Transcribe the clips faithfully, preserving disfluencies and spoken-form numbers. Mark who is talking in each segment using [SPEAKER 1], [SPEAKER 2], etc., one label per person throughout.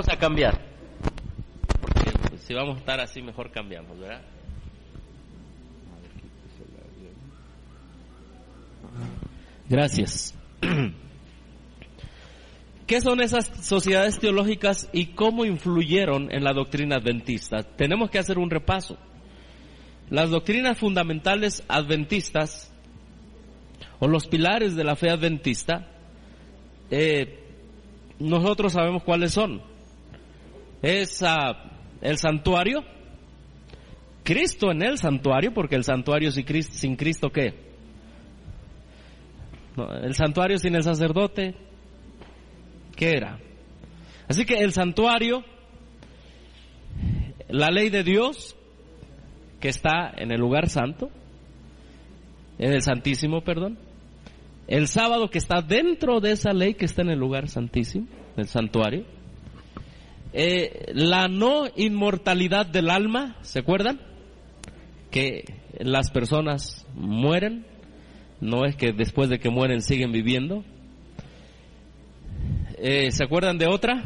[SPEAKER 1] vamos a cambiar. Porque pues, si vamos a estar así, mejor cambiamos, ¿verdad? Gracias. ¿Qué son esas sociedades teológicas y cómo influyeron en la doctrina adventista? Tenemos que hacer un repaso. Las doctrinas fundamentales adventistas, o los pilares de la fe adventista, eh, nosotros sabemos cuáles son. Es uh, el santuario, Cristo en el santuario, porque el santuario sin Cristo, sin Cristo ¿qué? No, el santuario sin el sacerdote, ¿qué era? Así que el santuario, la ley de Dios, que está en el lugar santo, en el santísimo, perdón, el sábado que está dentro de esa ley que está en el lugar santísimo, el santuario, eh, la no inmortalidad del alma, ¿se acuerdan? Que las personas mueren, no es que después de que mueren siguen viviendo. Eh, ¿se acuerdan de otra?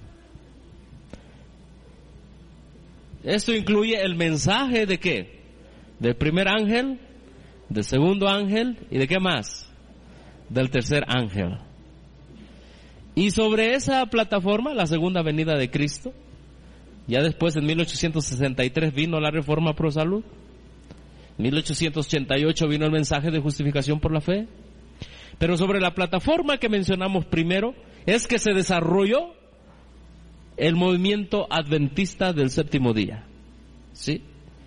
[SPEAKER 1] Esto incluye el mensaje de ¿qué? Del primer ángel, del segundo ángel y de ¿qué más? Del tercer ángel. Y sobre esa plataforma, la segunda venida de Cristo, ya después en mil ochocientos sesenta y tres vino la Reforma Pro Salud, en mil ochocientos ochenta y ocho vino el mensaje de justificación por la fe, pero sobre la plataforma que mencionamos primero, es que se desarrolló el movimiento adventista del séptimo día, ¿sí?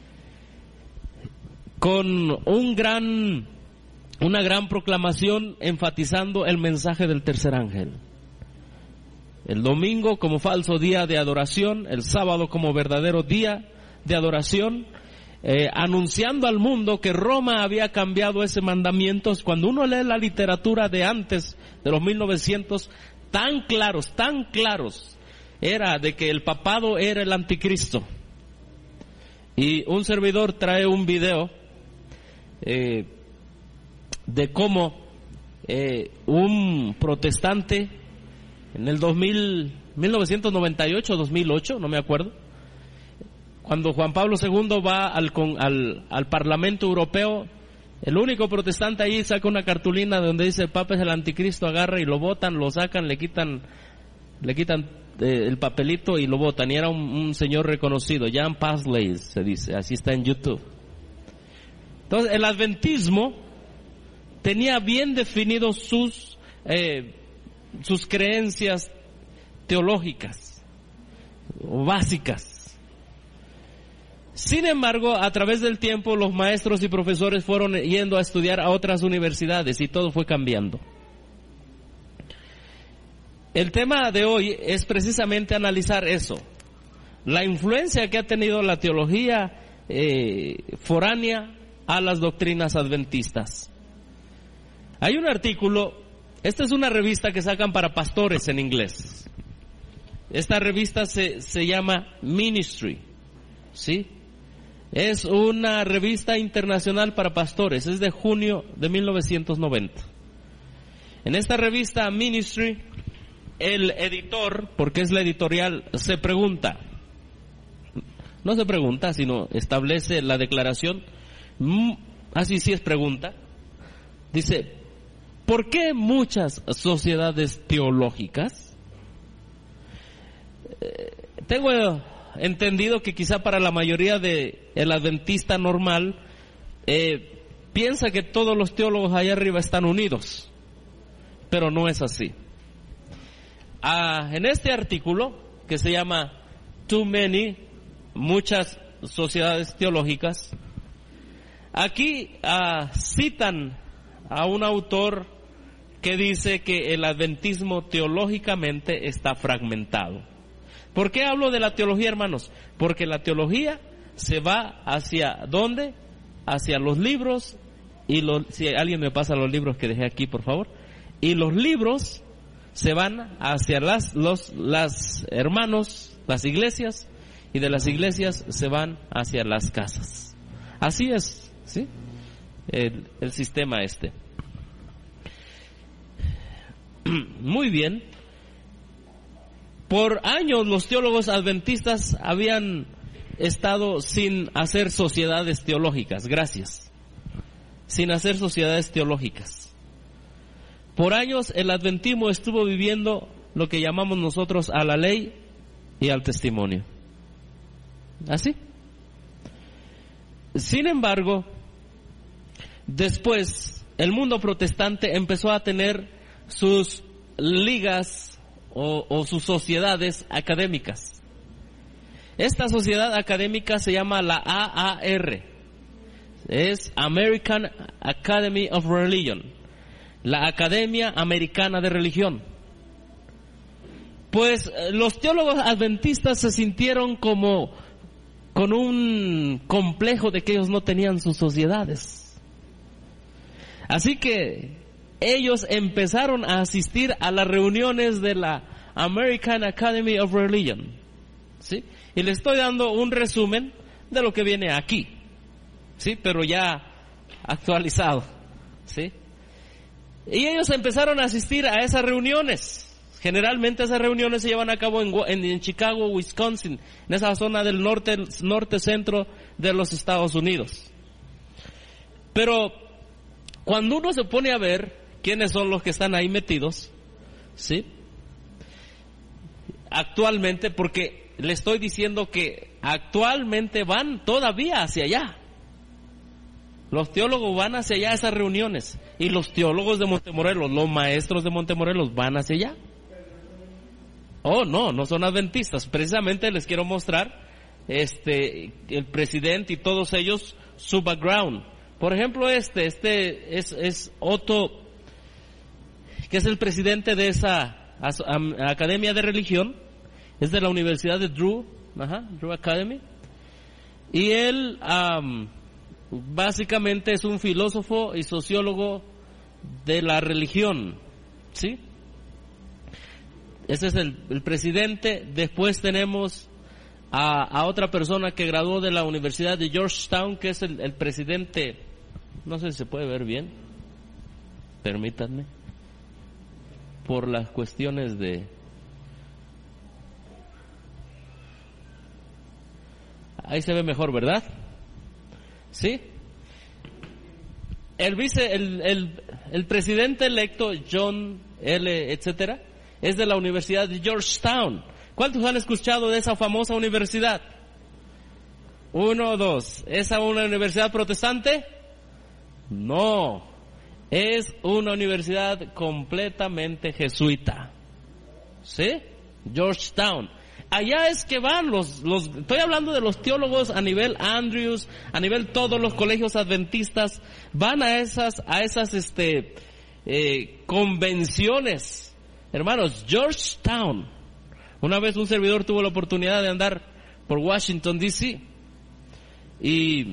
[SPEAKER 1] Con un gran, una gran proclamación enfatizando el mensaje del tercer ángel. El domingo como falso día de adoración, el sábado como verdadero día de adoración, eh, anunciando al mundo que Roma había cambiado ese mandamiento. Cuando uno lee la literatura de antes, de los mil novecientos, tan claros, tan claros, era de que el papado era el anticristo. Y un servidor trae un video eh, de cómo eh, un protestante en el dos mil, mil novecientos noventa y ocho, dos mil ocho, no me acuerdo, cuando Juan Pablo segundo va al, al, al Parlamento Europeo, el único protestante ahí saca una cartulina donde dice el Papa es el anticristo, agarra y lo botan, lo sacan, le quitan, le quitan eh, el papelito y lo botan. Y era un, un señor reconocido, Jan Pasley se dice, así está en YouTube. Entonces el adventismo tenía bien definidos sus eh, sus creencias teológicas o básicas. Sin embargo, a través del tiempo los maestros y profesores fueron yendo a estudiar a otras universidades y todo fue cambiando. El tema de hoy es precisamente analizar eso, la influencia que ha tenido la teología eh, foránea a las doctrinas adventistas. Hay un artículo, esta es una revista que sacan para pastores en inglés. Esta revista se, se llama Ministry, ¿sí? Es una revista internacional para pastores, es de junio de mil novecientos noventa. En esta revista Ministry, el editor, porque es la editorial, se pregunta, no se pregunta, sino establece la declaración, así sí es pregunta, dice, ¿por qué muchas sociedades teológicas? Eh, tengo entendido que quizá para la mayoría de el adventista normal eh, piensa que todos los teólogos allá arriba están unidos, pero no es así. Ah, en este artículo que se llama Too Many, muchas sociedades teológicas, aquí ah, citan a un autor que dice que el adventismo teológicamente está fragmentado. ¿Por qué hablo de la teología, hermanos? Porque la teología se va hacia ¿dónde? Hacia los libros, y los, si alguien me pasa los libros que dejé aquí, por favor, y los libros se van hacia las, los, las hermanos, las iglesias, y de las iglesias se van hacia las casas. Así es, ¿sí? El, el sistema este. Muy bien. Por años los teólogos adventistas habían estado sin hacer sociedades teológicas, gracias, sin hacer sociedades teológicas. Por años el adventismo estuvo viviendo lo que llamamos nosotros a la ley y al testimonio. ¿Así? Sin embargo, después el mundo protestante empezó a tener sus ligas o, o sus sociedades académicas. Esta sociedad académica se llama la A A R, es American Academy of Religion, la Academia Americana de Religión. Pues los teólogos adventistas se sintieron como con un complejo de que ellos no tenían sus sociedades. Así que ellos empezaron a asistir a las reuniones de la American Academy of Religion, ¿sí? Y les estoy dando un resumen de lo que viene aquí, ¿sí? Pero ya actualizado, ¿sí? Y ellos empezaron a asistir a esas reuniones. Generalmente esas reuniones se llevan a cabo en, en, en Chicago, Wisconsin, en esa zona del norte, norte centro de los Estados Unidos. Pero cuando uno se pone a ver quiénes son los que están ahí metidos, ¿sí? Actualmente, porque le estoy diciendo que actualmente van todavía hacia allá. Los teólogos van hacia allá a esas reuniones. Y los teólogos de Montemorelos, los maestros de Montemorelos van hacia allá. Oh, no, no son adventistas. Precisamente les quiero mostrar este el presidente y todos ellos su background. Por ejemplo, este, este es, es Otto, que es el presidente de esa as, am, Academia de Religión. Es de la Universidad de Drew, ajá, Drew Academy. Y él um, básicamente es un filósofo y sociólogo de la religión, ¿sí? Ese es el, el presidente. Después tenemos a, a otra persona que graduó de la Universidad de Georgetown, que es el, el presidente. No sé si se puede ver bien, permítanme, por las cuestiones de... Ahí se ve mejor, ¿verdad? ¿Sí? El vice, el, el, el presidente electo, John L., etcétera, es de la Universidad de Georgetown. ¿Cuántos han escuchado de esa famosa universidad? Uno o dos. ¿Es una universidad protestante? No. Es una universidad completamente jesuita. ¿Sí? Georgetown. Allá es que van los, los, estoy hablando de los teólogos a nivel Andrews, a nivel todos los colegios adventistas, van a esas, a esas, este, eh, convenciones. Hermanos, Georgetown. Una vez un servidor tuvo la oportunidad de andar por Washington, D C y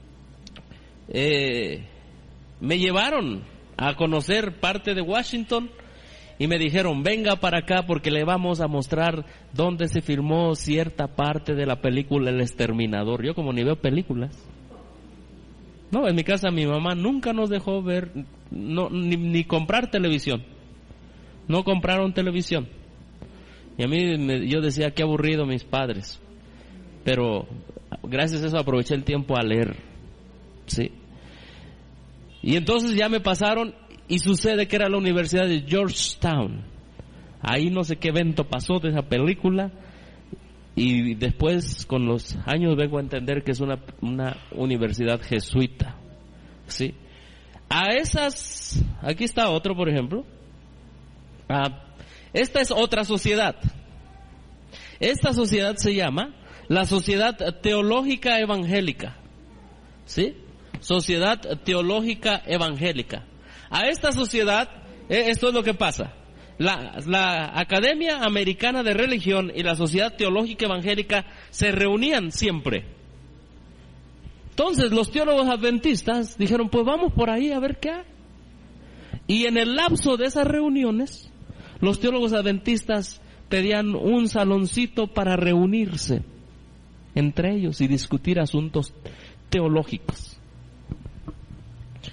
[SPEAKER 1] eh, me llevaron a conocer parte de Washington. Y me dijeron, venga para acá porque le vamos a mostrar dónde se filmó cierta parte de la película El Exterminador. Yo como ni veo películas. No, en mi casa mi mamá nunca nos dejó ver, no, ni, ni comprar televisión. No compraron televisión. Y a mí me, yo decía, qué aburrido mis padres. Pero gracias a eso aproveché el tiempo a leer. ¿Sí? Y entonces ya me pasaron... Y sucede que era la Universidad de Georgetown. Ahí no sé qué evento pasó de esa película. Y después, con los años, vengo a entender que es una, una universidad jesuita. ¿Sí? A esas... Aquí está otro, por ejemplo. Ah, esta es otra sociedad. Esta sociedad se llama la Sociedad Teológica Evangélica. ¿Sí? Sociedad Teológica Evangélica. A esta sociedad, eh, esto es lo que pasa. La, la Academia Americana de Religión y la Sociedad Teológica Evangélica se reunían siempre. Entonces los teólogos adventistas dijeron, pues vamos por ahí a ver qué hay. Y en el lapso de esas reuniones, los teólogos adventistas pedían un saloncito para reunirse entre ellos y discutir asuntos teológicos.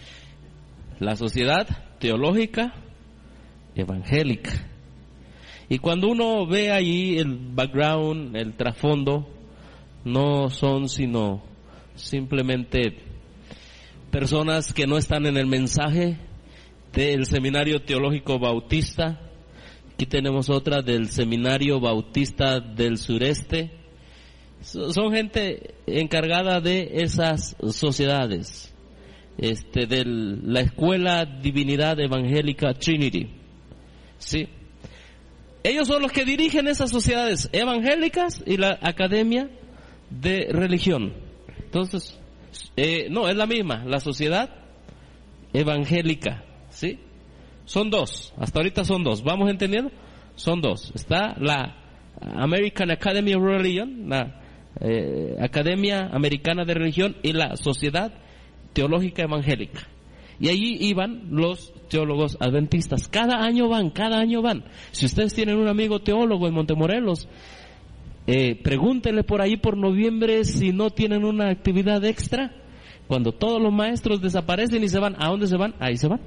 [SPEAKER 1] La Sociedad Teológica Evangélica. Y cuando uno ve allí el background, el trasfondo, no son sino simplemente personas que no están en el mensaje del Seminario Teológico Bautista. Aquí tenemos otra del Seminario Bautista del Sureste. Son gente encargada de esas sociedades, este, de la Escuela Divinidad Evangélica Trinity. Sí. Ellos son los que dirigen esas sociedades evangélicas y la Academia de Religión. Entonces, eh, no, es la misma, la Sociedad Evangélica, ¿sí? Son dos, hasta ahorita son dos, ¿vamos entendiendo? Son dos. Está la American Academy of Religion, la eh, Academia Americana de Religión, y la Sociedad Teológica Evangélica. Y allí iban los teólogos adventistas. Cada año van, cada año van. Si ustedes tienen un amigo teólogo en Montemorelos, eh, pregúntenle por ahí por noviembre si no tienen una actividad extra. Cuando todos los maestros desaparecen y se van, ¿a dónde se van? Ahí se van.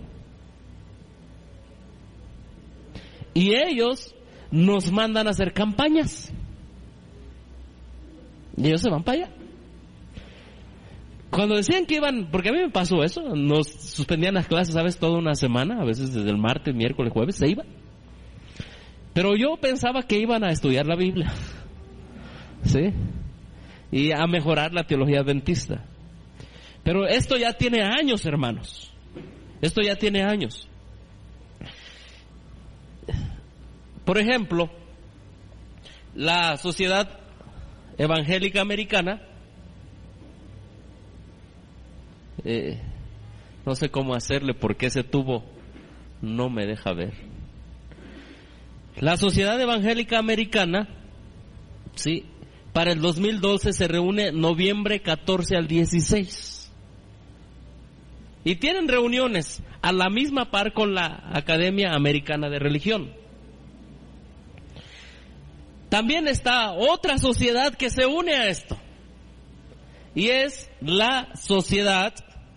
[SPEAKER 1] Y ellos nos mandan a hacer campañas. Y ellos se van para allá. Cuando decían que iban, porque a mí me pasó eso, nos suspendían las clases, ¿sabes? Toda una semana, a veces desde el martes, miércoles, jueves, se iban. Pero yo pensaba que iban a estudiar la Biblia, ¿sí? Y a mejorar la teología adventista. Pero esto ya tiene años, hermanos. Esto ya tiene años. Por ejemplo, la Sociedad Evangélica Americana, eh, no sé cómo hacerle porque ese tubo no me deja ver. La Sociedad Evangélica Americana, sí, para el dos mil doce se reúne noviembre catorce al dieciséis. Y tienen reuniones a la misma par con la Academia Americana de Religión. También está otra sociedad que se une a esto. Y es la Sociedad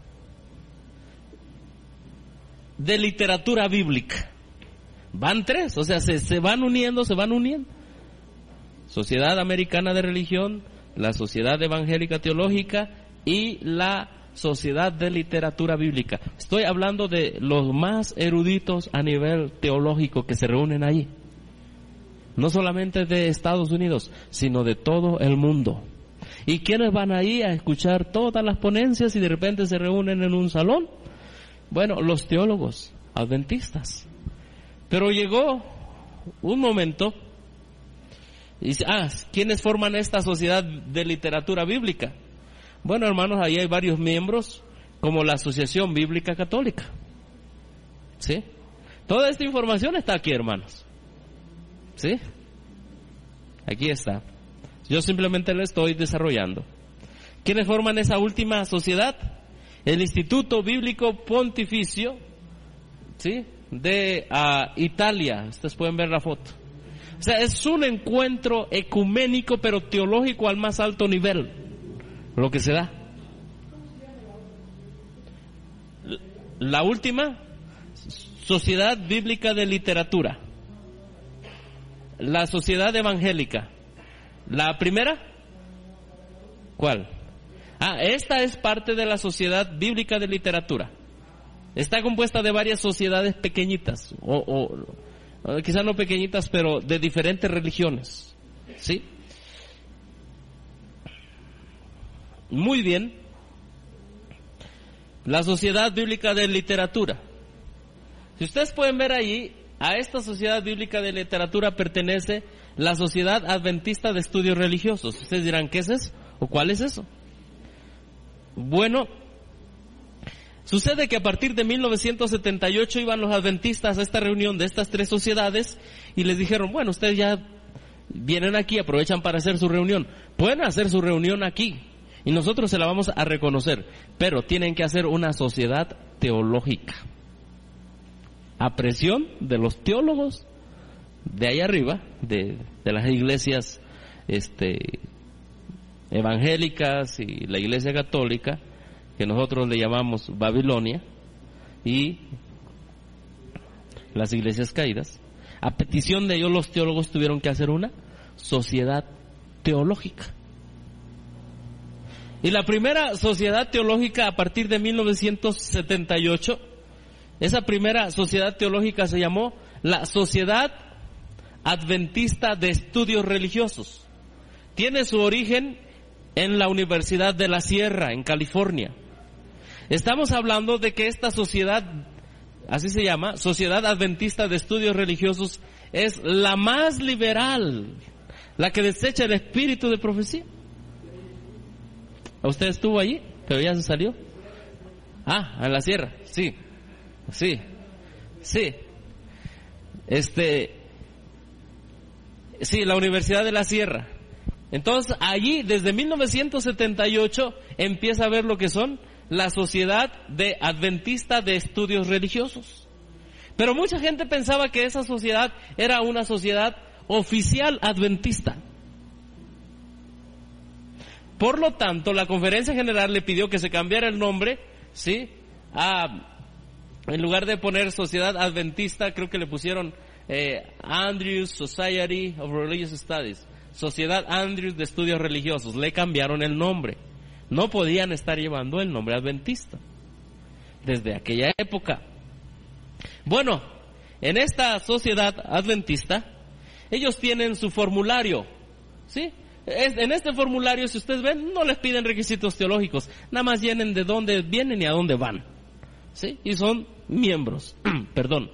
[SPEAKER 1] de Literatura Bíblica. Van tres, o sea, se, se van uniendo, se van uniendo. Sociedad Americana de Religión, la Sociedad Evangélica Teológica y la Sociedad de Literatura Bíblica. Estoy hablando de los más eruditos a nivel teológico que se reúnen allí. No solamente de Estados Unidos, sino de todo el mundo. ¿Y quiénes van ahí a escuchar todas las ponencias y de repente se reúnen en un salón? Bueno, los teólogos adventistas. Pero llegó un momento y dice, ah, ¿quiénes forman esta Sociedad de Literatura Bíblica? Bueno, hermanos, ahí hay varios miembros, como la Asociación Bíblica Católica. ¿Sí? Toda esta información está aquí, hermanos. ¿Sí? Aquí está. Yo simplemente lo estoy desarrollando. ¿Quiénes forman esa última sociedad? El Instituto Bíblico Pontificio, ¿sí?, de uh, Italia. Ustedes pueden ver la foto. O sea, es un encuentro ecuménico pero teológico al más alto nivel, lo que se da. La última, Sociedad Bíblica de Literatura. La Sociedad Evangélica. La primera, ¿cuál? Ah, esta es parte de la Sociedad Bíblica de Literatura. Está compuesta de varias sociedades pequeñitas, o, o, o quizás no pequeñitas, pero de diferentes religiones. ¿Sí? Muy bien. La Sociedad Bíblica de Literatura. Si ustedes pueden ver ahí, a esta Sociedad Bíblica de Literatura pertenece la Sociedad Adventista de Estudios Religiosos. Ustedes dirán, ¿qué es eso? ¿O cuál es eso? Bueno, sucede que a partir de mil novecientos setenta y ocho iban los adventistas a esta reunión de estas tres sociedades y les dijeron, bueno, ustedes ya vienen aquí, aprovechan para hacer su reunión. Pueden hacer su reunión aquí y nosotros se la vamos a reconocer, pero tienen que hacer una sociedad teológica. A presión de los teólogos de ahí arriba, de, de las iglesias este, evangélicas y la iglesia católica, que nosotros le llamamos Babilonia, y las iglesias caídas, A petición de ellos, los teólogos tuvieron que hacer una sociedad teológica. Y la primera sociedad teológica a partir de mil novecientos setenta y ocho, esa primera sociedad teológica se llamó la Sociedad Adventista de Estudios Religiosos. Tiene su origen en la Universidad de la Sierra, en California. Estamos hablando de que esta sociedad, así se llama, Sociedad Adventista de Estudios Religiosos, es la más liberal, la que desecha el espíritu de profecía. ¿Usted estuvo allí? Pero ya se salió. Ah, en la Sierra, sí, sí, sí. Este, sí, la Universidad de la Sierra. Entonces, allí, desde mil novecientos setenta y ocho, empieza a ver lo que son la Sociedad de Adventista de Estudios Religiosos. Pero mucha gente pensaba que esa sociedad era una sociedad oficial adventista. Por lo tanto, la Conferencia General le pidió que se cambiara el nombre, ¿sí? A, en lugar de poner Sociedad Adventista, creo que le pusieron eh, Andrews Society of Religious Studies, Sociedad Andrews de Estudios Religiosos. Le cambiaron el nombre. No podían estar llevando el nombre adventista desde aquella época. Bueno, en esta sociedad adventista, ellos tienen su formulario, ¿sí? En este formulario, si ustedes ven, no les piden requisitos teológicos, nada más llenen de dónde vienen y a dónde van, ¿sí? Y son miembros, perdón.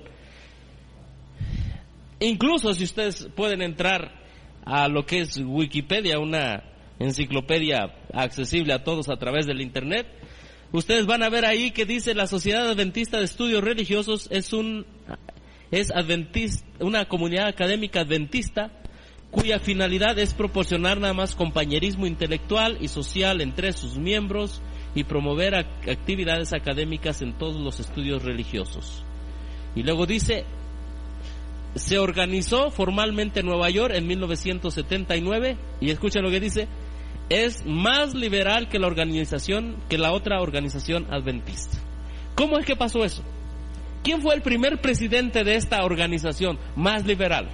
[SPEAKER 1] Incluso si ustedes pueden entrar a lo que es Wikipedia, una enciclopedia accesible a todos a través del internet, ustedes van a ver ahí que dice: la Sociedad Adventista de Estudios Religiosos es un es adventista, una comunidad académica adventista cuya finalidad es proporcionar nada más compañerismo intelectual y social entre sus miembros y promover actividades académicas en todos los estudios religiosos. Y luego dice: se organizó formalmente en Nueva York en mil novecientos setenta y nueve, y escuchen lo que dice: es más liberal que la organización, que la otra organización adventista. ¿Cómo es que pasó eso? ¿Quién fue el primer presidente de esta organización más liberal?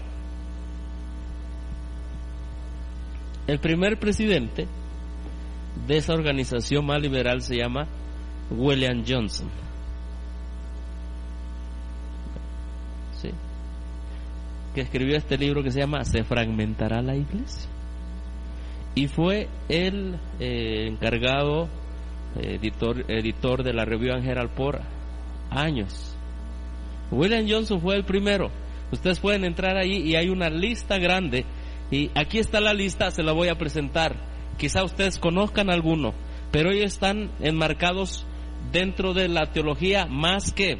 [SPEAKER 1] El primer presidente de esa organización más liberal se llama William Johnson. ¿Sí? Que escribió este libro que se llama ¿Se fragmentará la iglesia? Y fue el eh, encargado, eh, editor, editor de la Review and Herald por años. William Johnson fue el primero. Ustedes pueden entrar ahí y hay una lista grande. Y aquí está la lista, se la voy a presentar. Quizá ustedes conozcan alguno, pero ellos están enmarcados dentro de la teología más que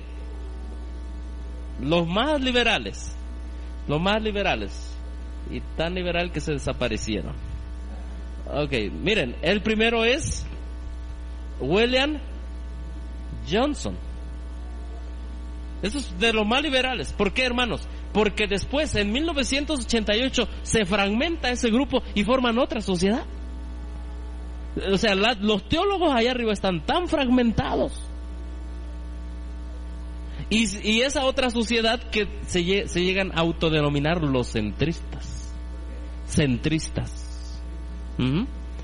[SPEAKER 1] los más liberales. Los más liberales. Y tan liberal que se desaparecieron. Ok, miren, el primero es William Johnson. Eso es de los más liberales. ¿Por qué, hermanos? Porque después, en mil novecientos ochenta y ocho, se fragmenta ese grupo y forman otra sociedad. O sea, la, los teólogos allá arriba están tan fragmentados. Y, y esa otra sociedad que se, se llegan a autodenominar los centristas. Centristas. ¿Mm?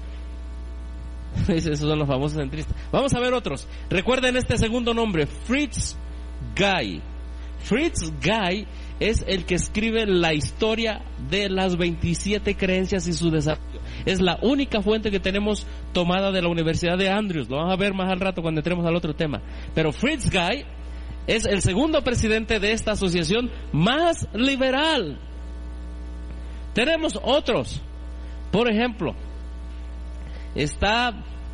[SPEAKER 1] Esos son los famosos centristas. Vamos a ver otros. Recuerden este segundo nombre, Fritz Guy. Fritz Guy es el que escribe la historia de las veintisiete creencias y su desarrollo. Es la única fuente que tenemos tomada de la Universidad de Andrews. Lo vamos a ver más al rato cuando entremos al otro tema. Pero Fritz Guy es el segundo presidente de esta asociación más liberal. Tenemos otros. Por ejemplo, está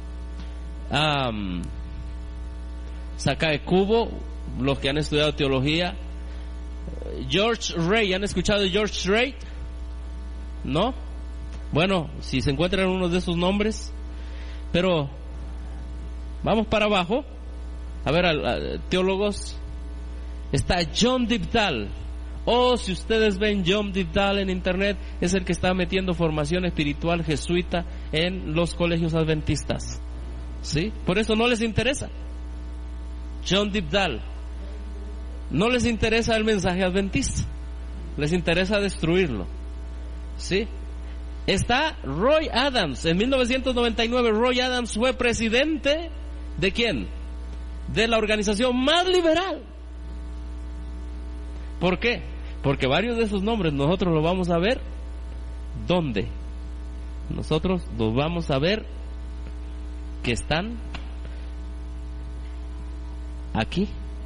[SPEAKER 1] um, Sakae Kubo, los que han estudiado teología. George Ray, ¿han escuchado de George Ray? ¿No? Bueno, si se encuentran uno de esos nombres. Pero vamos para abajo. A ver, a, a, teólogos. Está John Dybdahl. O si ustedes ven John Dybdahl en internet, es el que está metiendo formación espiritual jesuita en los colegios adventistas. ¿Sí? Por eso no les interesa. John Dybdahl. No les interesa el mensaje adventista. les interesa destruirlo. ¿Sí? Está Roy Adams. En mil novecientos noventa y nueve Roy Adams fue presidente ¿de quién? De la organización más liberal. ¿Por qué? Porque varios de esos nombres nosotros los vamos a ver. ¿Dónde? Nosotros los vamos a ver que están aquí,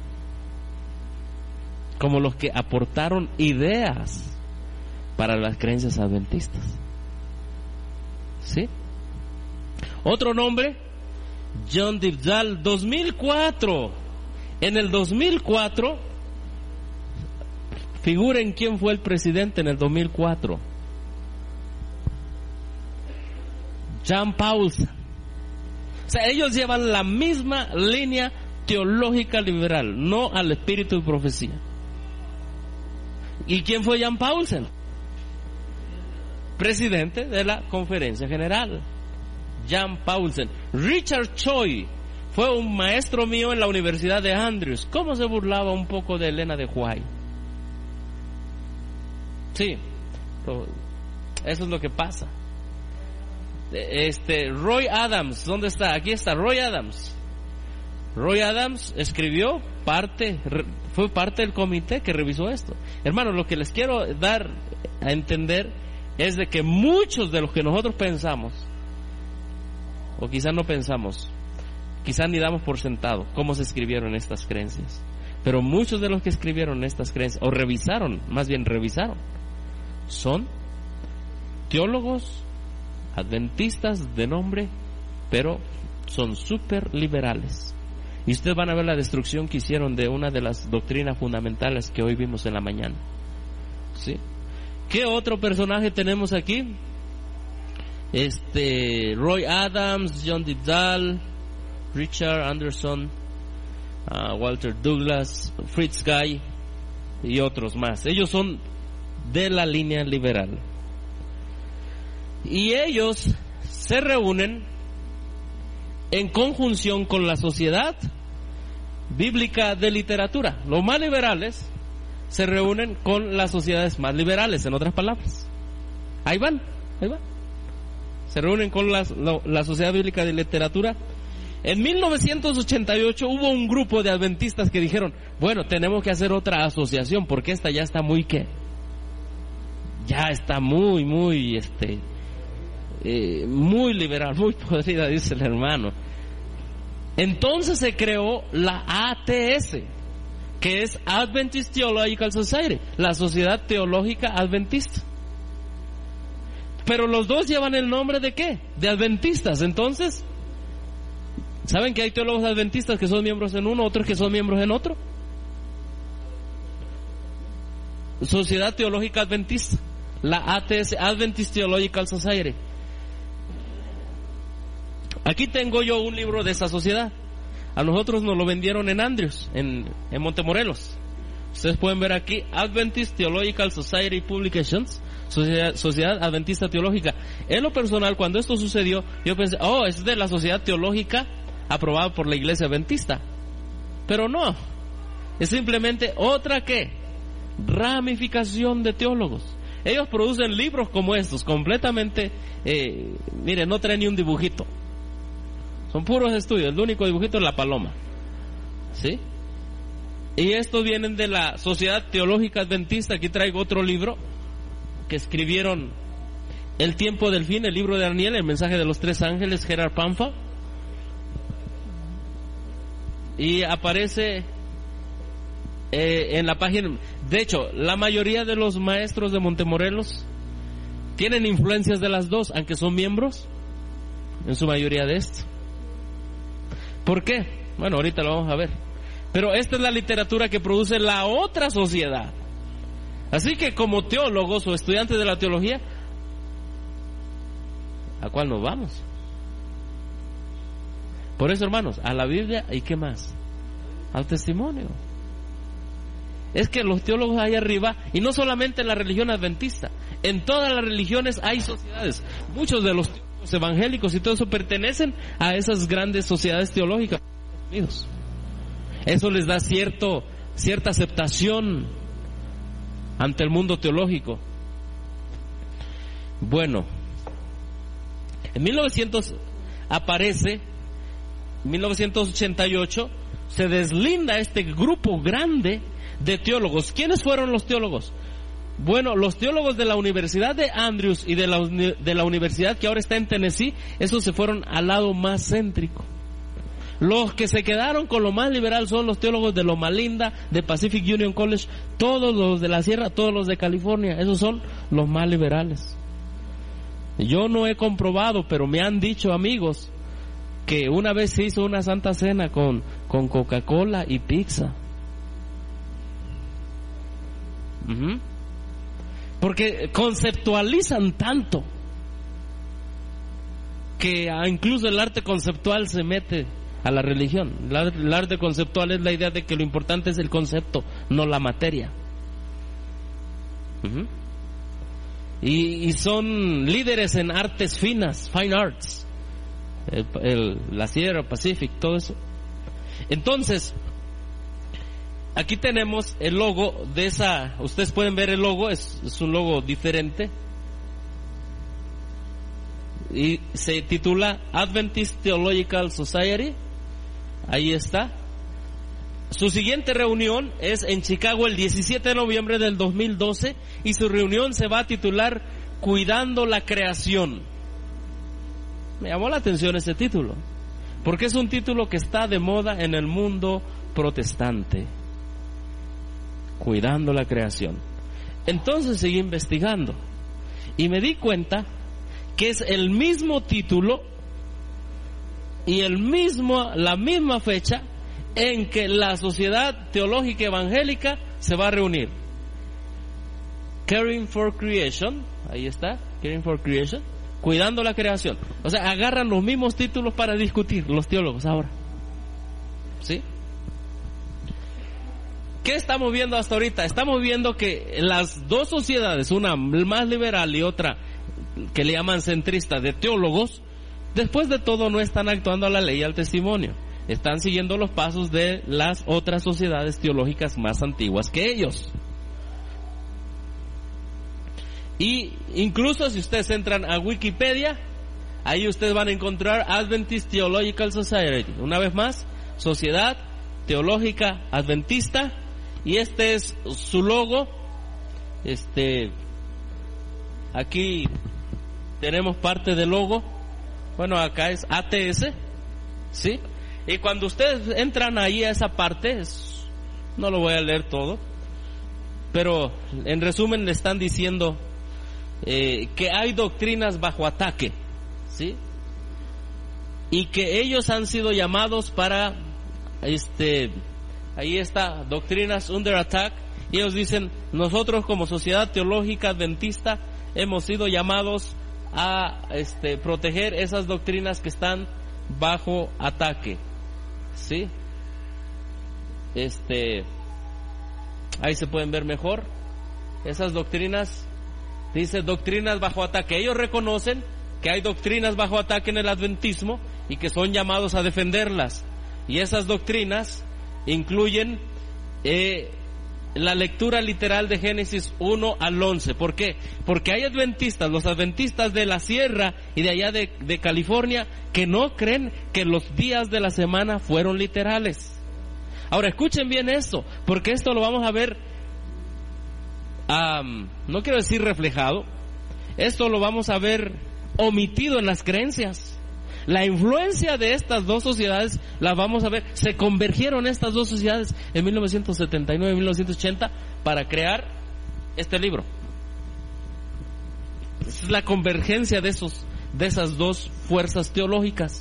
[SPEAKER 1] como los que aportaron ideas para las creencias adventistas. ¿Sí? Otro nombre, John Dybdahl, dos mil cuatro. En el dos mil cuatro, figuren quién fue el presidente en el dos mil cuatro. Jan Paulsen. O sea, ellos llevan la misma línea teológica liberal, no al espíritu y profecía. ¿Y quién fue Jan Paulsen? Presidente de la Conferencia General. Jan Paulsen. Richard Choi fue un maestro mío en la Universidad de Andrews. ¿Cómo se burlaba un poco de Elena de White? Sí, eso es lo que pasa. Este Roy Adams, ¿dónde está? Aquí está Roy Adams. Roy Adams escribió parte, fue parte del comité que revisó esto. Hermanos, lo que les quiero dar a entender es de que muchos de los que nosotros pensamos, o quizás no pensamos, quizás ni damos por sentado cómo se escribieron estas creencias, pero muchos de los que escribieron estas creencias, o revisaron, más bien revisaron, son teólogos adventistas de nombre, pero son súper liberales. Y ustedes van a ver la destrucción que hicieron de una de las doctrinas fundamentales que hoy vimos en la mañana. ¿Sí? ¿Qué otro personaje tenemos aquí? Este Roy Adams, John Dybdahl, Richard Anderson, uh, Walter Douglas, Fritz Guy y otros más. Ellos son de la línea liberal. Y ellos se reúnen en conjunción con la Sociedad Bíblica de Literatura. Los más liberales se reúnen con las sociedades más liberales, en otras palabras. Ahí van, ahí van. Se reúnen con la, la, la Sociedad Bíblica de Literatura. En mil novecientos ochenta y ocho hubo un grupo de adventistas que dijeron, bueno, tenemos que hacer otra asociación porque esta ya está muy, ¿qué? Ya está muy, muy, este... Eh, muy liberal, muy podrida, dice el hermano. Entonces se creó la A T S, que es Adventist Theological Society, la Sociedad Teológica Adventista. Pero los dos llevan el nombre de ¿qué? De adventistas. Entonces, ¿saben que hay teólogos adventistas que son miembros en uno, otros que son miembros en otro? Sociedad Teológica Adventista, la A T S, Adventist Theological Society. Aquí tengo yo un libro de esa sociedad. A nosotros nos lo vendieron en Andrews, en, en Montemorelos. Ustedes pueden ver aquí, Adventist Theological Society Publications, Sociedad, Sociedad Adventista Teológica. En lo personal, cuando esto sucedió, yo pensé, oh, es de la Sociedad Teológica aprobada por la Iglesia Adventista. Pero no, es simplemente otra, ¿qué? Ramificación de teólogos. Ellos producen libros como estos, completamente, eh, miren, no traen ni un dibujito. Son puros estudios, el único dibujito es la paloma. ¿Sí? Y estos vienen de la Sociedad Teológica Adventista. Aquí traigo otro libro que escribieron El tiempo del fin, el libro de Daniel, el mensaje de los tres ángeles, Gerard Panfa. Y aparece eh, en la página. De hecho, la mayoría de los maestros de Montemorelos tienen influencias de las dos, aunque son miembros en su mayoría de esto. ¿Por qué? Bueno, ahorita lo vamos a ver. Pero esta es la literatura que produce la otra sociedad. Así que como teólogos o estudiantes de la teología, ¿a cuál nos vamos? Por eso, hermanos, a la Biblia y ¿qué más? Al testimonio. Es que los teólogos ahí arriba, y no solamente en la religión adventista, en todas las religiones hay sociedades. Muchos de los teólogos evangélicos y todo eso pertenecen a esas grandes sociedades teológicas. Eso les da cierto, cierta aceptación. ante el mundo teológico. Bueno, en mil novecientos aparece, en mil novecientos ochenta y ocho, se deslinda este grupo grande de teólogos. ¿Quiénes fueron los teólogos? Bueno, los teólogos de la Universidad de Andrews y de la, de la universidad que ahora está en Tennessee, esos se fueron al lado más céntrico. Los que se quedaron con lo más liberal son los teólogos de Loma Linda, de Pacific Union College, todos los de la Sierra, todos los de California, esos son los más liberales. Yo no he comprobado, pero me han dicho amigos que una vez se hizo una santa cena con, con Coca-Cola y pizza. Uh-huh. Porque conceptualizan tanto que incluso el arte conceptual se mete a la religión. El arte conceptual es la idea de que lo importante es el concepto, no la materia. Uh-huh. y, y son líderes en artes finas, fine arts, el, el, la Sierra Pacific, todo eso. Entonces, aquí tenemos el logo de esa, ustedes pueden ver el logo, es, es un logo diferente y se titula Adventist Theological Society. Ahí está. Su siguiente reunión es en Chicago el diecisiete de noviembre del dos mil doce y su reunión se va a titular Cuidando la Creación. Me llamó la atención ese título, porque es un título que está de moda en el mundo protestante. Cuidando la creación. Entonces seguí investigando y me di cuenta que es el mismo título y el mismo, la misma fecha en que la Sociedad Teológica Evangélica se va a reunir. Caring for Creation, ahí está, Caring for Creation, cuidando la creación. O sea, agarran los mismos títulos para discutir los teólogos ahora. ¿Sí? ¿Qué estamos viendo hasta ahorita? Estamos viendo que las dos sociedades, una más liberal y otra que le llaman centrista, de teólogos, después de todo no están actuando a la ley y al testimonio. Están siguiendo los pasos de las otras sociedades teológicas más antiguas que ellos. Y incluso si ustedes entran a Wikipedia, ahí ustedes van a encontrar Adventist Theological Society. Una vez más, Sociedad Teológica Adventista. Y este es su logo. Este, aquí tenemos parte del logo. Bueno, acá es A T S, ¿sí? Y cuando ustedes entran ahí a esa parte, es, no lo voy a leer todo, pero en resumen le están diciendo eh, que hay doctrinas bajo ataque, ¿sí? Y que ellos han sido llamados para, este, ahí está, doctrinas under attack, y ellos dicen, nosotros como Sociedad Teológica Adventista hemos sido llamados a este, proteger esas doctrinas que están bajo ataque. ¿Sí? Este, ahí se pueden ver mejor. Esas doctrinas, dice doctrinas bajo ataque. Ellos reconocen que hay doctrinas bajo ataque en el adventismo y que son llamados a defenderlas. Y esas doctrinas incluyen eh, la lectura literal de Génesis uno al once. ¿Por qué? Porque hay adventistas, los adventistas de la Sierra y de allá de, de California, que no creen que los días de la semana fueron literales. Ahora escuchen bien esto, porque esto lo vamos a ver, um, no quiero decir reflejado, esto lo vamos a ver omitido en las creencias. La influencia de estas dos sociedades la vamos a ver. Se convergieron estas dos sociedades en mil novecientos setenta y nueve y mil novecientos ochenta para crear este libro. Es la convergencia de esos, de esas dos fuerzas teológicas.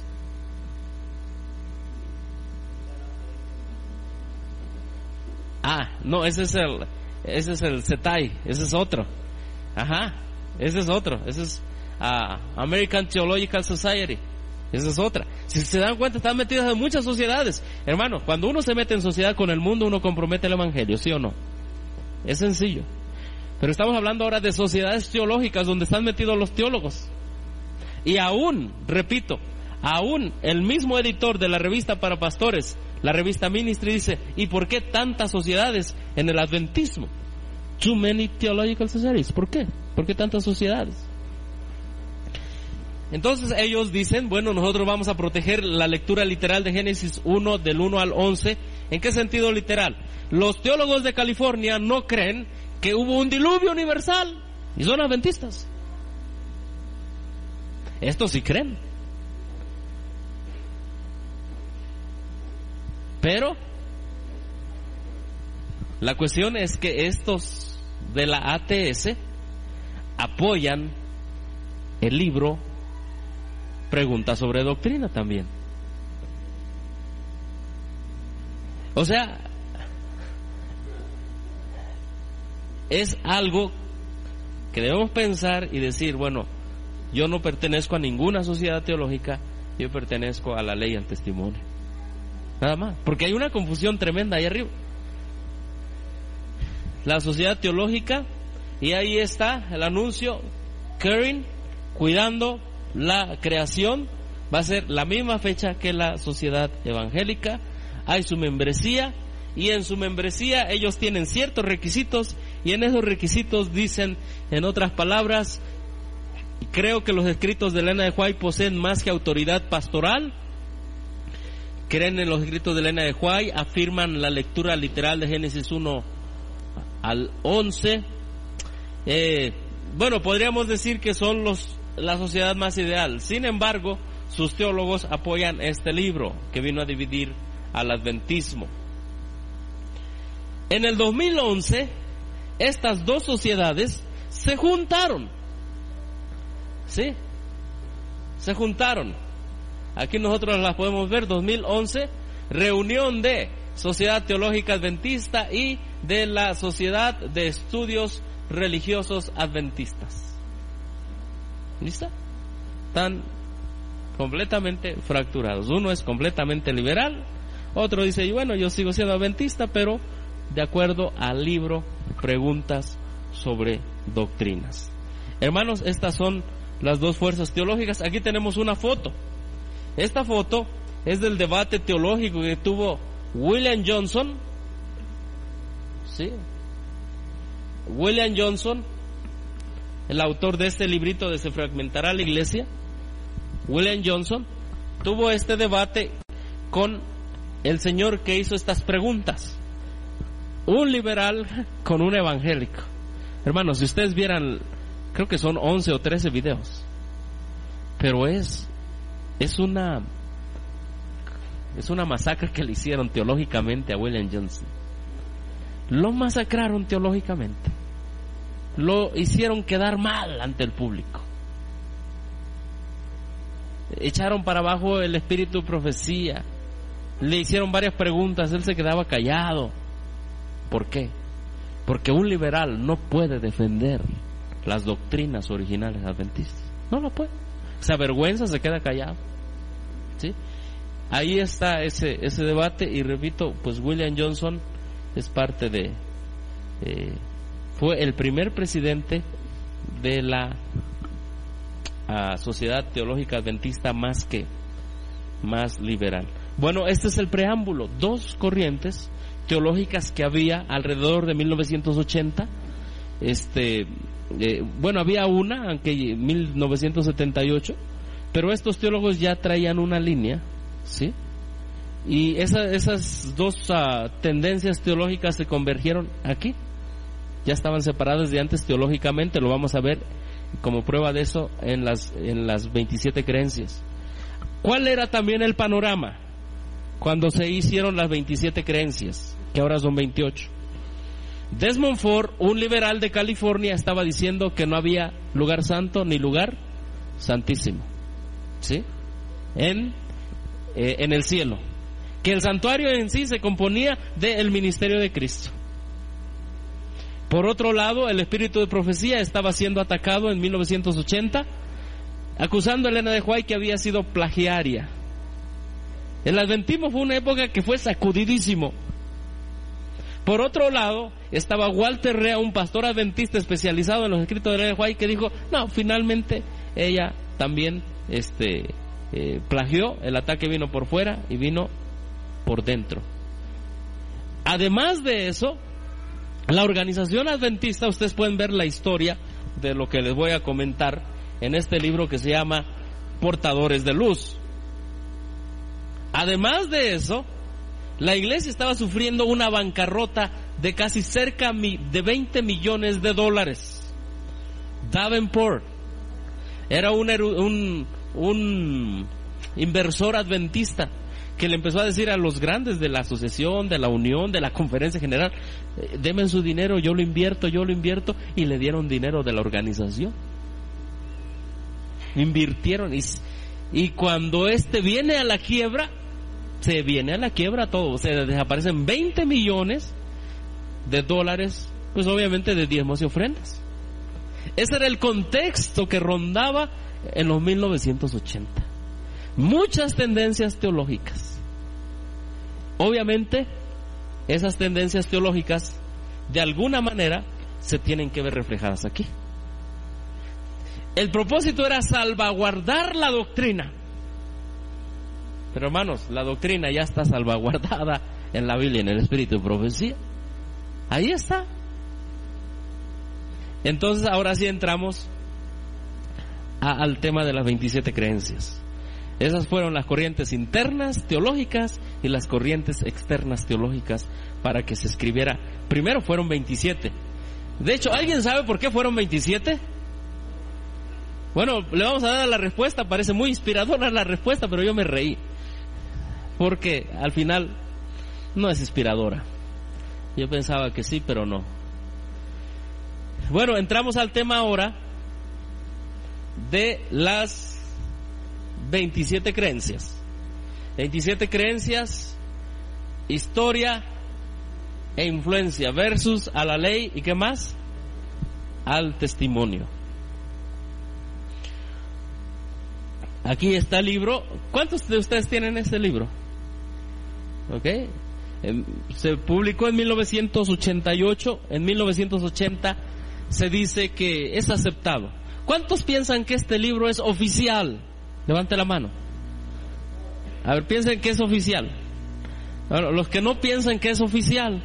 [SPEAKER 1] Ah, no, ese es el, ese es el C E T A I, ese es otro. Ajá, ese es otro, ese es uh, American Theological Society. Esa es otra. Si se dan cuenta, están metidas en muchas sociedades. Hermano, cuando uno se mete en sociedad con el mundo, uno compromete el evangelio, ¿sí o no? Es sencillo. Pero estamos hablando ahora de sociedades teológicas donde están metidos los teólogos. Y aún, repito, aún el mismo editor de la revista para pastores, la revista Ministry, dice, ¿y por qué tantas sociedades en el adventismo? too many theological societies. ¿Por qué? ¿Por qué tantas sociedades? Entonces ellos dicen, bueno, nosotros vamos a proteger la lectura literal de Génesis uno del uno al once. ¿En qué sentido literal? Los teólogos de California no creen que hubo un diluvio universal y son adventistas. Estos sí creen. Pero la cuestión es que estos de la A T S apoyan el libro Preguntas sobre Doctrina también. O sea, es algo que debemos pensar y decir, bueno, yo no pertenezco a ninguna sociedad teológica, yo pertenezco a la ley y al testimonio. Nada más, porque hay una confusión tremenda ahí arriba. La sociedad teológica, y ahí está el anuncio, Caring, cuidando la creación, va a ser la misma fecha que la sociedad evangélica. Hay su membresía, y en su membresía ellos tienen ciertos requisitos, y en esos requisitos dicen, en otras palabras, creo que los escritos de Elena de White poseen más que autoridad pastoral. Creen en los escritos de Elena de White, afirman la lectura literal de Génesis uno al once. Eh, bueno, podríamos decir que son los la sociedad más ideal. Sin embargo, sus teólogos apoyan este libro que vino a dividir al adventismo. En el dos mil once, estas dos sociedades se juntaron. ¿Sí? Se juntaron. Aquí nosotros las podemos ver, dos mil once, reunión de Sociedad Teológica Adventista y de la Sociedad de Estudios Religiosos Adventistas. ¿Listo? Están completamente fracturados. Uno es completamente liberal, otro dice, bueno, yo sigo siendo adventista, pero de acuerdo al libro Preguntas sobre Doctrinas. Hermanos, estas son las dos fuerzas teológicas. Aquí tenemos una foto. Esta foto es del debate teológico que tuvo William Johnson. ¿Sí? William Johnson, el autor de este librito de Se fragmentará la iglesia. William Johnson tuvo este debate con el señor que hizo estas preguntas. Un liberal con un evangélico. Hermanos, si ustedes vieran, creo que son once o trece videos, pero es es una es una masacre que le hicieron teológicamente a William Johnson. Lo masacraron teológicamente, lo hicieron quedar mal ante el público, echaron para abajo el espíritu de profecía, le hicieron varias preguntas, él se quedaba callado. ¿Por qué? Porque un liberal no puede defender las doctrinas originales adventistas. No lo puede. Se avergüenza, se queda callado. ¿Sí? Ahí está ese ese debate, y repito, pues William Johnson es parte de eh, fue el primer presidente de la uh, Sociedad Teológica Adventista más que más liberal. Bueno, este es el preámbulo. Dos corrientes teológicas que había alrededor de mil novecientos ochenta. Este, eh, bueno, había una, aunque en mil novecientos setenta y ocho, pero estos teólogos ya traían una línea, ¿sí? Y esa, esas dos uh, tendencias teológicas se convergieron aquí. Ya estaban separadas de antes teológicamente, lo vamos a ver como prueba de eso en las, en las veintisiete creencias. ¿Cuál era también el panorama cuando se hicieron las veintisiete creencias, que ahora son veintiocho? Desmond Ford, un liberal de California, estaba diciendo que no había lugar santo ni lugar santísimo, ¿sí? En, eh, en el cielo. Que el santuario en sí se componía del ministerio de Cristo. Por otro lado, el espíritu de profecía estaba siendo atacado en mil novecientos ochenta, acusando a Elena de White que había sido plagiaria. El adventismo fue una época que fue sacudidísimo. Por otro lado, estaba Walter Rea, un pastor adventista especializado en los escritos de Elena de White, que dijo, no, finalmente ella también este, eh, plagió, el ataque vino por fuera y vino por dentro. Además de eso, La organización adventista, ustedes pueden ver la historia de lo que les voy a comentar en este libro que se llama Portadores de Luz. Además de eso, la iglesia estaba sufriendo una bancarrota de casi cerca de veinte millones de dólares. Davenport era un, un, un inversor adventista que le empezó a decir a los grandes de la asociación, de la unión, de la conferencia general: denme su dinero, yo lo invierto, yo lo invierto, y le dieron dinero de la organización. Invirtieron, y, y cuando este viene a la quiebra, se viene a la quiebra todo, se desaparecen veinte millones de dólares, pues obviamente de diezmos y ofrendas. Ese era el contexto que rondaba en los mil novecientos ochenta. Muchas tendencias teológicas. Obviamente, esas tendencias teológicas, de alguna manera, se tienen que ver reflejadas aquí. El propósito era salvaguardar la doctrina. Pero hermanos, la doctrina ya está salvaguardada en la Biblia, en el Espíritu de Profecía. Ahí está. Entonces, ahora sí entramos a, al tema de las veintisiete creencias. Esas fueron las corrientes internas teológicas y las corrientes externas teológicas para que se escribiera. Primero fueron veintisiete. De hecho, ¿alguien sabe por qué fueron veintisiete? Bueno, le vamos a dar la respuesta. Parece muy inspiradora la respuesta, pero yo me reí, porque al final no es inspiradora. Yo pensaba que sí, pero no. Bueno, entramos al tema ahora de las veintisiete creencias. veintisiete creencias, historia e influencia versus a la ley y qué más, al testimonio. Aquí está el libro. ¿Cuántos de ustedes tienen este libro? ¿Ok? Se publicó en mil novecientos ochenta y ocho. En mil novecientos ochenta se dice que es aceptado. ¿Cuántos piensan que este libro es oficial? Levante la mano. A ver, piensen que es oficial. Bueno, los que no piensan que es oficial,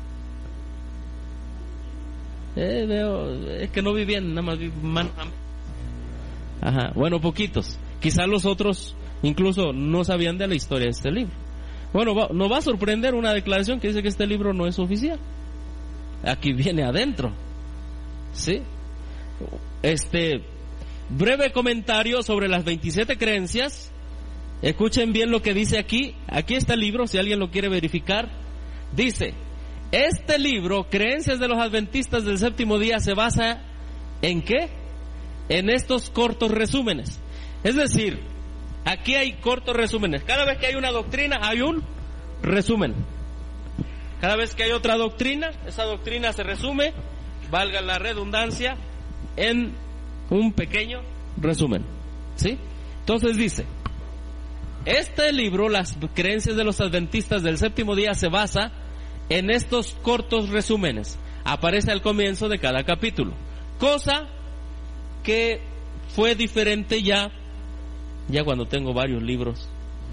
[SPEAKER 1] eh, veo, es que no vi bien, nada más vi mano. Ajá, bueno, poquitos. Quizás los otros incluso no sabían de la historia de este libro. Bueno, va, nos va a sorprender una declaración que dice que este libro no es oficial. Aquí viene adentro. ¿Sí? Este breve comentario sobre las veintisiete creencias. Escuchen bien lo que dice aquí. Aquí está el libro, si alguien lo quiere verificar. Dice: este libro, Creencias de los Adventistas del Séptimo Día, se basa ¿en qué? En estos cortos resúmenes. Es decir, aquí hay cortos resúmenes. Cada vez que hay una doctrina, hay un resumen. Cada vez que hay otra doctrina, esa doctrina se resume, valga la redundancia, en un pequeño resumen. ¿Sí? Entonces dice: este libro, Las Creencias de los Adventistas del Séptimo Día, se basa en estos cortos resúmenes. Aparece al comienzo de cada capítulo. Cosa que fue diferente ya, ya cuando tengo varios libros.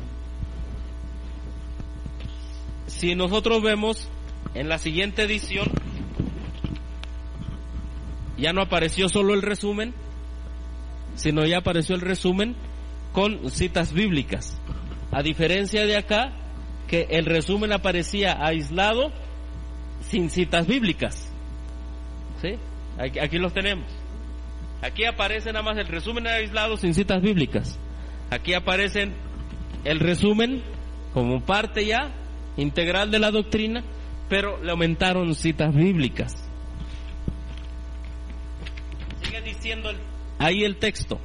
[SPEAKER 1] Si nosotros vemos en la siguiente edición, ya no apareció solo el resumen, sino ya apareció el resumen con citas bíblicas. A diferencia de acá, que el resumen aparecía aislado, sin citas bíblicas. ¿Sí? Aquí, aquí los tenemos. Aquí aparece nada más el resumen aislado sin citas bíblicas. Aquí aparecen el resumen como parte ya integral de la doctrina, pero le aumentaron citas bíblicas. Sigue diciendo el, ahí el texto: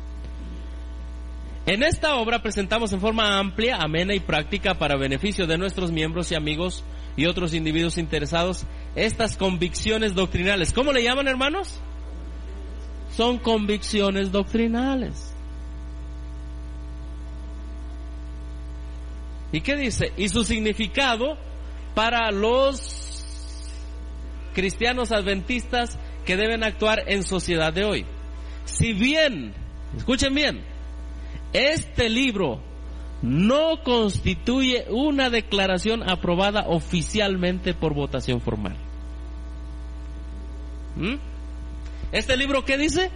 [SPEAKER 1] en esta obra presentamos en forma amplia, amena y práctica para beneficio de nuestros miembros y amigos y otros individuos interesados estas convicciones doctrinales. ¿Cómo le llaman, hermanos? Son convicciones doctrinales. ¿Y qué dice? Y su significado para los cristianos adventistas que deben actuar en sociedad de hoy. Si bien, escuchen bien, este libro no constituye una declaración aprobada oficialmente por votación formal. ¿Mm? ¿Este libro qué dice?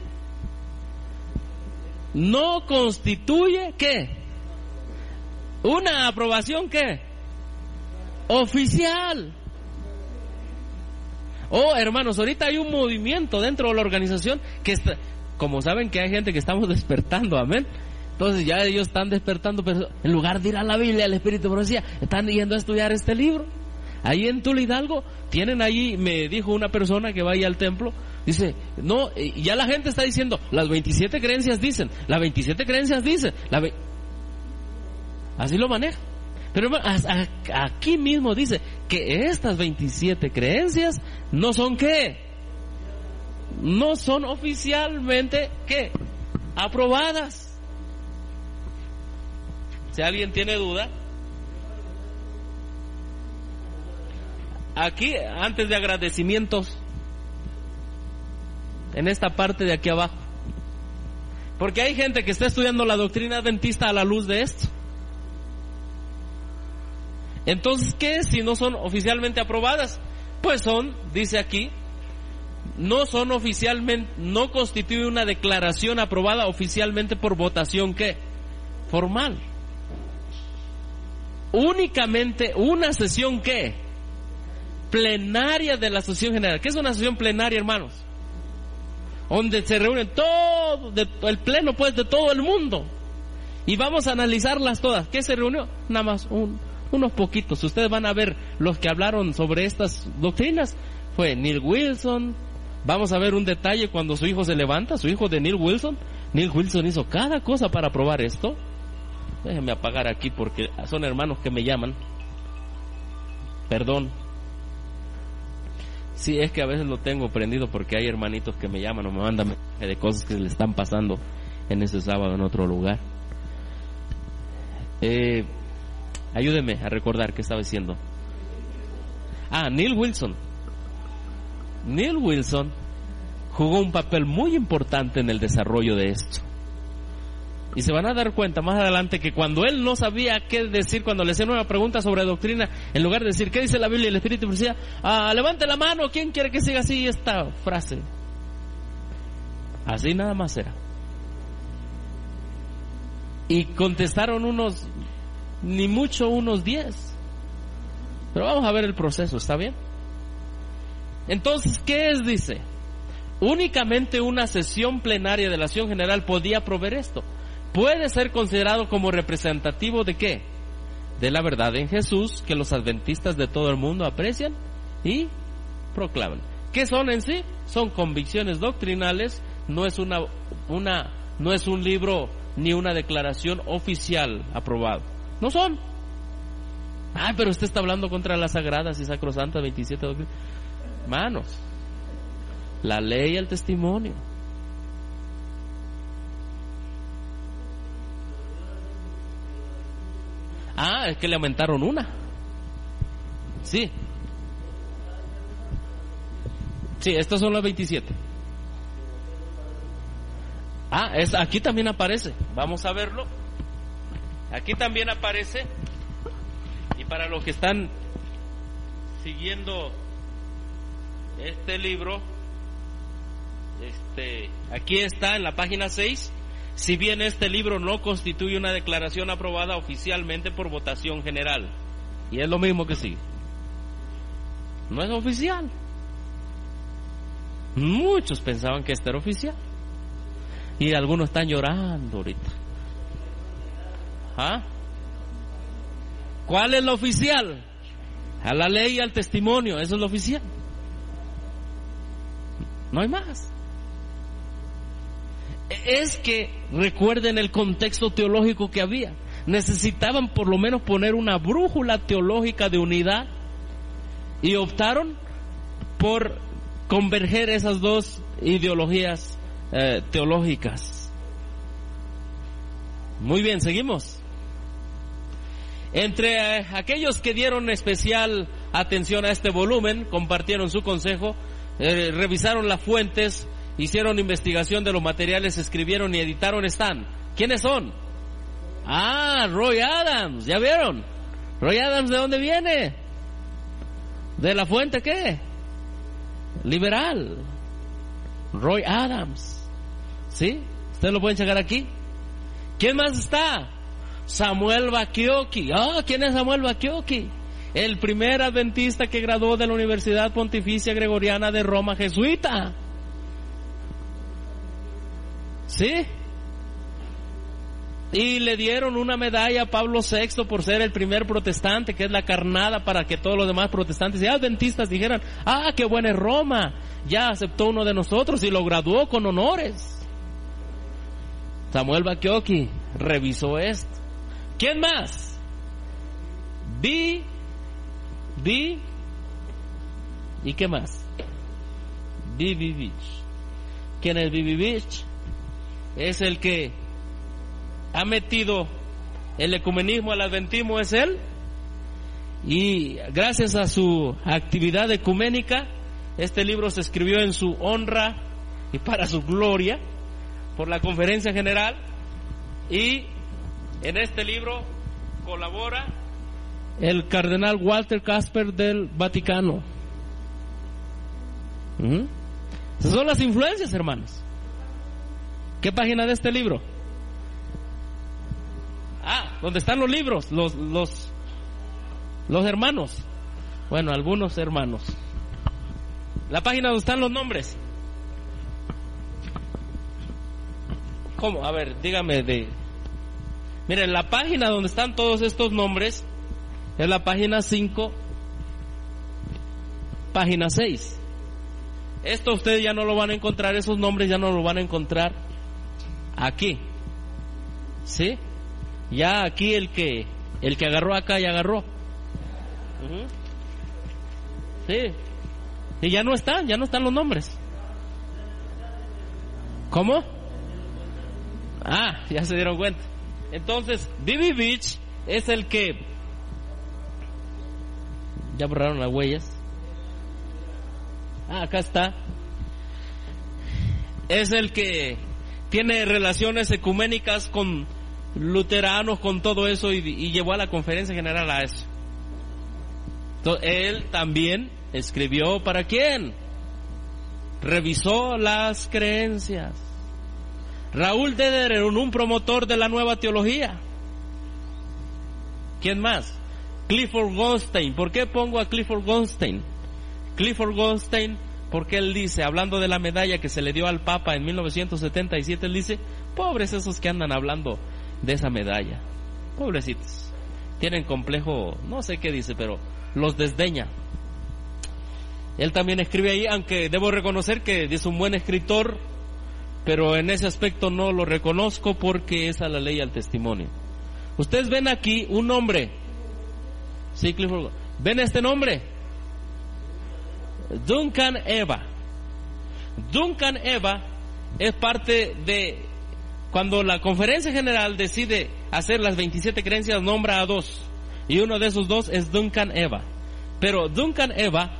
[SPEAKER 1] No constituye, ¿qué? Una aprobación, ¿qué? Oficial. Oh, hermanos, ahorita hay un movimiento dentro de la organización que está, como saben que hay gente que estamos despertando, amén. Entonces ya ellos están despertando, pero en lugar de ir a la Biblia, al Espíritu de Profecía, están yendo a estudiar este libro. Ahí en Tula Hidalgo, tienen ahí, me dijo una persona que va ahí al templo, dice, no, ya la gente está diciendo, las veintisiete creencias dicen, las veintisiete creencias dicen, la ve... así lo maneja. Pero hermano, aquí mismo dice que estas veintisiete creencias no son ¿qué? No son oficialmente ¿qué? Aprobadas. Si alguien tiene duda, aquí, antes de agradecimientos, en esta parte de aquí abajo, porque hay gente que está estudiando la doctrina adventista a la luz de esto. Entonces, ¿qué si no son oficialmente aprobadas? Pues son, dice aquí, no son oficialmente, no constituye una declaración aprobada oficialmente por votación, ¿qué? Formal. Únicamente una sesión, ¿qué? Plenaria de la sesión general. ¿Qué es una sesión plenaria, hermanos? Donde se reúnen todo, de, el pleno pues de todo el mundo. Y vamos a analizarlas todas. ¿Qué se reunió? Nada más un, unos poquitos. Ustedes van a ver los que hablaron sobre estas doctrinas. Fue Neil Wilson. Vamos a ver un detalle cuando su hijo se levanta, su hijo de Neil Wilson. Neil Wilson hizo cada cosa para probar esto. Déjenme apagar aquí porque son hermanos que me llaman. Perdón. Sí, es que a veces lo tengo prendido porque hay hermanitos que me llaman o me mandan mensajes de cosas que le están pasando en ese sábado en otro lugar. Eh, ayúdeme a recordar qué estaba diciendo. Ah, Neil Wilson. Neil Wilson jugó un papel muy importante en el desarrollo de esto. Y se van a dar cuenta más adelante que cuando él no sabía qué decir, cuando le hacían una pregunta sobre doctrina, en lugar de decir ¿qué dice la Biblia y el Espíritu decía? Ah, levante la mano, ¿quién quiere que siga así esta frase? Así nada más era. Y contestaron unos, ni mucho unos diez. Pero vamos a ver el proceso, ¿está bien? Entonces, ¿qué es? Dice, únicamente una sesión plenaria de la sesión general podía proveer esto. Puede ser considerado como representativo de ¿qué? De la verdad en Jesús que los adventistas de todo el mundo aprecian y proclaman. ¿Qué son en sí? Son convicciones doctrinales, no es una, una, no es un libro ni una declaración oficial aprobado. No son. Ay, pero usted está hablando contra las sagradas y sacrosantas veintisiete doctrinas. Manos, la ley y el testimonio. Ah, es que le aumentaron una. Sí. Sí, estas son las veintisiete. Ah, es, aquí también aparece. Vamos a verlo. Aquí también aparece. Y para los que están siguiendo este libro, este, aquí está en la página seis. Si bien este libro no constituye una declaración aprobada oficialmente por votación general, y es lo mismo que sí, no es oficial. Muchos pensaban que este era oficial, y algunos están llorando ahorita. ¿Ah? ¿Cuál es lo oficial? A la ley y al testimonio, eso es lo oficial. No hay más. Es que recuerden el contexto teológico que había. Necesitaban por lo menos poner una brújula teológica de unidad y optaron por converger esas dos ideologías eh, teológicas. Muy bien, seguimos. Entre eh, aquellos que dieron especial atención a este volumen, compartieron su consejo, eh, revisaron las fuentes, hicieron investigación de los materiales, escribieron y editaron, están. ¿Quiénes son? Ah, Roy Adams, ¿ya vieron? Roy Adams, ¿de dónde viene? ¿De la fuente qué? Liberal. Roy Adams. ¿Sí? Ustedes lo pueden checar aquí. ¿Quién más está? Samuel Bacchiocchi. Ah, ¿quién es Samuel Bacchiocchi? El primer adventista que graduó de la Universidad Pontificia Gregoriana de Roma, jesuita. ¿Sí? Y le dieron una medalla a Pablo sexto por ser el primer protestante, que es la carnada para que todos los demás protestantes y adventistas dijeran: ah, qué buena es Roma, ya aceptó uno de nosotros y lo graduó con honores. Samuel Bacchiocchi revisó esto. ¿Quién más? Vi, vi, ¿y qué más? Bibivich. ¿Quién es Bibivich? Es el que ha metido el ecumenismo al adventismo, es él, y gracias a su actividad ecuménica este libro se escribió en su honra y para su gloria por la Conferencia General, y en este libro colabora el cardenal Walter Casper del Vaticano. ¿Mm? Esas son las influencias, hermanos. ¿Qué página de este libro? Ah, ¿dónde están los libros? Los, los, los hermanos. Bueno, algunos hermanos. La página donde están los nombres. ¿Cómo? A ver, dígame de... Miren, la página donde están todos estos nombres es la página cinco, página seis. Esto ustedes ya no lo van a encontrar, esos nombres ya no lo van a encontrar aquí. ¿Sí? Ya aquí el que el que agarró acá ya agarró. Uh-huh. Sí. Y ya no están, ya no están los nombres. ¿Cómo? Ah, ya se dieron cuenta. Entonces, Bibivich es el que... Ya borraron las huellas. Ah, acá está. Es el que tiene relaciones ecuménicas con luteranos, con todo eso, y, y llevó a la Conferencia General a eso. Entonces, él también escribió ¿para quién? Revisó las creencias. Raúl Deder era un promotor de la nueva teología. ¿Quién más? Clifford Goldstein. ¿Por qué pongo a Clifford Goldstein? Clifford Goldstein, porque él dice, hablando de la medalla que se le dio al Papa en mil novecientos setenta y siete, él dice: pobres esos que andan hablando de esa medalla, pobrecitos, tienen complejo, no sé qué dice, pero los desdeña. Él también escribe ahí, aunque debo reconocer que es un buen escritor, pero en ese aspecto no lo reconozco porque es a la ley y al testimonio. Ustedes ven aquí un nombre. Sí, Clifford. ¿Ven este nombre? Duncan Eva. Duncan Eva es parte de... Cuando la Conferencia General decide hacer las veintisiete creencias, nombra a dos. Y uno de esos dos es Duncan Eva. Pero Duncan Eva...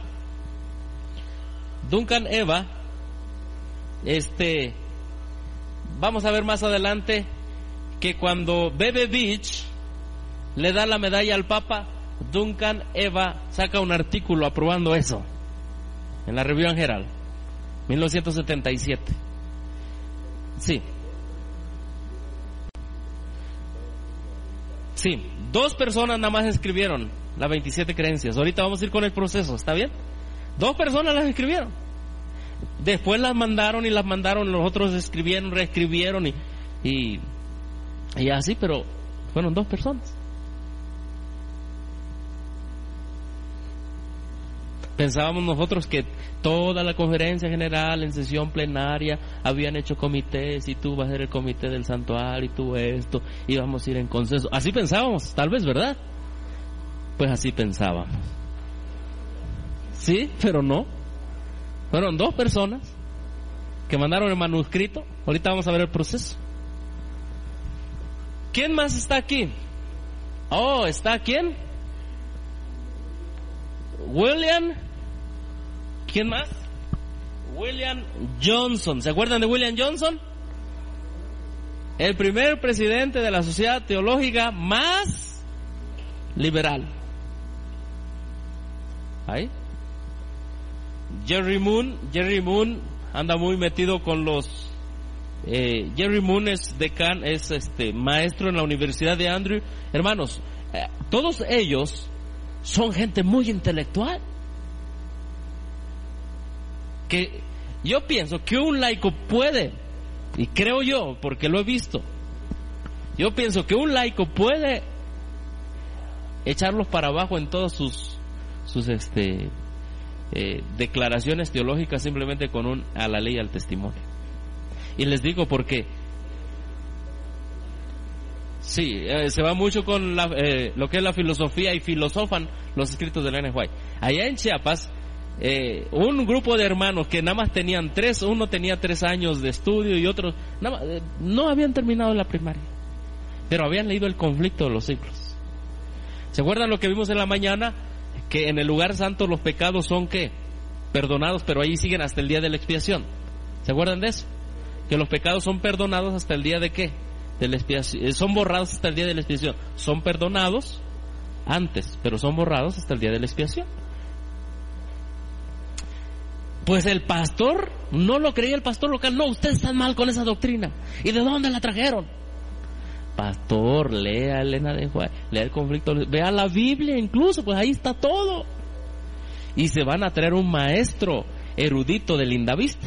[SPEAKER 1] Duncan Eva... Este... Vamos a ver más adelante que cuando Bibivich le da la medalla al Papa, Duncan Eva saca un artículo aprobando eso en la Review and Herald, mil novecientos setenta y siete. Sí. Sí, dos personas nada más escribieron las veintisiete creencias. Ahorita vamos a ir con el proceso, ¿está bien? Dos personas las escribieron. Después las mandaron y las mandaron, los otros escribieron, reescribieron y, y, y así, pero fueron dos personas. Pensábamos nosotros que toda la Conferencia General en sesión plenaria habían hecho comités y tú vas a ser el comité del santuario y tú esto, y vamos a ir en consenso. Así pensábamos, tal vez, ¿verdad? Pues así pensábamos. Sí, pero no. Fueron dos personas que mandaron el manuscrito. Ahorita vamos a ver el proceso. ¿Quién más está aquí? Oh, ¿está quién? William. ¿Quién más? William Johnson. ¿Se acuerdan de William Johnson? El primer presidente de la sociedad teológica más liberal. Ahí. Jerry Moon, Jerry Moon anda muy metido con los eh, Jerry Moon es decan, es este maestro en la Universidad de Andrew. Hermanos, eh, todos ellos son gente muy intelectual, que yo pienso que un laico puede, y creo yo, porque lo he visto, yo pienso que un laico puede echarlos para abajo en todas sus sus este eh, declaraciones teológicas, simplemente con un a la ley y al testimonio. Y les digo porque sí, eh, se va mucho con la, eh, lo que es la filosofía, y filosofan los escritos de Ellen White. Allá en Chiapas, eh, un grupo de hermanos que nada más tenían tres, uno tenía tres años de estudio y otros nada más, eh, no habían terminado la primaria, pero habían leído El conflicto de los siglos. ¿Se acuerdan lo que vimos en la mañana? Que en el lugar santo los pecados son ¿qué? Perdonados, pero ahí siguen hasta el día de la expiación. ¿Se acuerdan de eso? Que los pecados son perdonados hasta el día de ¿qué? De la expiación. Son borrados hasta el día de la expiación. Son perdonados antes, pero son borrados hasta el día de la expiación. Pues el pastor no lo creía, el pastor local. No, ustedes están mal con esa doctrina. ¿Y de dónde la trajeron? Pastor, lea Elena de White, lea El conflicto, vea la Biblia incluso, pues ahí está todo. Y se van a traer un maestro erudito de linda vista.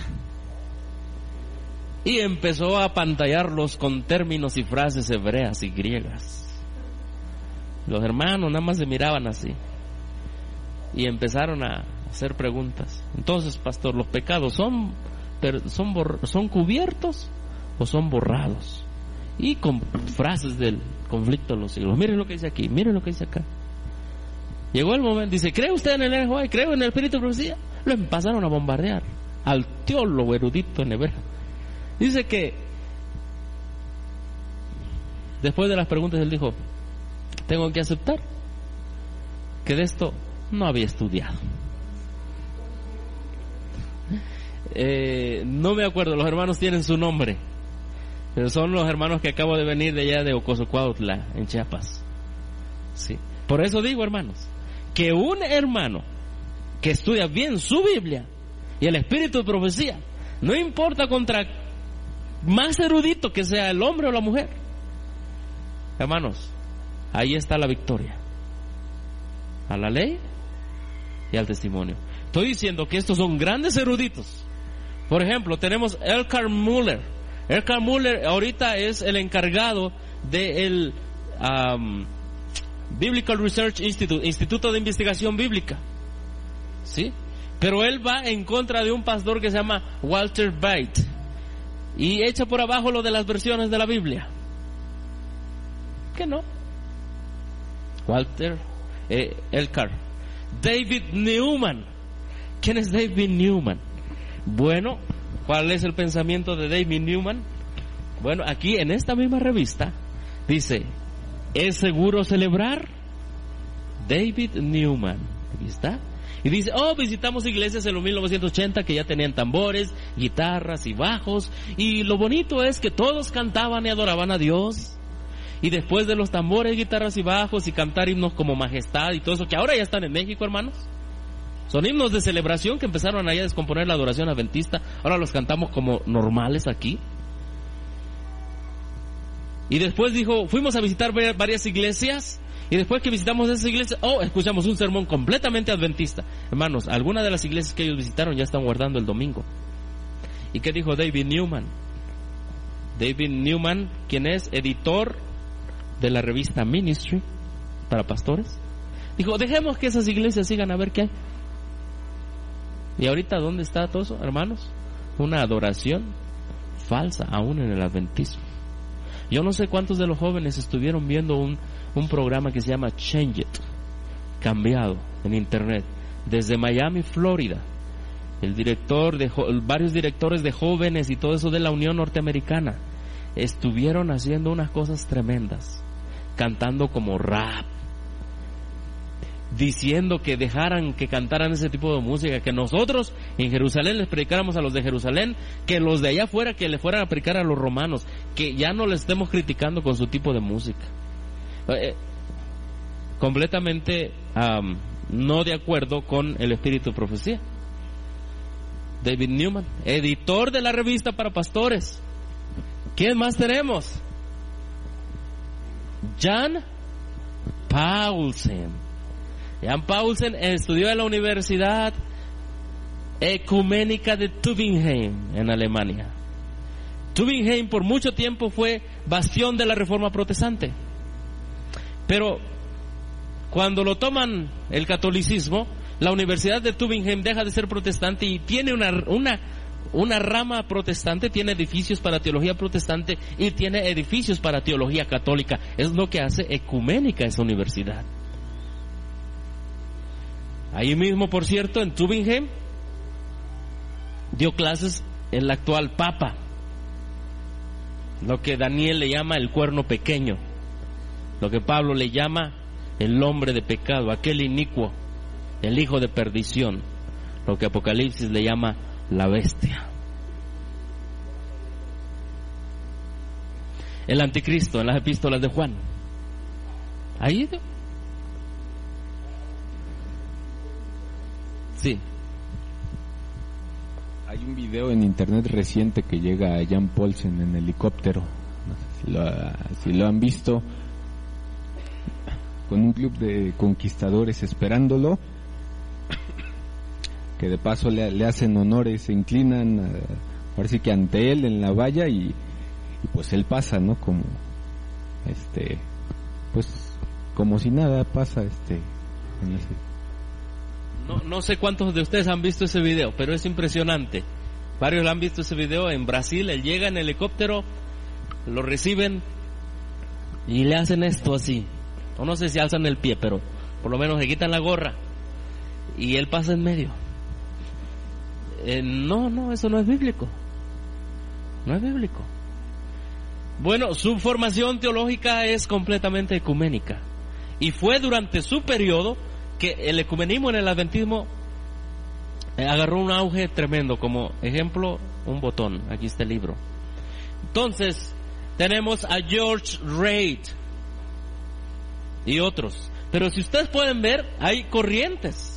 [SPEAKER 1] Y empezó a apantallarlos con términos y frases hebreas y griegas. Los hermanos nada más se miraban así y empezaron a hacer preguntas. Entonces, pastor, ¿los pecados son, son, son cubiertos o son borrados? Y con frases del conflicto de los siglos. Miren lo que dice aquí, miren lo que dice acá. Llegó el momento, dice, ¿cree usted en el Ellen White? ¿Cree en el espíritu de profecía? Lo empezaron a bombardear al teólogo erudito en hebreo. Dice que después de las preguntas él dijo, tengo que aceptar que de esto no había estudiado. Eh, no me acuerdo, los hermanos tienen su nombre, pero son los hermanos que acabo de venir de allá de Ocosocuautla, en Chiapas. Sí. Por eso digo, hermanos, que un hermano que estudia bien su Biblia y el espíritu de profecía, no importa contra más erudito que sea el hombre o la mujer, hermanos, ahí está la victoria, a la ley y al testimonio. Estoy diciendo que estos son grandes eruditos. Por ejemplo, tenemos Elkhart Muller. Elkhart Muller ahorita es el encargado del um, Biblical Research Institute, Instituto de Investigación Bíblica, ¿sí? Pero él va en contra de un pastor que se llama Walter Bate y echa por abajo lo de las versiones de la Biblia. ¿Qué no? Walter eh, Elkhart. David Newman. ¿Quién es David Newman? Bueno, ¿cuál es el pensamiento de David Newman? Bueno, aquí en esta misma revista dice, ¿es seguro celebrar? David Newman, aquí está. Y dice, oh, visitamos iglesias en los mil novecientos ochenta que ya tenían tambores, guitarras y bajos, y lo bonito es que todos cantaban y adoraban a Dios. Y después de los tambores, guitarras y bajos y cantar himnos como Majestad y todo eso, que ahora ya están en México, hermanos, son himnos de celebración que empezaron allá a descomponer la adoración adventista, ahora los cantamos como normales aquí. Y después dijo, fuimos a visitar varias iglesias, y después que visitamos esas iglesias, oh, escuchamos un sermón completamente adventista. Hermanos, algunas de las iglesias que ellos visitaron ya están guardando el domingo. ¿Y qué dijo David Newman? David Newman, quien es editor de la revista Ministry para pastores, dijo, dejemos que esas iglesias sigan a ver qué hay. Y ahorita, ¿dónde está todo eso, hermanos? Una adoración falsa aún en el adventismo. Yo no sé cuántos de los jóvenes estuvieron viendo un, un programa que se llama Change It, cambiado, en internet, desde Miami, Florida. El director de varios directores de jóvenes y todo eso de la Unión Norteamericana estuvieron haciendo unas cosas tremendas, cantando como rap, diciendo que dejaran que cantaran ese tipo de música, que nosotros en Jerusalén les predicáramos a los de Jerusalén, que los de allá afuera que le fueran a predicar a los romanos, que ya no les estemos criticando con su tipo de música. Eh, completamente um, no de acuerdo con el espíritu de profecía. David Newman, editor de la revista para pastores. ¿Quién más tenemos? Jan Paulsen. Jan Paulsen estudió en la Universidad Ecuménica de Tübingen en Alemania. Tübingen por mucho tiempo fue bastión de la Reforma Protestante, pero cuando lo toman el catolicismo, la Universidad de Tübingen deja de ser protestante y tiene una, una, una rama protestante, tiene edificios para teología protestante y tiene edificios para teología católica. Es lo que hace ecuménica esa universidad. Ahí mismo, por cierto, en Tübingen dio clases el actual Papa, lo que Daniel le llama el cuerno pequeño, lo que Pablo le llama el hombre de pecado, aquel inicuo, el hijo de perdición, lo que Apocalipsis le llama la bestia. El anticristo en las epístolas de Juan. Ahí. Sí.
[SPEAKER 2] Hay un video en internet reciente que llega a Jan Paulsen en helicóptero. No sé si lo, si lo han visto, con un club de conquistadores esperándolo, que de paso le, le hacen honores, se inclinan, uh, ahora sí que ante él en la valla y, y pues él pasa, ¿no? Como, este, pues, como si nada pasa, este, en ese...
[SPEAKER 1] No, no sé cuántos de ustedes han visto ese video, pero es impresionante. Varios han visto ese video en Brasil. Él llega en helicóptero, lo reciben y le hacen esto así. O no sé si alzan el pie, pero por lo menos le quitan la gorra y él pasa en medio. Eh, no, no, eso no es bíblico. No es bíblico. Bueno, su formación teológica es completamente ecuménica y fue durante su periodo que el ecumenismo en el adventismo eh, agarró un auge tremendo. Como ejemplo, un botón, aquí está el libro. Entonces tenemos a George Reid y otros, pero si ustedes pueden ver, hay corrientes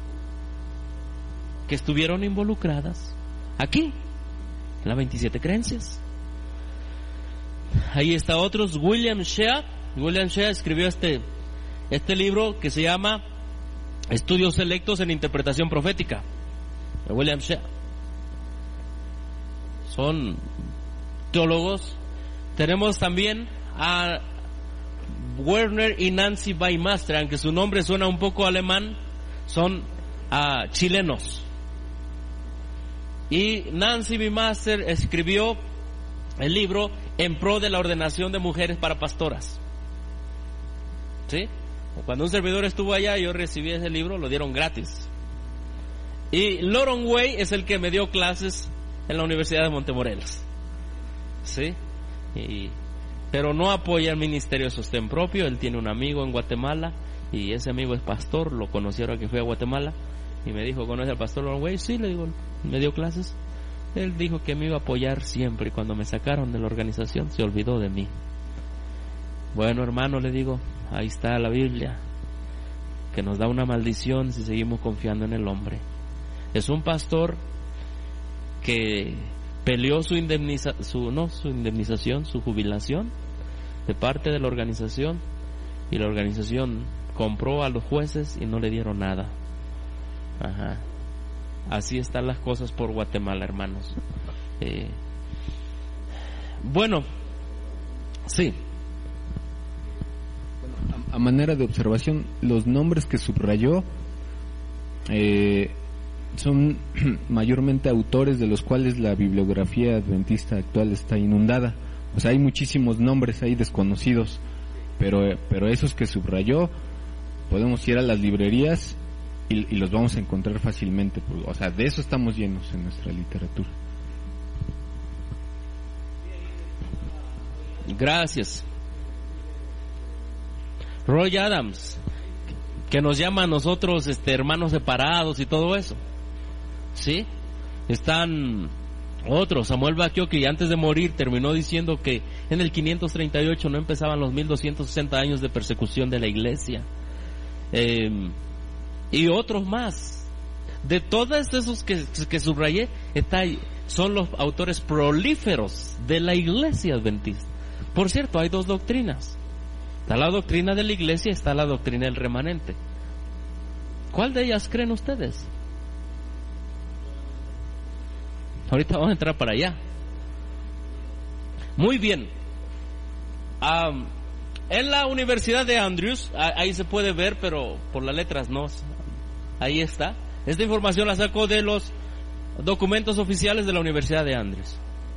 [SPEAKER 1] que estuvieron involucradas aquí en las veintisiete creencias. Ahí está otros. William Shea William Shea escribió este este libro que se llama Estudios Selectos en Interpretación Profética. William Shea. Son teólogos. Tenemos también a Werner y Nancy Weimaster, aunque su nombre suena un poco alemán, son uh, chilenos. Y Nancy Weimaster escribió el libro En pro de la ordenación de mujeres para pastoras. ¿Sí? Cuando un servidor estuvo allá, yo recibí ese libro, lo dieron gratis. Y Loron Way es el que me dio clases en la Universidad de Montemorelos. ¿Sí? Y, pero no apoya el ministerio de sostén propio. Él tiene un amigo en Guatemala y ese amigo es pastor. Lo conocí ahora que fui a Guatemala y me dijo, ¿conoce al pastor Loron Way? Sí, le digo, me dio clases. Él dijo que me iba a apoyar siempre y cuando me sacaron de la organización se olvidó de mí. Bueno, hermano, le digo, ahí está la Biblia, que nos da una maldición si seguimos confiando en el hombre. Es un pastor que peleó su indemniza, su no su indemnización, su jubilación de parte de la organización, y la organización compró a los jueces y no le dieron nada. Ajá. Así están las cosas por Guatemala, hermanos. Eh, bueno, sí.
[SPEAKER 2] A manera de observación, los nombres que subrayó eh, son mayormente autores de los cuales la bibliografía adventista actual está inundada. O sea, hay muchísimos nombres ahí desconocidos, pero, pero esos que subrayó, podemos ir a las librerías y, y los vamos a encontrar fácilmente. O sea, de eso estamos llenos en nuestra literatura.
[SPEAKER 1] Gracias. Roy Adams, que nos llama a nosotros este, hermanos separados y todo eso. ¿Sí? Están otros. Samuel Bakio, que antes de morir terminó diciendo que en el quinientos treinta y ocho no empezaban los mil doscientos sesenta años de persecución de la iglesia. Eh, y otros más. de todos esos que, que subrayé, está ahí, son los autores prolíferos de la iglesia adventista. Por cierto, hay dos doctrinas. Está la doctrina de la iglesia y está la doctrina del remanente. ¿Cuál de ellas creen ustedes? Ahorita vamos a entrar para allá. Muy bien. Um, en la Universidad de Andrews, ahí se puede ver, pero por las letras no. Ahí está. Esta información la saco de los documentos oficiales de la Universidad de Andrews.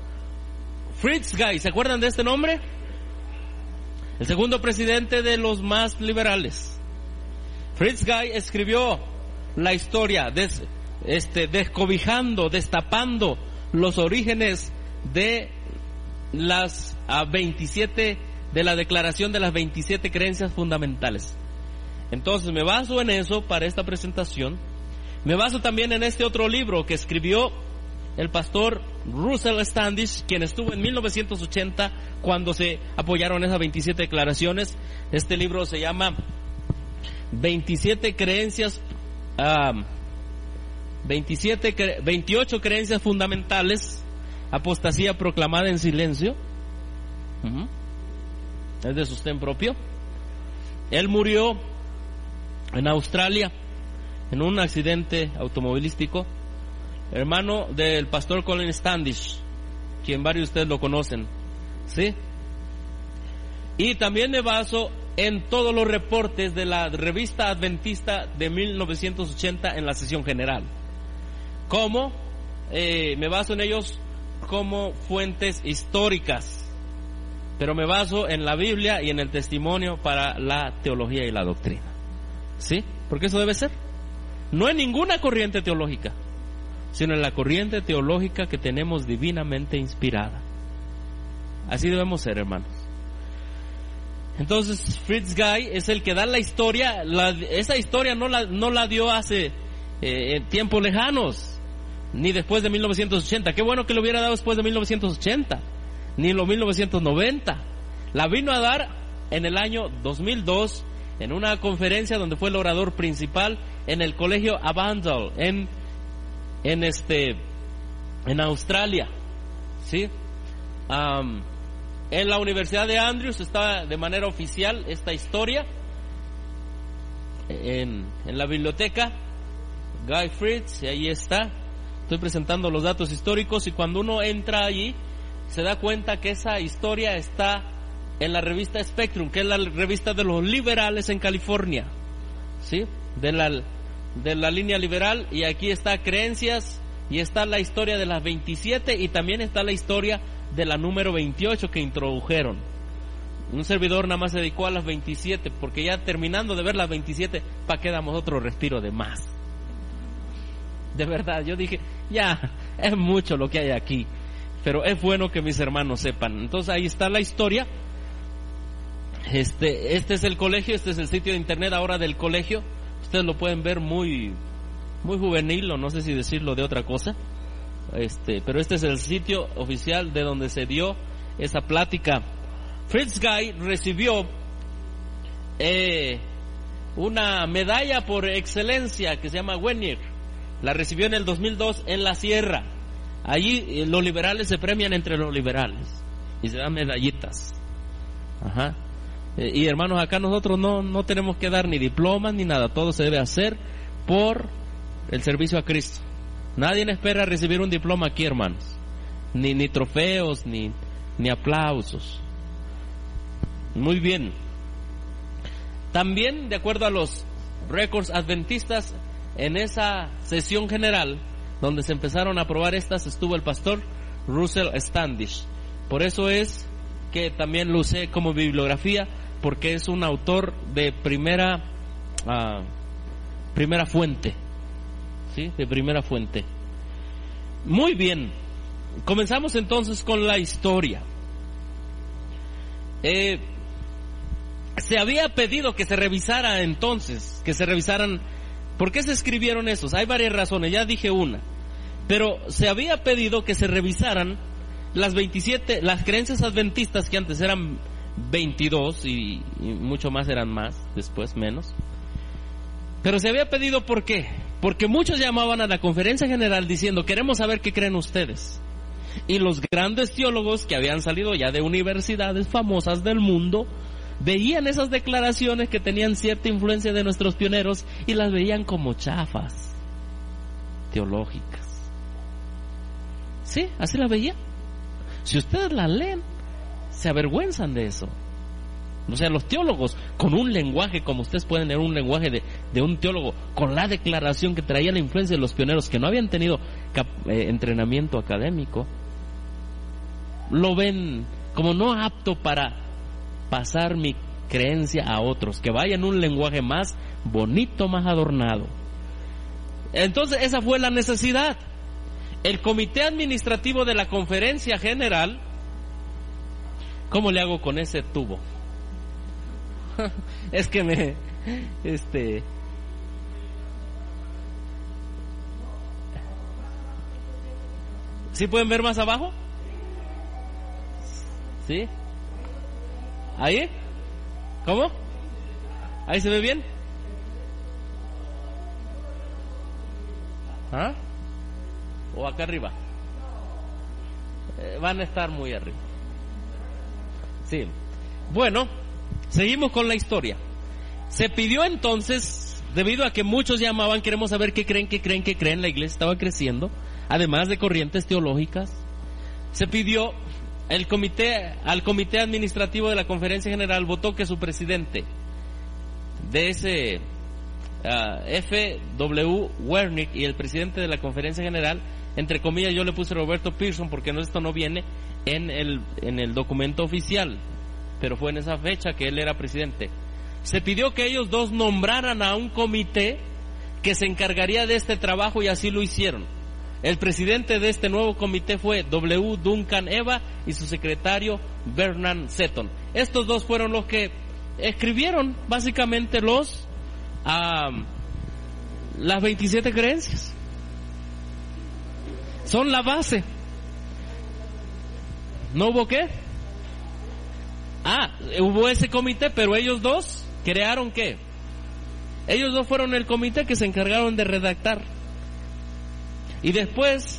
[SPEAKER 1] Fritz Guy, ¿se acuerdan de este nombre? El segundo presidente de los más liberales. Fritz Guy escribió la historia, des, este, descobijando, destapando los orígenes de las uh, veintisiete, de la declaración de las veintisiete creencias fundamentales. Entonces me baso en eso para esta presentación. Me baso también en este otro libro que escribió el pastor Russell Standish, quien estuvo en mil novecientos ochenta cuando se apoyaron esas veintisiete declaraciones. Este libro se llama veintisiete creencias, uh, veintisiete, veintiocho creencias fundamentales, apostasía proclamada en silencio. Uh-huh. Es de sostén propio. Él murió en Australia en un accidente automovilístico, hermano del pastor Colin Standish, quien varios de ustedes lo conocen, ¿sí? Y también me baso en todos los reportes de la revista adventista de mil novecientos ochenta en la sesión general. ¿Cómo? Eh, me baso en ellos como fuentes históricas, pero me baso en la Biblia y en el testimonio para la teología y la doctrina, ¿sí? Porque eso debe ser. No en ninguna corriente teológica, sino en la corriente teológica que tenemos divinamente inspirada. Así debemos ser, hermanos. Entonces, Fritz Guy es el que da la historia. La, esa historia no la, no la dio hace eh, tiempos lejanos, ni después de mil novecientos ochenta. Qué bueno que lo hubiera dado después de mil novecientos ochenta, ni en los mil novecientos noventa. La vino a dar en el año dos mil dos, en una conferencia donde fue el orador principal en el colegio Avondale, en, en este, en Australia, ¿sí? Um, en la Universidad de Andrews está de manera oficial esta historia en, en la biblioteca Guy Fritz, y ahí está. Estoy presentando los datos históricos, y cuando uno entra allí se da cuenta que esa historia está en la revista Spectrum, que es la revista de los liberales en California, ¿sí? De la, de la línea liberal, y aquí está creencias, y está la historia de las veintisiete, y también está la historia de la número veintiocho que introdujeron. Un servidor nada más se dedicó a las veintisiete, porque ya terminando de ver las veintisiete, ¿para qué damos otro respiro de más? De verdad, yo dije, ya, es mucho lo que hay aquí, pero es bueno que mis hermanos sepan. Entonces ahí está la historia. Este, este es el colegio, este es el sitio de internet ahora del colegio. Ustedes lo pueden ver muy, muy juvenil, o no sé si decirlo de otra cosa. Este, pero este es el sitio oficial de donde se dio esa plática. Fritz Guy recibió eh, una medalla por excelencia que se llama Wenier. La recibió en el dos mil dos en la Sierra. Allí eh, los liberales se premian entre los liberales y se dan medallitas. Ajá. Eh, y hermanos, acá nosotros no, no tenemos que dar ni diplomas ni nada. Todo se debe hacer por el servicio a Cristo. Nadie espera recibir un diploma aquí, hermanos. Ni, ni trofeos, ni, ni aplausos. Muy bien. También, de acuerdo a los récords adventistas, en esa sesión general donde se empezaron a aprobar estas, estuvo el pastor Russell Standish. Por eso es que también lo usé como bibliografía, porque es un autor de primera uh, primera fuente, ¿sí? De primera fuente. Muy bien. Comenzamos entonces con la historia. Eh, se había pedido que se revisara entonces, que se revisaran. ¿Por qué se escribieron esos? Hay varias razones, ya dije una. Pero se había pedido que se revisaran las veintisiete, las creencias adventistas, que antes eran veintidós y, y mucho más eran más, después menos. Pero se había pedido, ¿por qué? Porque muchos llamaban a la conferencia general diciendo, queremos saber qué creen ustedes. Y los grandes teólogos que habían salido ya de universidades famosas del mundo, veían esas declaraciones que tenían cierta influencia de nuestros pioneros y las veían como chafas teológicas. Sí, así las veían. Si ustedes las leen, se avergüenzan de eso. O sea, los teólogos con un lenguaje, como ustedes pueden leer un lenguaje de, de un teólogo, con la declaración que traía la influencia de los pioneros que no habían tenido cap, eh, entrenamiento académico, lo ven como no apto para pasar mi creencia a otros, que vaya en un lenguaje más bonito, más adornado. Entonces esa fue la necesidad. El comité administrativo de la conferencia general, ¿cómo le hago con ese tubo? Es que me, este, ¿sí pueden ver más abajo? ¿Sí? ¿Ahí? ¿Cómo? ¿Ahí se ve bien? ¿Ah? ¿O acá arriba? Eh, van a estar muy arriba. Sí. Bueno, seguimos con la historia. Se pidió entonces, debido a que muchos llamaban, queremos saber qué creen, qué creen, qué creen, la iglesia estaba creciendo, además de corrientes teológicas, se pidió el comité, al comité administrativo de la conferencia general votó que su presidente de ese uh, F W Wernick y el presidente de la conferencia general, entre comillas yo le puse Roberto Pearson porque no, esto no viene en el, en el documento oficial, pero fue en esa fecha que él era presidente. Se pidió que ellos dos nombraran a un comité que se encargaría de este trabajo y así lo hicieron. El presidente de este nuevo comité fue W. Duncan Eva y su secretario Bernard Seton. Estos dos fueron los que escribieron básicamente los uh, las veintisiete creencias. Son la base. ¿No hubo qué? Ah, hubo ese comité, pero ellos dos crearon ¿qué? Ellos dos fueron el comité que se encargaron de redactar. Y después,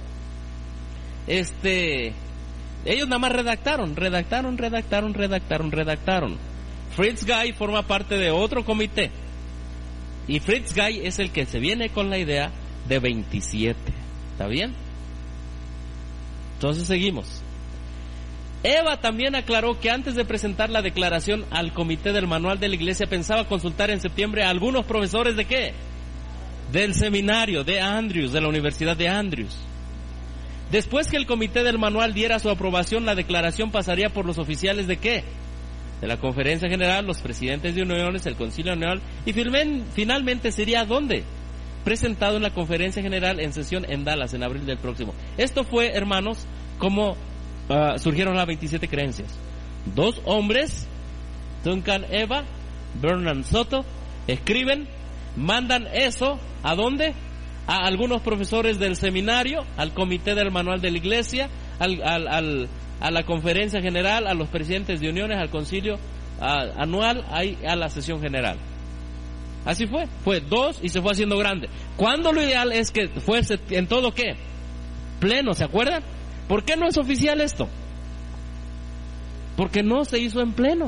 [SPEAKER 1] este, ellos nada más redactaron, redactaron, redactaron, redactaron, redactaron. Fritz Guy forma parte de otro comité. Y Fritz Guy es el que se viene con la idea de veintisiete. ¿Está bien? Entonces seguimos. Eva también aclaró que antes de presentar la declaración al comité del manual de la iglesia pensaba consultar en septiembre a algunos profesores de ¿qué? Del seminario de Andrews, de la Universidad de Andrews. Después que el comité del manual diera su aprobación, la declaración pasaría por los oficiales de ¿qué? De la conferencia general, los presidentes de uniones, el concilio anual, y finalmente sería ¿dónde? Presentado en la conferencia general en sesión en Dallas en abril del próximo. Esto fue, hermanos, como uh, surgieron las veintisiete creencias. Dos hombres, Duncan Eva, Bernard Soto, escriben, mandan eso, ¿a dónde? A algunos profesores del seminario, al comité del manual de la iglesia, al, al, al, a la conferencia general, a los presidentes de uniones, al concilio a, anual, ahí, a la sesión general. Así fue, fue dos y se fue haciendo grande. ¿Cuándo lo ideal es que fuese en todo qué? Pleno, ¿se acuerdan? ¿Por qué no es oficial esto? Porque no se hizo en pleno.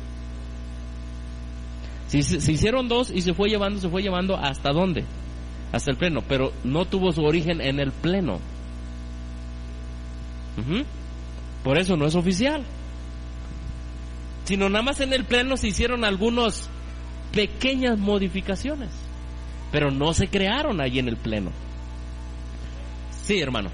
[SPEAKER 1] Si se, se hicieron dos y se fue llevando, se fue llevando ¿hasta dónde? Hasta el pleno, pero no tuvo su origen en el pleno. Uh-huh. Por eso no es oficial. Sino nada más en el pleno se hicieron algunos pequeñas modificaciones, pero no se crearon allí en el pleno. Sí, hermano.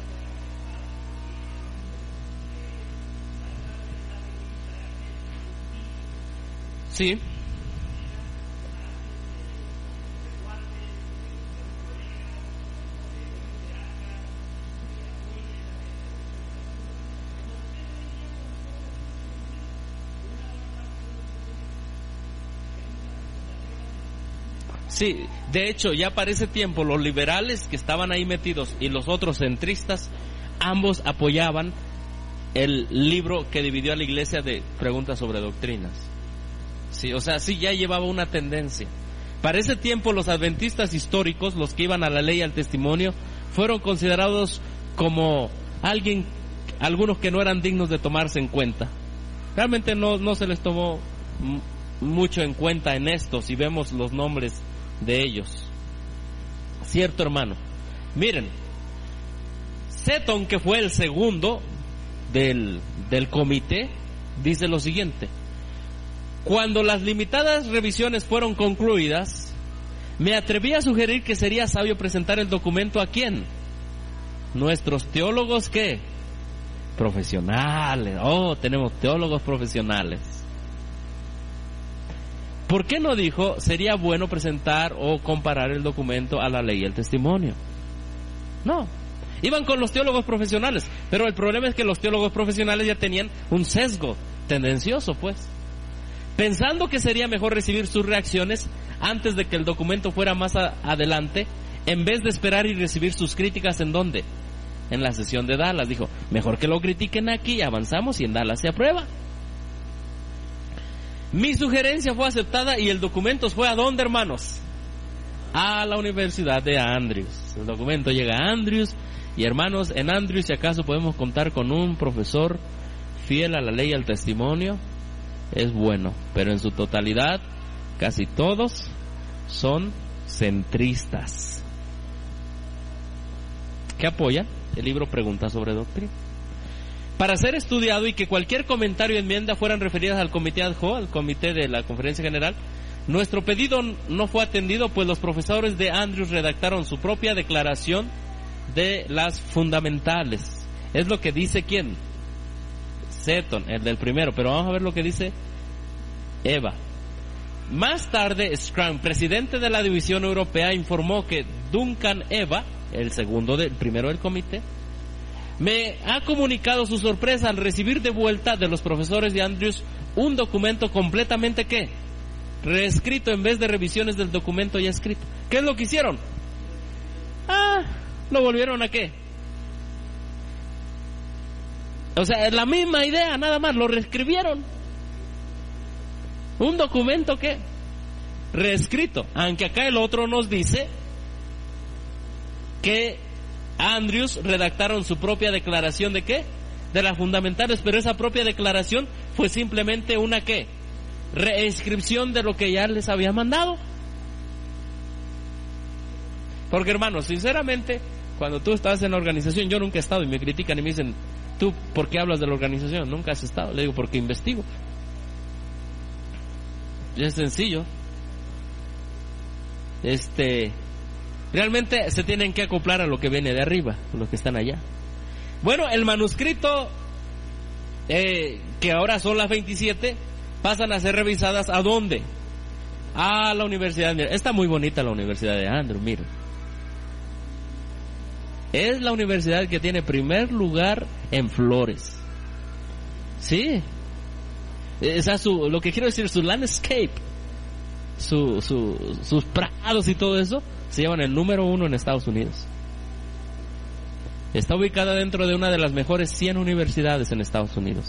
[SPEAKER 1] Sí. Sí, de hecho, ya para ese tiempo los liberales que estaban ahí metidos y los otros centristas, ambos apoyaban el libro que dividió a la iglesia de preguntas sobre doctrinas. Sí, o sea, sí ya llevaba una tendencia. Para ese tiempo los adventistas históricos, los que iban a la ley y al testimonio, fueron considerados como alguien, algunos que no eran dignos de tomarse en cuenta. Realmente no, no se les tomó m- mucho en cuenta en esto, si vemos los nombres de ellos. Cierto, hermano. Miren, Seton, que fue el segundo del, del comité, dice lo siguiente: cuando las limitadas revisiones fueron concluidas, me atreví a sugerir que sería sabio presentar el documento ¿a quién? Nuestros teólogos, ¿qué? Profesionales. Oh, tenemos teólogos profesionales. ¿Por qué no dijo sería bueno presentar o comparar el documento a la ley y el testimonio? No, iban con los teólogos profesionales, pero el problema es que los teólogos profesionales ya tenían un sesgo tendencioso, pues, pensando que sería mejor recibir sus reacciones antes de que el documento fuera más a- adelante, en vez de esperar y recibir sus críticas. ¿En dónde? En la sesión de Dallas. Dijo, mejor que lo critiquen aquí, avanzamos y en Dallas se aprueba. Mi sugerencia fue aceptada y el documento fue ¿a dónde, hermanos? A la Universidad de Andrews. El documento llega a Andrews, y hermanos, en Andrews, si acaso podemos contar con un profesor fiel a la ley y al testimonio, es bueno, pero en su totalidad casi todos son centristas. ¿Qué apoya? El libro Preguntas sobre Doctrina. Para ser estudiado y que cualquier comentario y enmienda fueran referidas al comité ad hoc, al comité de la Conferencia General, nuestro pedido no fue atendido, pues los profesores de Andrews redactaron su propia declaración de las fundamentales. Es lo que dice ¿quién? Seton, el del primero, pero vamos a ver lo que dice Eva. Más tarde, Scrum, presidente de la División Europea, informó que Duncan Eva, el segundo del primero del comité, me ha comunicado su sorpresa al recibir de vuelta de los profesores de Andrews un documento completamente ¿qué? Reescrito, en vez de revisiones del documento ya escrito. ¿Qué es lo que hicieron? Ah, lo volvieron a ¿qué? O sea, la misma idea, nada más, lo reescribieron. Un documento ¿qué? Reescrito. Aunque acá el otro nos dice que Andrews redactaron su propia declaración de ¿qué? De las fundamentales, pero esa propia declaración fue simplemente una ¿qué? Reescripción de lo que ya les había mandado. Porque, hermanos, sinceramente, cuando tú estás en la organización, yo nunca he estado y me critican y me dicen, ¿tú por qué hablas de la organización? Nunca has estado. Le digo, porque investigo. Y es sencillo. Este, realmente se tienen que acoplar a lo que viene de arriba, los que están allá. Bueno, el manuscrito, eh, que ahora son las veintisiete, pasan a ser revisadas ¿a dónde? A la Universidad de... Está muy bonita la Universidad de Andrews, miren. Es la universidad que tiene primer lugar en flores. Sí. Esa su, lo que quiero decir, su landscape, su, su, sus prados y todo eso, se llevan el número uno en Estados Unidos. Está ubicada dentro de una de las mejores cien universidades en Estados Unidos.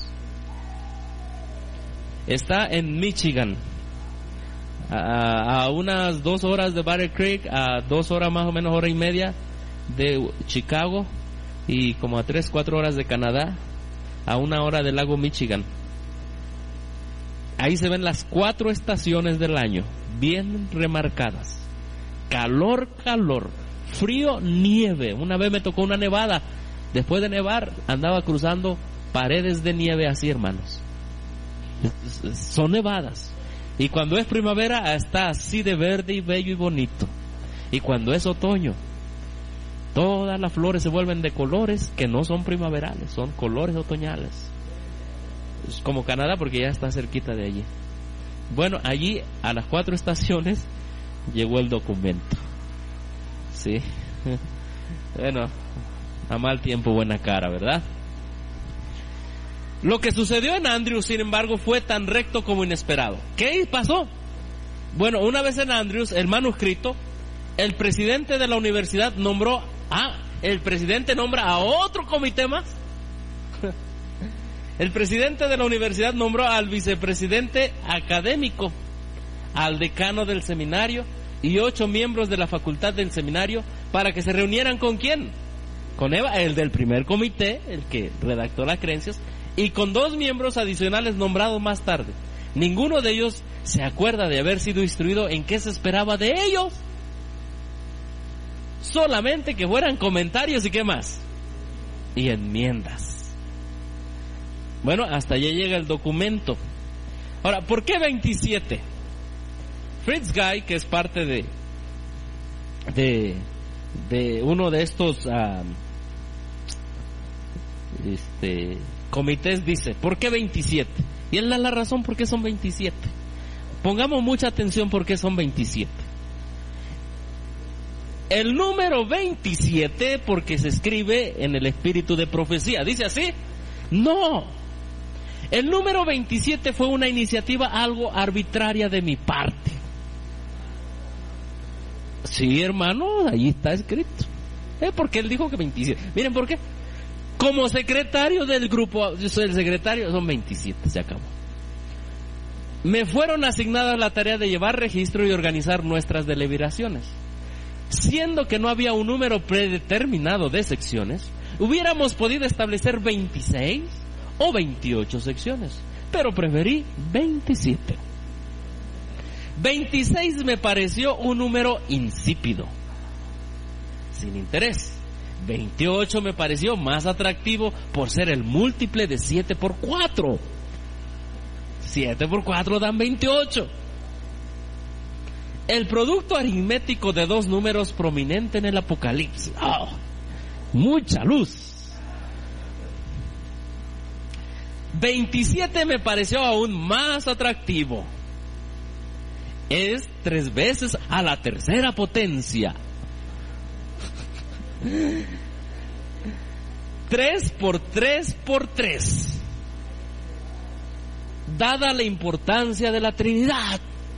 [SPEAKER 1] Está en Michigan, a, a unas dos horas de Battle Creek, a dos horas más o menos, hora y media de Chicago, y como a tres, cuatro horas de Canadá, a una hora del lago Michigan. Ahí se ven las cuatro estaciones del año, bien remarcadas. Calor, calor, frío, nieve. Una vez me tocó una nevada. Después de nevar, andaba cruzando paredes de nieve así, hermanos. Son nevadas. Y cuando es primavera, está así de verde y bello y bonito. Y cuando es otoño, todas las flores se vuelven de colores que no son primaverales, son colores otoñales. Es como Canadá, porque ya está cerquita de allí. Bueno, allí a las cuatro estaciones llegó el documento. Sí. Bueno, a mal tiempo buena cara, ¿verdad? Lo que sucedió en Andrews, sin embargo, fue tan recto como inesperado. ¿Qué pasó? Bueno, una vez en Andrews, el manuscrito, el presidente de la universidad nombró a... El presidente nombra a otro comité más. El presidente de la universidad nombró al vicepresidente académico, al decano del seminario y ocho miembros de la facultad del seminario para que se reunieran con quién, con Eva, el del primer comité, el que redactó las creencias, y con dos miembros adicionales nombrados más tarde. Ninguno de ellos se acuerda de haber sido instruido en qué se esperaba de ellos, solamente que fueran comentarios y qué más, y enmiendas. Bueno, hasta allá llega el documento. Ahora, ¿por qué veintisiete? Fritz Guy, que es parte de de, de uno de estos uh, este, comités, dice, ¿por qué veintisiete? Y él da la razón por qué son veintisiete. Pongamos mucha atención por qué son veintisiete. El número veintisiete, porque se escribe en el espíritu de profecía. ¿Dice así? No. El número veintisiete fue una iniciativa algo arbitraria de mi parte. Sí, hermano, ahí está escrito. ¿Eh? Porque él dijo que veintisiete. Miren por qué. Como secretario del grupo, yo soy el secretario, son veintisiete, se acabó. Me fueron asignadas la tarea de llevar registro y organizar nuestras deliberaciones. Siendo que no había un número predeterminado de secciones, hubiéramos podido establecer veintiséis o veintiocho secciones, pero preferí veintisiete. veintiséis me pareció un número insípido, sin interés. veintiocho me pareció más atractivo por ser el múltiple de siete por cuatro. siete por cuatro dan veintiocho. El producto aritmético de dos números prominente en el Apocalipsis. Oh, mucha luz. veintisiete me pareció aún más atractivo. Es tres veces a la tercera potencia. Tres por tres por tres. Dada la importancia de la Trinidad.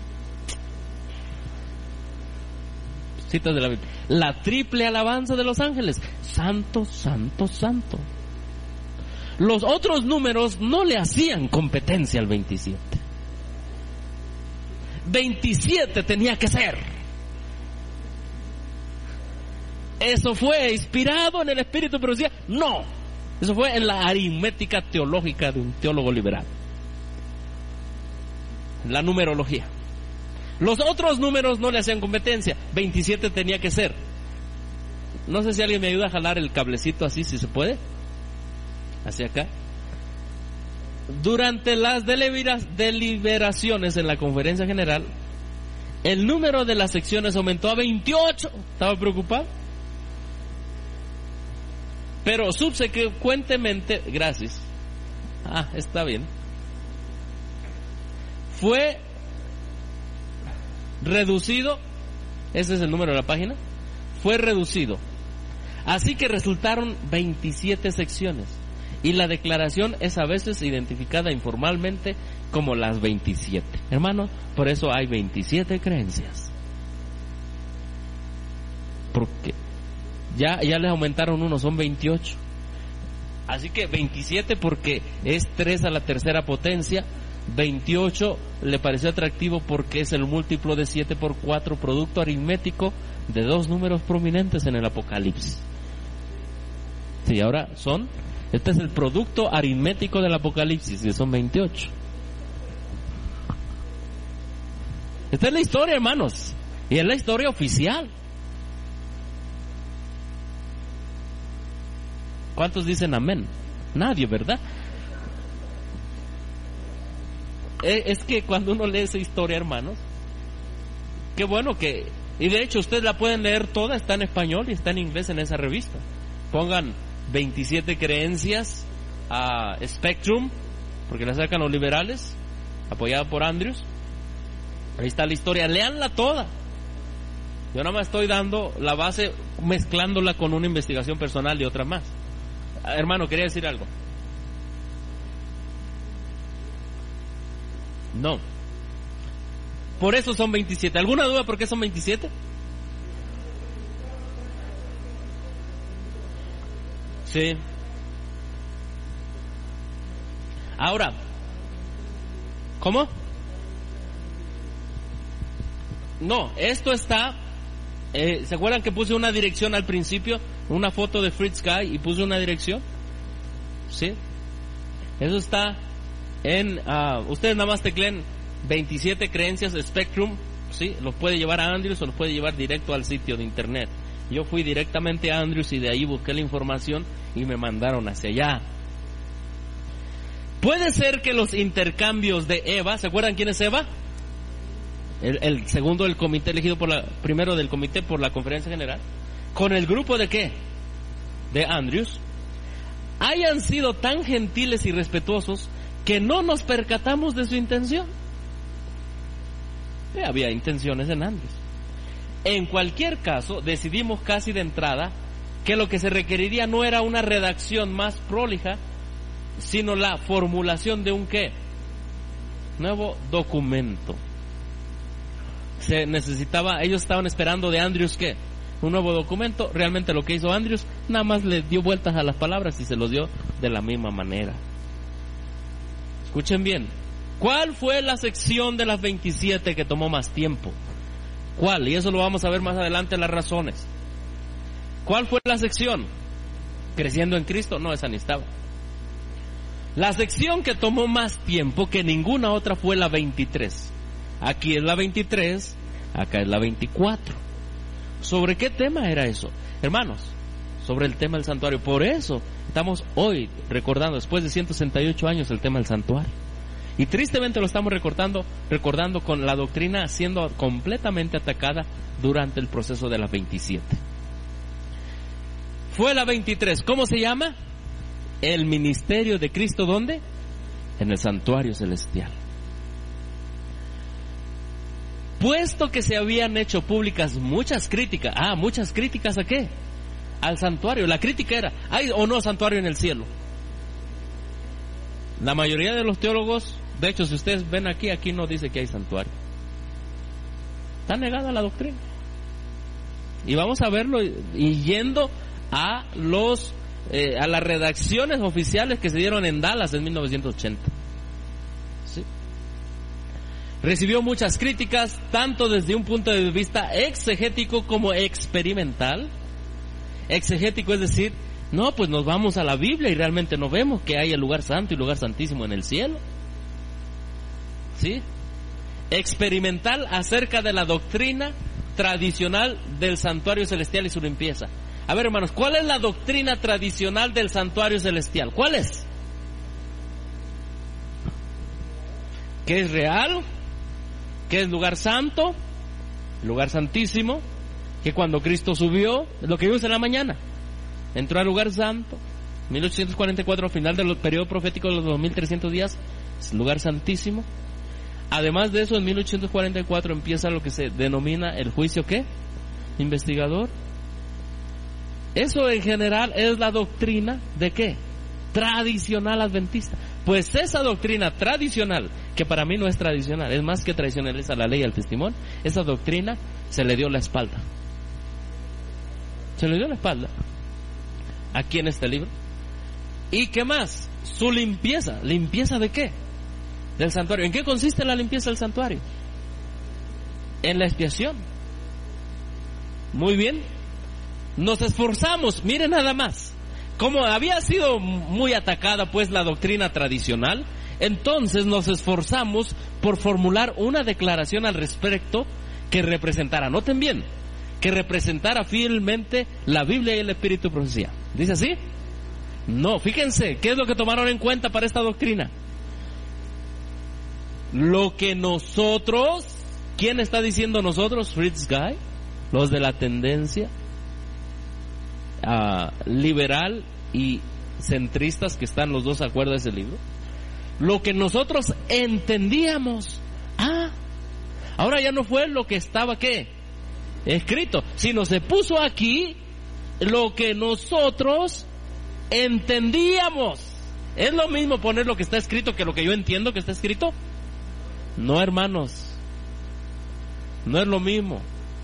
[SPEAKER 1] Citas de la Biblia. La triple alabanza de los ángeles. Santo, santo, santo. Los otros números no le hacían competencia al veintisiete. veintisiete tenía que ser. ¿Eso fue inspirado en el espíritu de profecía? No. Eso fue en la aritmética teológica de un teólogo liberal. La numerología. Los otros números no le hacían competencia. veintisiete tenía que ser. No sé si alguien me ayuda a jalar el cablecito así, si se puede. Hacia acá. Durante las deliberaciones en la conferencia general, el número de las secciones aumentó a veintiocho. ¿Estaba preocupado? Pero subsecuentemente, gracias. Ah, está bien. Fue reducido, ese es el número de la página, fue reducido. Así que resultaron veintisiete secciones. Y la declaración es a veces identificada informalmente como las veintisiete. Hermano, por eso hay veintisiete creencias. Porque ya, ya les aumentaron uno, son veintiocho. Así que veintisiete porque es tres a la tercera potencia. veintiocho le pareció atractivo porque es el múltiplo de siete por cuatro, producto aritmético de dos números prominentes en el Apocalipsis. Sí, ahora son... Este es el producto aritmético del Apocalipsis, y son veintiocho. Esta es la historia, hermanos, y es la historia oficial. ¿Cuántos dicen amén? Nadie, ¿verdad? Es que cuando uno lee esa historia, hermanos, qué bueno que... Y de hecho ustedes la pueden leer toda, está en español y está en inglés en esa revista. Pongan veintisiete creencias a Spectrum, porque la sacan los liberales, apoyada por Andrews. Ahí está la historia, léanla toda. Yo nada más estoy dando la base, mezclándola con una investigación personal y otra más. Hermano, quería decir algo. No. Por eso son veintisiete. ¿Alguna duda por qué son veintisiete? Sí. Ahora, ¿cómo? No, esto está, eh, ¿se acuerdan que puse una dirección al principio? Una foto de Free Sky y puse una dirección. ¿Sí? Eso está en, uh, ustedes nada más tecleen veintisiete creencias Spectrum, ¿sí? Los puede llevar a Andrews o los puede llevar directo al sitio de internet. Yo fui directamente a Andrews y de ahí busqué la información y me mandaron hacia allá. Puede ser que los intercambios de Eva, ¿se acuerdan quién es Eva? El, el segundo del comité elegido por la, primero del comité por la conferencia general, con el grupo de ¿qué? De Andrews, hayan sido tan gentiles y respetuosos que no nos percatamos de su intención. Eh, había intenciones en Andrews. En cualquier caso, decidimos casi de entrada que lo que se requeriría no era una redacción más prolija, sino la formulación de un ¿qué? Nuevo documento. Se necesitaba, ellos estaban esperando de Andrews ¿qué? Un nuevo documento. Realmente lo que hizo Andrews, nada más le dio vueltas a las palabras y se los dio de la misma manera. Escuchen bien. ¿Cuál fue la sección de las veintisiete que tomó más tiempo? ¿Cuál? Y eso lo vamos a ver más adelante, las razones. ¿Cuál fue la sección? ¿Creciendo en Cristo? No, esa ni estaba. La sección que tomó más tiempo que ninguna otra fue la veintitrés. Aquí es la veintitrés, acá es la veinticuatro. ¿Sobre qué tema era eso? Hermanos, sobre el tema del santuario. Por eso estamos hoy recordando, después de ciento sesenta y ocho años, el tema del santuario. Y tristemente lo estamos recordando, recordando con la doctrina siendo completamente atacada durante el proceso de las veintisiete. Fue la veintitrés. ¿Cómo se llama? El ministerio de Cristo, ¿dónde? En el santuario celestial. Puesto que se habían hecho públicas muchas críticas. Ah, muchas críticas ¿a qué? Al santuario. La crítica era, ¿hay o no santuario en el cielo? La mayoría de los teólogos, de hecho, si ustedes ven aquí, aquí no dice que hay santuario. Está negada la doctrina. Y vamos a verlo y yendo a los eh, a las redacciones oficiales que se dieron en Dallas en mil novecientos ochenta. ¿Sí? Recibió muchas críticas, tanto desde un punto de vista exegético como experimental. Exegético es decir, no, pues nos vamos a la Biblia y realmente no vemos que hay el lugar santo y lugar santísimo en el cielo. ¿Sí? Experimental acerca de la doctrina tradicional del santuario celestial y su limpieza. A ver, hermanos, ¿cuál es la doctrina tradicional del santuario celestial? ¿Cuál es? ¿Qué es real? ¿Qué es lugar santo? Lugar santísimo. Que cuando Cristo subió, lo que vimos en la mañana, entró al lugar santo, mil ochocientos cuarenta y cuatro, al final del periodo profético de los dos mil trescientos días, es lugar santísimo. Además de eso, en mil ochocientos cuarenta y cuatro empieza lo que se denomina el juicio, ¿qué? Investigador. Eso en general es la doctrina de ¿qué? Tradicional adventista. Pues esa doctrina tradicional, que para mí no es tradicional, es más que tradicional, es a la ley y al testimonio, esa doctrina se le dio la espalda. Se le dio la espalda. Aquí en este libro. ¿Y qué más? Su limpieza. ¿Limpieza de qué? Del santuario. ¿En qué consiste la limpieza del santuario? En la expiación. Muy bien. Nos esforzamos, miren nada más. Como había sido muy atacada pues la doctrina tradicional, entonces nos esforzamos por formular una declaración al respecto que representara, noten bien, que representara fielmente la Biblia y el Espíritu y profecía. ¿Dice así? No, fíjense, ¿qué es lo que tomaron en cuenta para esta doctrina? Lo que nosotros, ¿quién está diciendo nosotros? Fritz Guy, los de la tendencia uh, liberal y centristas, que están los dos de acuerdo a ese libro. Lo que nosotros entendíamos. Ah, ahora ya no fue lo que estaba, ¿qué? Escrito, sino se puso aquí lo que nosotros entendíamos. ¿Es lo mismo poner lo que está escrito que lo que yo entiendo que está escrito? No, hermanos, no es lo mismo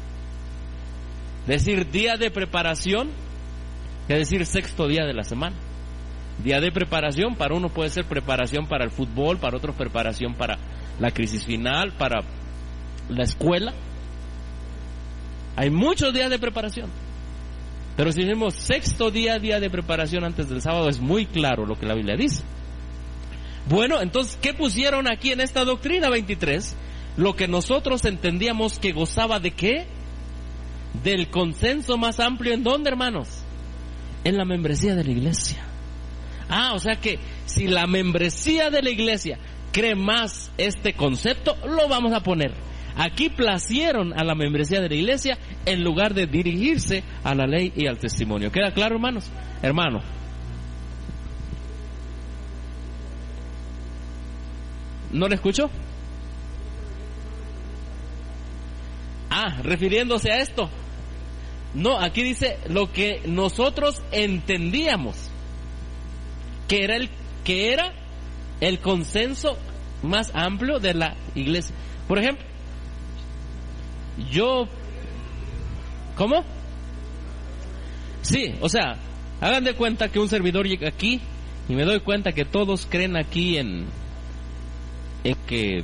[SPEAKER 1] decir día de preparación que decir sexto día de la semana. Día de preparación para uno puede ser preparación para el fútbol, para otros preparación para la crisis final, para la escuela. Hay muchos días de preparación. Pero si decimos sexto día, día de preparación antes del sábado, es muy claro lo que la Biblia dice. Bueno, entonces, ¿qué pusieron aquí en esta doctrina veintitrés? Lo que nosotros entendíamos que gozaba de ¿qué? Del consenso más amplio. ¿En dónde, hermanos? En la membresía de la iglesia. Ah, o sea que si la membresía de la iglesia cree más este concepto, lo vamos a poner. Aquí placieron a la membresía de la iglesia en lugar de dirigirse a la ley y al testimonio. ¿Queda claro, hermanos? Hermano. ¿No le escucho? Ah, refiriéndose a esto. No, aquí dice lo que nosotros entendíamos que era el que era el consenso más amplio de la iglesia. Por ejemplo, yo ¿cómo? Sí, o sea, hagan de cuenta que un servidor llega aquí y me doy cuenta que todos creen aquí en en que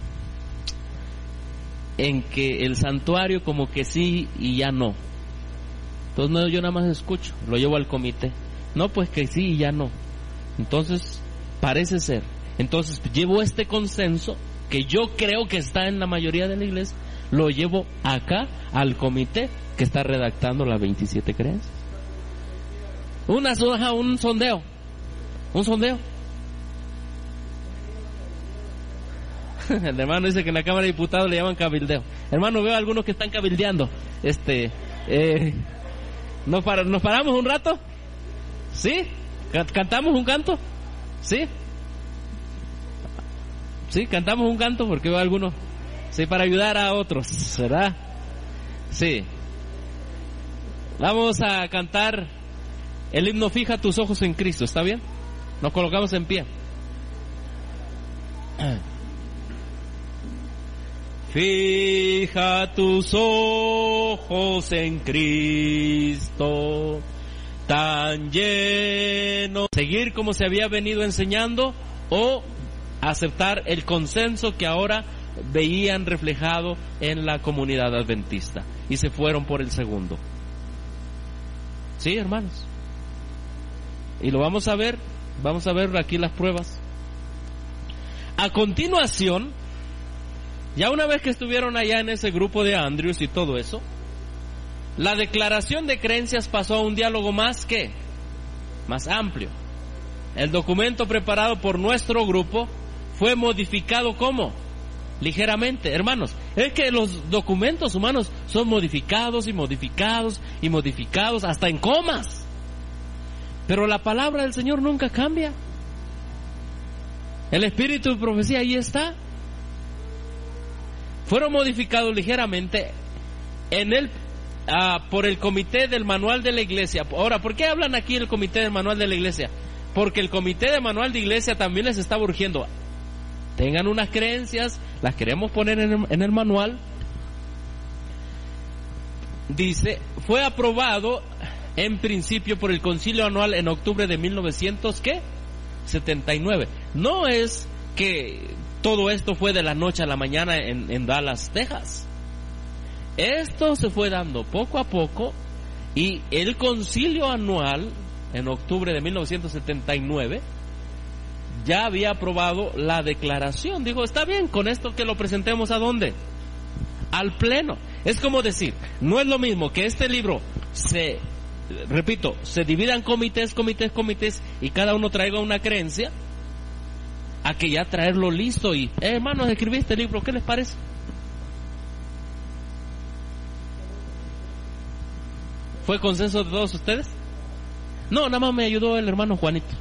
[SPEAKER 1] en que el santuario como que sí y ya no. Entonces no, yo nada más escucho, lo llevo al comité. No, pues que sí y ya no. Entonces parece ser. Entonces llevo este consenso que yo creo que está en la mayoría de la iglesia, lo llevo acá al comité que está redactando las veintisiete creencias. Una soja, un sondeo, un sondeo. El hermano dice que en la Cámara de Diputados le llaman cabildeo. Hermano, veo a algunos que están cabildeando. Este, eh, ¿nos, para, ¿Nos paramos un rato? ¿Sí? ¿Cantamos un canto? ¿Sí? Sí, cantamos un canto porque veo a algunos. Sí, para ayudar a otros, ¿verdad? Sí. Vamos a cantar el himno Fija tus ojos en Cristo, ¿está bien? Nos colocamos en pie. Fija tus ojos en Cristo, tan lleno. Seguir como se había venido enseñando o aceptar el consenso que ahora veían reflejado en la comunidad adventista y se fueron por el segundo. Sí, hermanos. Y lo vamos a ver, vamos a ver aquí las pruebas. A continuación, ya una vez que estuvieron allá en ese grupo de Andrews y todo eso, la declaración de creencias pasó a un diálogo más que, más amplio. El documento preparado por nuestro grupo fue modificado ¿cómo? Ligeramente, hermanos. Es que los documentos humanos son modificados y modificados y modificados hasta en comas. Pero la palabra del Señor nunca cambia. El espíritu de profecía ahí está. Fueron modificados ligeramente en el ah, por el comité del manual de la iglesia. Ahora, ¿por qué hablan aquí el comité del manual de la iglesia? Porque el comité del manual de iglesia también les estaba urgiendo. Tengan unas creencias, las queremos poner en el, en el manual. Dice, fue aprobado en principio por el concilio anual en octubre de mil novecientos setenta y nueve. No es que todo esto fue de la noche a la mañana en, en Dallas, Texas. Esto se fue dando poco a poco y el concilio anual en octubre de mil novecientos setenta y nueve ya había aprobado la declaración. Dijo, está bien, con esto que lo presentemos ¿a dónde? Al pleno. Es como decir, no es lo mismo que este libro se, repito, se divida en comités, comités, comités y cada uno traiga una creencia, a que ya traerlo listo y, eh, hermanos, escribí este libro, ¿qué les parece? ¿Fue consenso de todos ustedes? No, nada más me ayudó el hermano Juanito.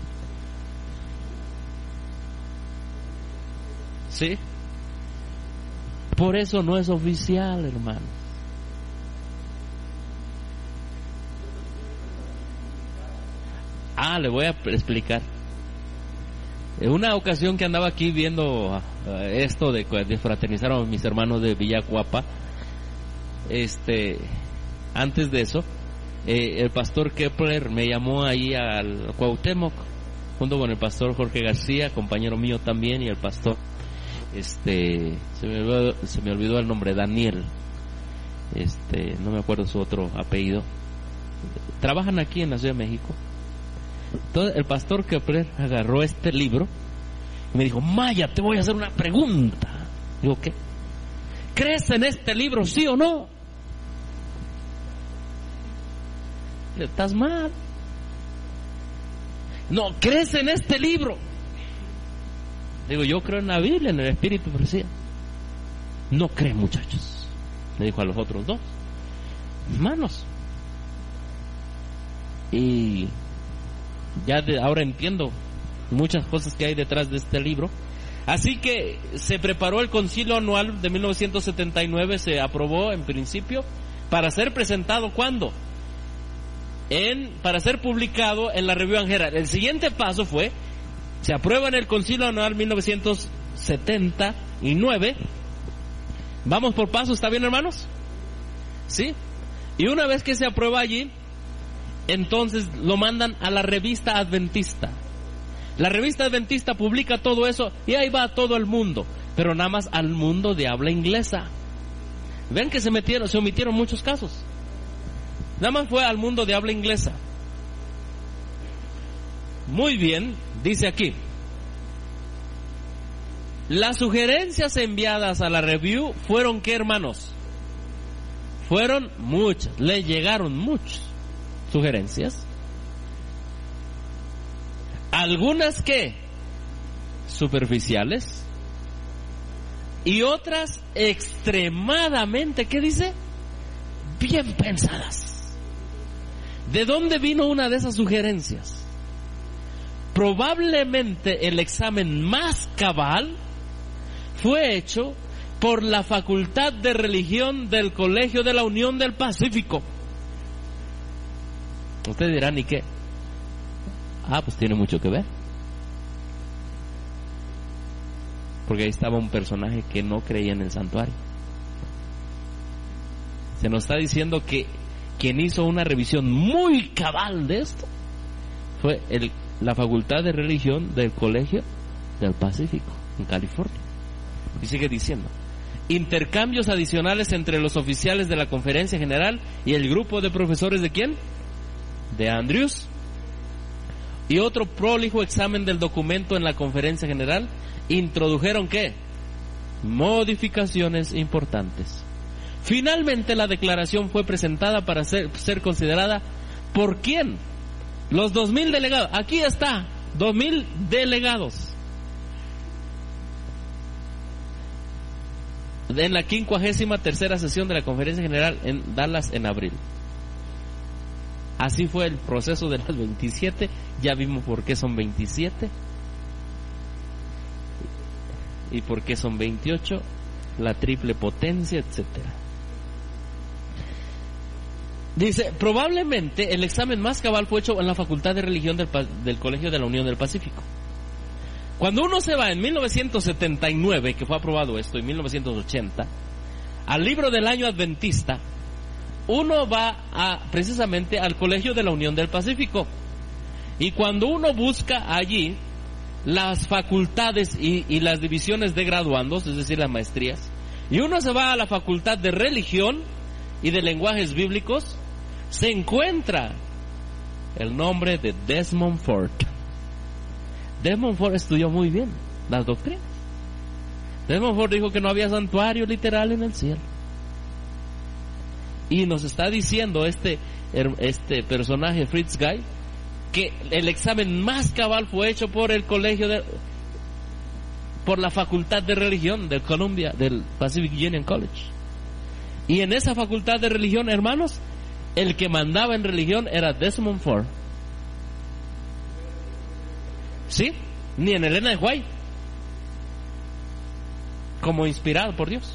[SPEAKER 1] ¿Sí? Por eso no es oficial, hermano. Ah, le voy a explicar. En una ocasión que andaba aquí viendo uh, esto de, de fraternizar a mis hermanos de Villacuapa, este, antes de eso, eh, el pastor Kepler me llamó ahí al Cuauhtémoc, junto con el pastor Jorge García, compañero mío también, y el pastor, este, se me olvidó, se me olvidó el nombre, Daniel. este, no me acuerdo su otro apellido, trabajan aquí en la Ciudad de México. Entonces el pastor Kepler agarró este libro y me dijo: Maya, te voy a hacer una pregunta. Digo: ¿qué? ¿Crees en este libro, sí o no? Estás mal. No, ¿crees en este libro? Digo: yo creo en la Biblia, en el Espíritu Profecía. No creen, muchachos, le dijo a los otros dos hermanos. Y ya de ahora entiendo muchas cosas que hay detrás de este libro. Así que se preparó el concilio anual de mil novecientos setenta y nueve, se aprobó en principio para ser presentado, ¿cuándo? En, para ser publicado en la Review and Herald. El siguiente paso fue, se aprueba en el concilio anual mil novecientos setenta y nueve. Vamos por paso, ¿está bien, hermanos? ¿Sí? Y una vez que se aprueba allí, entonces lo mandan a la revista adventista. La revista adventista publica todo eso y ahí va a todo el mundo, pero nada más al mundo de habla inglesa. Ven que se metieron, se omitieron muchos casos. Nada más fue al mundo de habla inglesa. Muy bien, dice aquí: las sugerencias enviadas a la review fueron, ¿qué, hermanos? Fueron muchas, le llegaron muchas sugerencias. Algunas que superficiales y otras extremadamente, ¿qué dice? Bien pensadas. ¿De dónde vino una de esas sugerencias? Probablemente el examen más cabal fue hecho por la Facultad de Religión del Colegio de la Unión del Pacífico. Ustedes dirán: ¿y qué? Ah, pues tiene mucho que ver. Porque ahí estaba un personaje que no creía en el santuario. Se nos está diciendo que quien hizo una revisión muy cabal de esto fue el, la Facultad de Religión del Colegio del Pacífico, en California. Y sigue diciendo: intercambios adicionales entre los oficiales de la Conferencia General y el grupo de profesores de ¿quién? De Andrews, y otro prólijo examen del documento en la Conferencia General introdujeron ¿qué? Modificaciones importantes. Finalmente la declaración fue presentada para ser, ser considerada ¿por quién? Los dos mil delegados. Aquí está, dos mil delegados. En la quincuagésima tercera sesión de la Conferencia General en Dallas en abril. Así fue el proceso de las veintisiete. Ya vimos por qué son veintisiete y por qué son veintiocho, la triple potencia, etcétera. Dice: probablemente el examen más cabal fue hecho en la Facultad de Religión del, del Colegio de la Unión del Pacífico. Cuando uno se va en mil novecientos setenta y nueve, que fue aprobado esto, en mil novecientos ochenta, al libro del año adventista, uno va a, precisamente al Colegio de la Unión del Pacífico. Y cuando uno busca allí las facultades y, y las divisiones de graduandos, es decir, las maestrías, y uno se va a la Facultad de Religión y de Lenguajes Bíblicos, se encuentra el nombre de Desmond Ford. Desmond Ford estudió muy bien las doctrinas. Desmond Ford dijo que no había santuario literal en el cielo. Y nos está diciendo este, este personaje, Fritz Guy, que el examen más cabal fue hecho por el colegio de, por la Facultad de Religión del Columbia, del Pacific Union College. Y en esa Facultad de Religión, hermanos, el que mandaba en religión era Desmond Ford. ¿Sí? Ni en Elena de White, como inspirado por Dios.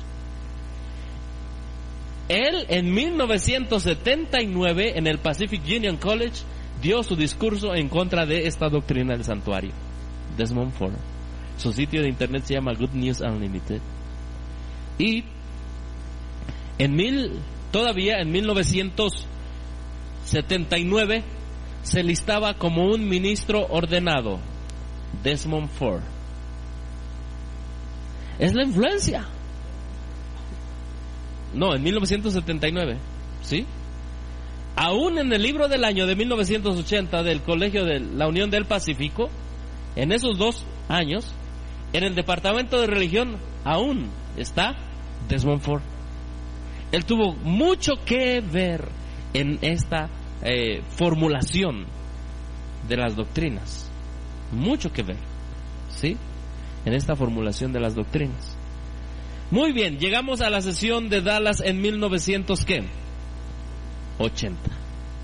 [SPEAKER 1] Él en mil novecientos setenta y nueve en el Pacific Union College dio su discurso en contra de esta doctrina del santuario. Desmond Ford. Su sitio de internet se llama Good News Unlimited. Y en mil, todavía en mil novecientos setenta y nueve se listaba como un ministro ordenado Desmond Ford. Es la influencia. no, en mil novecientos setenta y nueve, ¿sí? Aún en el libro del año de mil novecientos ochenta del Colegio de la Unión del Pacífico, en esos dos años, en el departamento de religión, aún está Desmond Ford. Él tuvo mucho que ver en esta eh, formulación de las doctrinas, mucho que ver, ¿sí? En esta formulación de las doctrinas. Muy bien, llegamos a la sesión de Dallas en mil novecientos ochenta.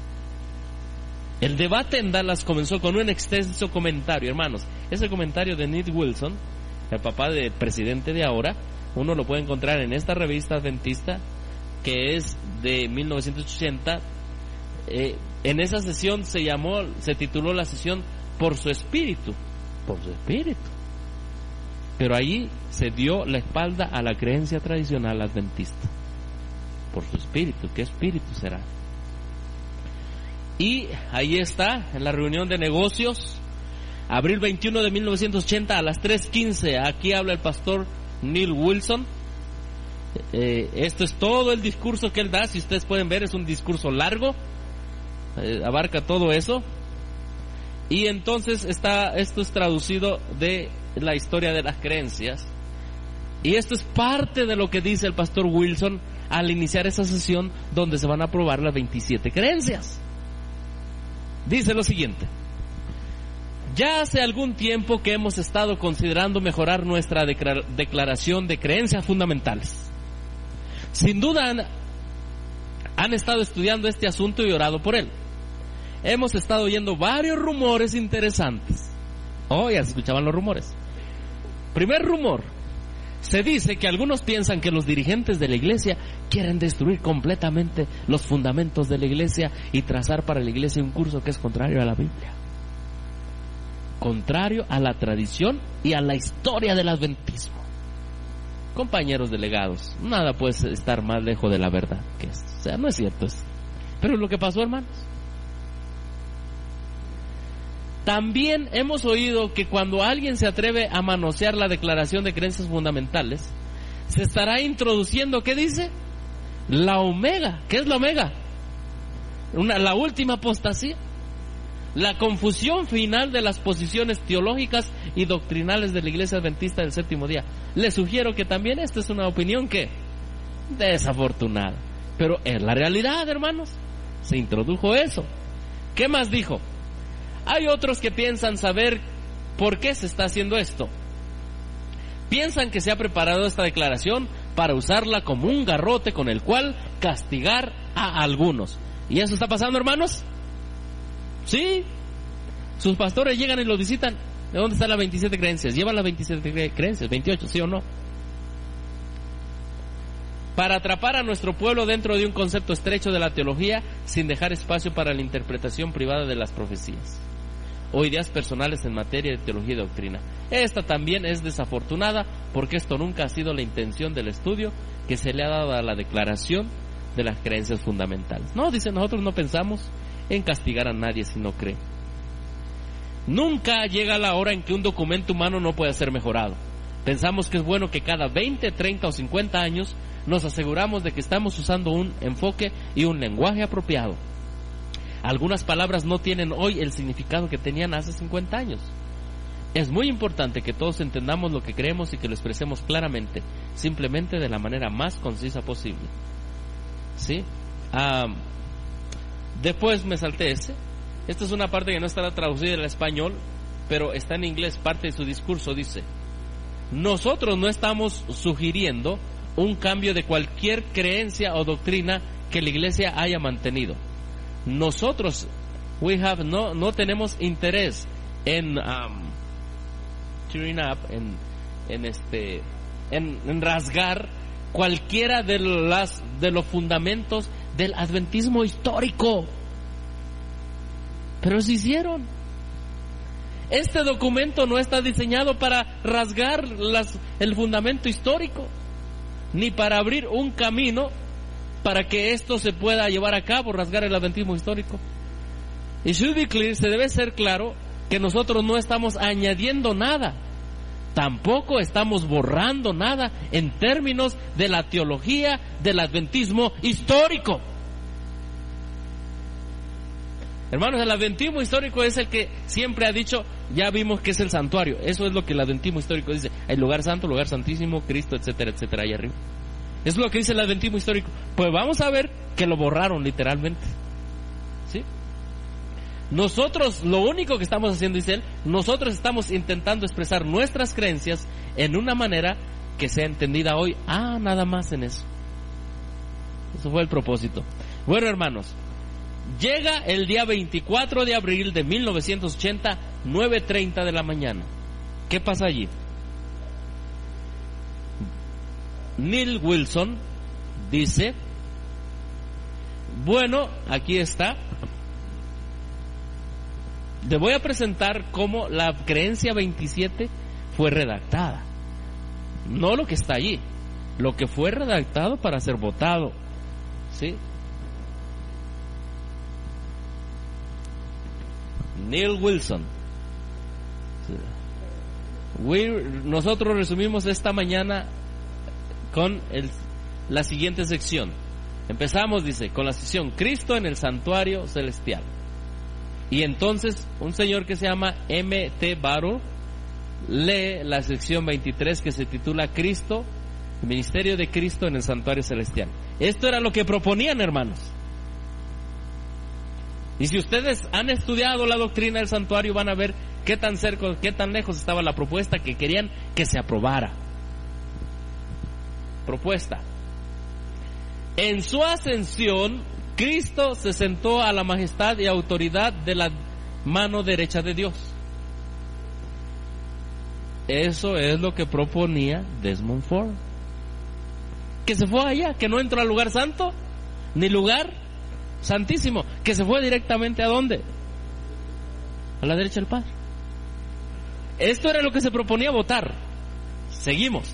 [SPEAKER 1] El debate en Dallas comenzó con un extenso comentario, hermanos. Ese comentario de Nate Wilson, el papá del presidente de ahora, uno lo puede encontrar en esta revista adventista, que es de mil novecientos ochenta. Eh, en esa sesión se llamó, se tituló la sesión Por su espíritu, por su espíritu. Pero ahí se dio la espalda a la creencia tradicional adventista. Por su espíritu, ¿qué espíritu será? Y ahí está, en la reunión de negocios, abril veintiuno de mil novecientos ochenta a las tres quince, aquí habla el pastor Neil Wilson. Eh, esto es todo el discurso que él da, si ustedes pueden ver, es un discurso largo, eh, abarca todo eso. Y entonces está, esto es traducido de la historia de las creencias. Y esto es parte de lo que dice el pastor Wilson al iniciar esa sesión donde se van a probar las veintisiete creencias. Dice lo siguiente: ya hace algún tiempo que hemos estado considerando mejorar nuestra declaración de creencias fundamentales. Sin duda han, han estado estudiando este asunto y orado por él. Hemos estado oyendo varios rumores interesantes. Oh, ya se escuchaban los rumores. Primer rumor: se dice que algunos piensan que los dirigentes de la iglesia quieren destruir completamente los fundamentos de la iglesia y trazar para la iglesia un curso que es contrario a la Biblia, contrario a la tradición y a la historia del adventismo. Compañeros delegados, nada puede estar más lejos de la verdad que esto. O sea, no es cierto esto. Pero es lo que pasó, hermanos. También hemos oído que cuando alguien se atreve a manosear la declaración de creencias fundamentales, se estará introduciendo, ¿qué dice? La omega. ¿Qué es la omega? Una, la última apostasía. La confusión final de las posiciones teológicas y doctrinales de la Iglesia Adventista del Séptimo Día. Les sugiero que también esta es una opinión que desafortunada, pero es la realidad, hermanos. Se introdujo eso. ¿Qué más dijo? Hay otros que piensan saber por qué se está haciendo esto. Piensan que se ha preparado esta declaración para usarla como un garrote con el cual castigar a algunos. ¿Y eso está pasando, hermanos? Sí. Sus pastores llegan y los visitan. ¿De dónde están las veintisiete creencias? Llevan las veintisiete creencias, veintiocho, ¿sí o no? Para atrapar a nuestro pueblo dentro de un concepto estrecho de la teología, sin dejar espacio para la interpretación privada de las profecías o ideas personales en materia de teología y doctrina. Esta también es desafortunada, porque esto nunca ha sido la intención del estudio que se le ha dado a la declaración de las creencias fundamentales. No, dice, nosotros no pensamos en castigar a nadie si no cree. Nunca llega la hora en que un documento humano no pueda ser mejorado. Pensamos que es bueno que cada veinte, treinta o cincuenta años nos aseguramos de que estamos usando un enfoque y un lenguaje apropiado. Algunas palabras no tienen hoy el significado que tenían hace cincuenta años. Es muy importante que todos entendamos lo que creemos y que lo expresemos claramente, simplemente de la manera más concisa posible. ¿Sí? Ah, después me salté ese. Esta es una parte que no estará traducida al español, pero está en inglés. Parte de su discurso dice: nosotros no estamos sugiriendo un cambio de cualquier creencia o doctrina que la iglesia haya mantenido. Nosotros we have no no tenemos interés en um, tearing up, en en este en, en rasgar cualquiera de las de los fundamentos del adventismo histórico. Pero se hicieron. Este documento no está diseñado para rasgar las, el fundamento histórico, ni para abrir un camino para que esto se pueda llevar a cabo, rasgar el adventismo histórico. It should be clear, se debe ser claro que nosotros no estamos añadiendo nada, tampoco estamos borrando nada en términos de la teología del adventismo histórico. Hermanos, el adventismo histórico es el que siempre ha dicho, ya vimos que es el santuario. Eso es lo que el adventismo histórico dice. El lugar santo, lugar santísimo, Cristo, etcétera, etcétera, ahí arriba. Es lo que dice el adventismo histórico. Pues vamos a ver que lo borraron literalmente. ¿Sí? Nosotros, lo único que estamos haciendo, dice él, nosotros estamos intentando expresar nuestras creencias en una manera que sea entendida hoy. Ah, nada más en eso. Eso fue el propósito. Bueno, hermanos, llega el día veinticuatro de abril de mil novecientos ochenta, nueve treinta de la mañana. ¿Qué pasa allí? Neil Wilson dice, bueno, aquí está. Te voy a presentar cómo la creencia veintisiete fue redactada. No lo que está allí, lo que fue redactado para ser votado. ¿Sí? Neil Wilson. We, nosotros resumimos esta mañana con el, la siguiente sección. Empezamos, dice, con la sección Cristo en el santuario celestial. Y entonces un señor que se llama M T Barrow lee la sección veintitrés que se titula Cristo, el ministerio de Cristo en el santuario celestial. Esto era lo que proponían, hermanos. Y si ustedes han estudiado la doctrina del santuario, van a ver qué tan cerca, qué tan lejos estaba la propuesta que querían que se aprobara. Propuesta. En su ascensión, Cristo se sentó a la majestad y autoridad de la mano derecha de Dios. Eso es lo que proponía Desmond Ford. Que se fue allá, que no entró al lugar santo, ni lugar santísimo, que se fue directamente ¿a dónde? A la derecha del Padre. Esto era lo que se proponía votar. Seguimos.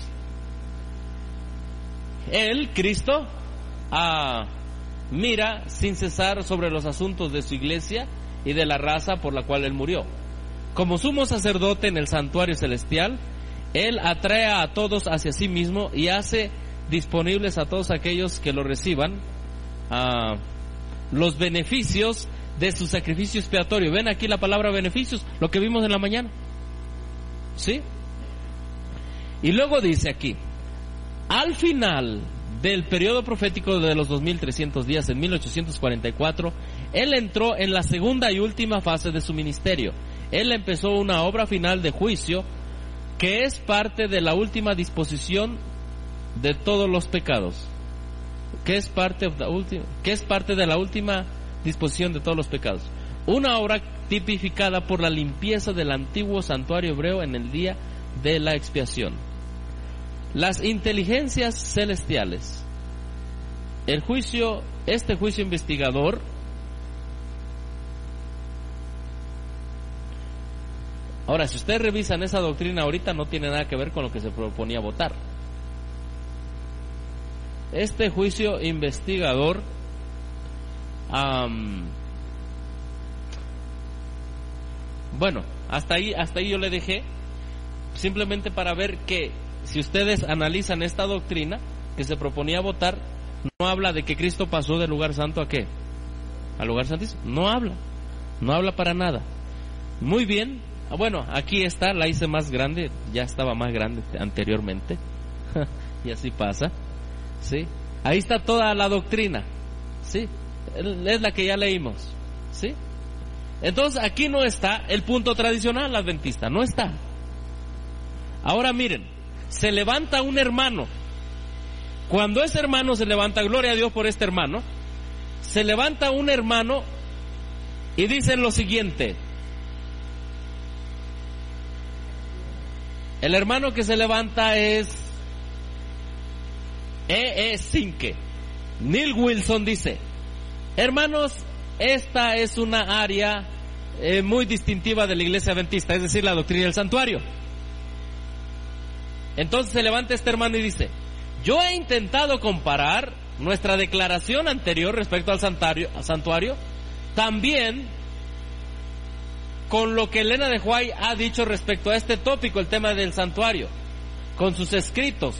[SPEAKER 1] Él, Cristo, ah, mira sin cesar sobre los asuntos de su iglesia y de la raza por la cual él murió. Como sumo sacerdote en el santuario celestial, él atrae a todos hacia sí mismo y hace disponibles a todos aquellos que lo reciban uh, los beneficios de su sacrificio expiatorio. Ven aquí la palabra beneficios, lo que vimos en la mañana. ¿Sí? Y luego dice aquí, al final del periodo profético de los dos mil trescientos días, en mil ochocientos cuarenta y cuatro, él entró en la segunda y última fase de su ministerio. Él empezó una obra final de juicio que es parte de la última disposición de todos los pecados. Que es parte of the ulti- que es parte de la última disposición de todos los pecados. Una obra tipificada por la limpieza del antiguo santuario hebreo en el día de la expiación. Las inteligencias celestiales. El juicio, este juicio investigador ahora, si ustedes revisan esa doctrina ahorita, no tiene nada que ver con lo que se proponía votar. Este juicio investigador um, bueno, hasta ahí, hasta ahí yo le dejé, simplemente para ver que si ustedes analizan esta doctrina que se proponía votar, no habla de que Cristo pasó del lugar santo a qué, al lugar santísimo, no habla, no habla para nada. Muy bien. Bueno, aquí está, la hice más grande, ya estaba más grande anteriormente, y así pasa, ¿sí? Ahí está toda la doctrina, ¿sí? Es la que ya leímos, ¿sí? Entonces aquí no está el punto tradicional adventista, no está. Ahora miren, se levanta un hermano, cuando ese hermano se levanta, gloria a Dios por este hermano, se levanta un hermano y dice lo siguiente. El hermano que se levanta es E E Cinque. Neil Wilson dice, hermanos, esta es una área eh, muy distintiva de la iglesia adventista, es decir, la doctrina del santuario. Entonces se levanta este hermano y dice, yo he intentado comparar nuestra declaración anterior respecto al santuario, al santuario también con lo que Elena de White ha dicho respecto a este tópico, el tema del santuario, con sus escritos,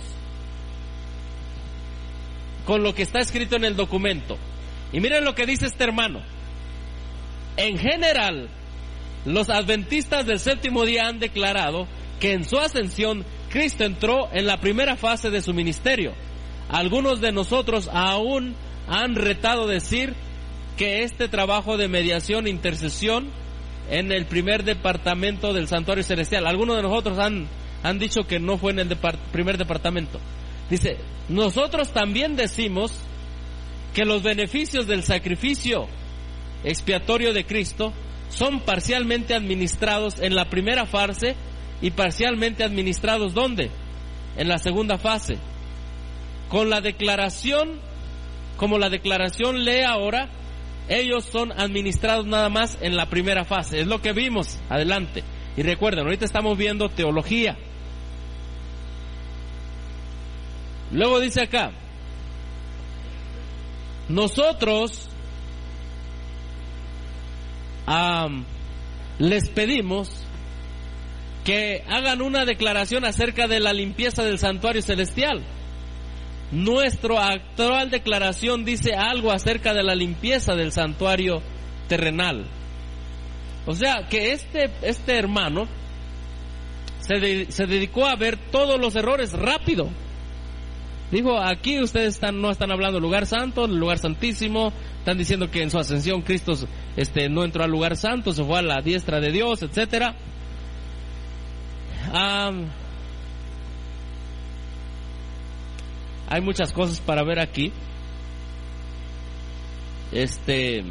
[SPEAKER 1] con lo que está escrito en el documento. Y miren lo que dice este hermano. En general, los adventistas del séptimo día han declarado que en su ascensión Cristo entró en la primera fase de su ministerio. Algunos de nosotros aún han retado decir que este trabajo de mediación e intercesión en el primer departamento del santuario celestial, algunos de nosotros han, han dicho que no fue en el depart- primer departamento. Dice, nosotros también decimos que los beneficios del sacrificio expiatorio de Cristo son parcialmente administrados en la primera fase y parcialmente administrados ¿dónde? En la segunda fase. Con la declaración, como la declaración lee ahora, ellos son administrados nada más en la primera fase. Es lo que vimos adelante. Y recuerden, ahorita estamos viendo teología. Luego dice acá, nosotros um, les pedimos que hagan una declaración acerca de la limpieza del santuario celestial. Nuestra actual declaración dice algo acerca de la limpieza del santuario terrenal. O sea que este, este hermano se, de, se dedicó a ver todos los errores rápido. Dijo, aquí ustedes están, no están hablando del lugar santo, del lugar santísimo, están diciendo que en su ascensión Cristo este, no entró al lugar santo, se fue a la diestra de Dios, etcétera. Um, hay muchas cosas para ver aquí. Este,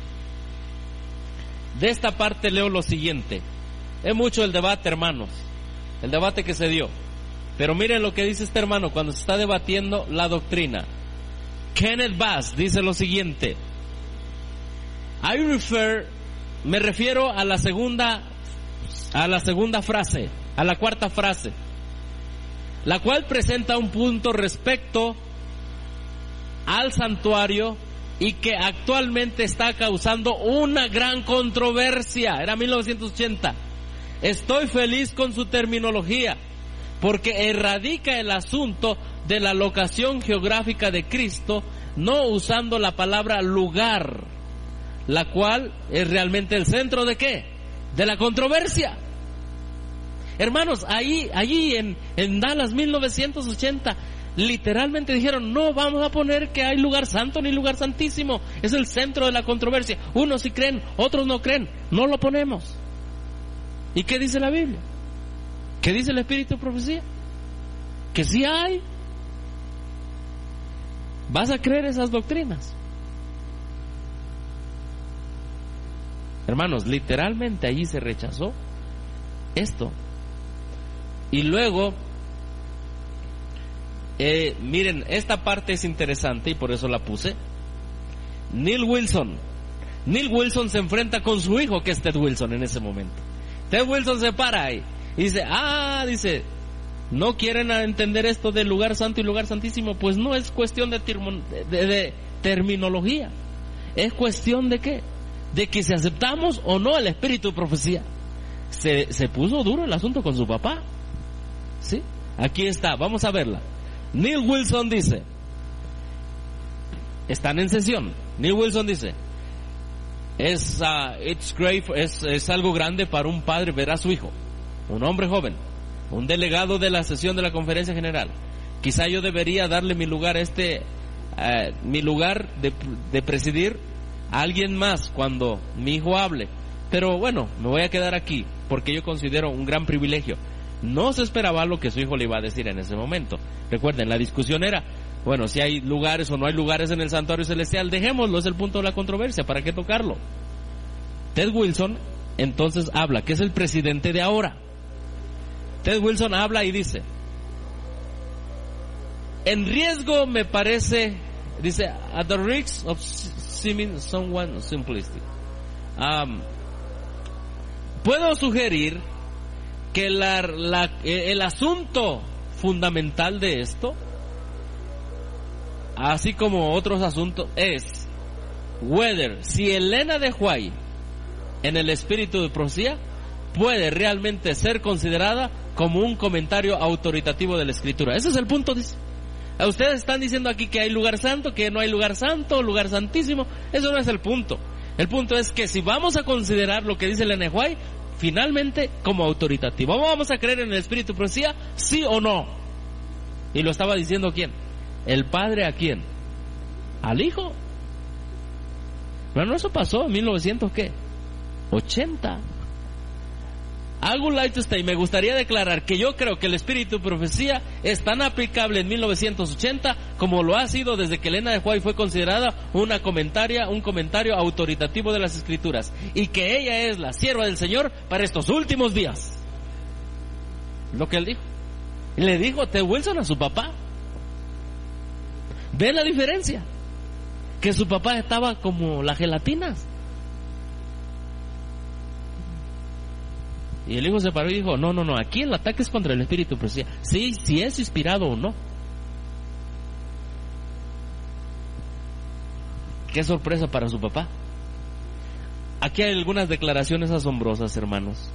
[SPEAKER 1] de esta parte leo lo siguiente. Es mucho el debate, hermanos, el debate que se dio. Pero miren lo que dice este hermano cuando se está debatiendo la doctrina. Kenneth Bass dice lo siguiente: I refer, me refiero a la segunda, a la segunda frase, a la cuarta frase, la cual presenta un punto respecto al santuario y que actualmente está causando una gran controversia. Era mil novecientos ochenta. Estoy feliz con su terminología, porque erradica el asunto de la locación geográfica de Cristo, no usando la palabra lugar, la cual es realmente el centro de ¿qué? De la controversia. Hermanos, ahí, allí en, en Dallas mil novecientos ochenta, literalmente dijeron, no vamos a poner que hay lugar santo ni lugar santísimo, es el centro de la controversia. Unos sí creen, otros no creen, no lo ponemos. ¿Y qué dice la Biblia? ¿Qué dice el Espíritu de Profecía? Que sí hay. ¿Vas a creer esas doctrinas? Hermanos, literalmente allí se rechazó esto. Y luego, eh, miren, esta parte es interesante y por eso la puse. Neil Wilson. Neil Wilson se enfrenta con su hijo, que es Ted Wilson en ese momento. Ted Wilson se para ahí y dice, ah, dice, ¿no quieren entender esto del lugar santo y lugar santísimo? Pues no es cuestión de, termo, de, de terminología. ¿Es cuestión de qué? De que si aceptamos o no el espíritu de profecía. Se, se puso duro el asunto con su papá. ¿Sí? Aquí está, vamos a verla. Neil Wilson dice, están en sesión. Neil Wilson dice, es, uh, it's great, es, es algo grande para un padre ver a su hijo, un hombre joven, un delegado de la sesión de la conferencia general. Quizá yo debería darle mi lugar a este, uh, mi lugar de, de presidir a alguien más cuando mi hijo hable. Pero bueno, me voy a quedar aquí porque yo considero un gran privilegio. No se esperaba lo que su hijo le iba a decir en ese momento. Recuerden, la discusión era, bueno, si hay lugares o no hay lugares en el santuario celestial, dejémoslo, es el punto de la controversia, ¿para qué tocarlo? Ted Wilson entonces habla, que es el presidente de ahora. Ted Wilson habla y dice, en riesgo me parece, dice, at the risk of seeming someone simplistic, um, puedo sugerir que la, la, el asunto fundamental de esto, así como otros asuntos, es whether, si Elena de White en el espíritu de profecía puede realmente ser considerada como un comentario autoritativo de la Escritura. Ese es el punto, dice. Ustedes están diciendo aquí que hay lugar santo, que no hay lugar santo, lugar santísimo. Eso no es el punto. El punto es que si vamos a considerar lo que dice el Ellen G. White, finalmente como autoritativo, ¿vamos a creer en el espíritu de profecía? ¿Sí o no? Y lo estaba diciendo ¿quién? ¿El Padre a quién? Al Hijo. Bueno, eso pasó en mil novecientos ochenta. I would like to state, me gustaría declarar que yo creo que el espíritu de profecía es tan aplicable en mil novecientos ochenta como lo ha sido desde que Ellen G. White fue considerada una comentaria, un comentario autoritativo de las Escrituras, y que ella es la sierva del Señor para estos últimos días. Lo que él dijo. Le dijo Ted Wilson a su papá. ¿Ven la diferencia? Que su papá estaba como las gelatinas. Y el hijo se paró y dijo, no, no, no, aquí el ataque es contra el espíritu de profecía. Sí, si es inspirado o no. Qué sorpresa para su papá. Aquí hay algunas declaraciones asombrosas, hermanos.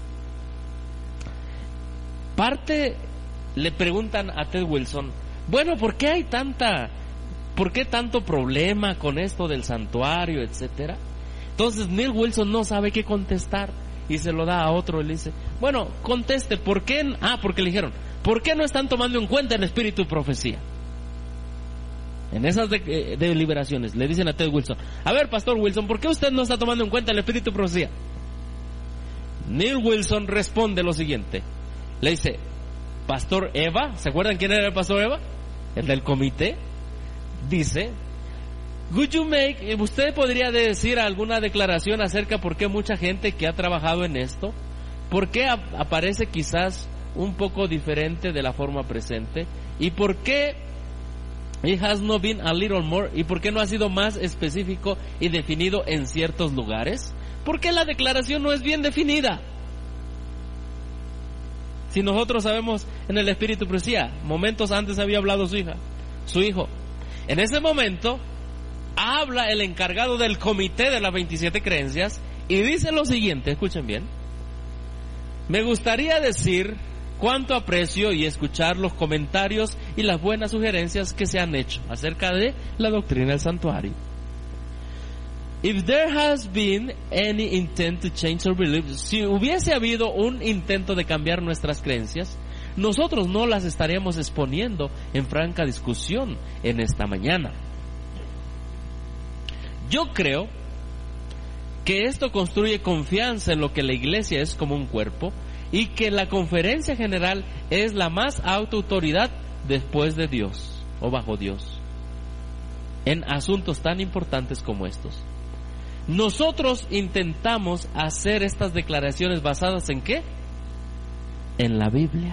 [SPEAKER 1] Parte, le preguntan a Ted Wilson, bueno, ¿por qué hay tanta, por qué tanto problema con esto del santuario, etcétera? Entonces Neil Wilson no sabe qué contestar. Y se lo da a otro y le dice, bueno, conteste, ¿por qué? Ah, porque le dijeron, ¿por qué no están tomando en cuenta el espíritu de profecía? En esas de, eh, deliberaciones le dicen a Ted Wilson, a ver, Pastor Wilson, ¿por qué usted no está tomando en cuenta el espíritu de profecía? Neil Wilson responde lo siguiente, le dice, Pastor Eva, ¿se acuerdan quién era el Pastor Eva? El del comité. Dice, would you make, usted podría decir alguna declaración acerca por qué mucha gente que ha trabajado en esto, por qué ap aparece quizás un poco diferente de la forma presente, y por qué it has not been a little more, y por qué no ha sido más específico y definido en ciertos lugares? ¿Por qué la declaración no es bien definida? Si nosotros sabemos en el espíritu de profecía, momentos antes había hablado su hija, su hijo. En ese momento habla el encargado del comité de las veintisiete creencias y dice lo siguiente, escuchen bien. Me gustaría decir cuánto aprecio y escuchar los comentarios y las buenas sugerencias que se han hecho acerca de la doctrina del santuario. If there has been any intent to change our beliefs, si hubiese habido un intento de cambiar nuestras creencias, nosotros no las estaríamos exponiendo en franca discusión en esta mañana. Yo creo que esto construye confianza en lo que la iglesia es como un cuerpo y que la conferencia general es la más alta autoridad después de Dios o bajo Dios en asuntos tan importantes como estos. Nosotros intentamos hacer estas declaraciones basadas ¿en qué? En la Biblia.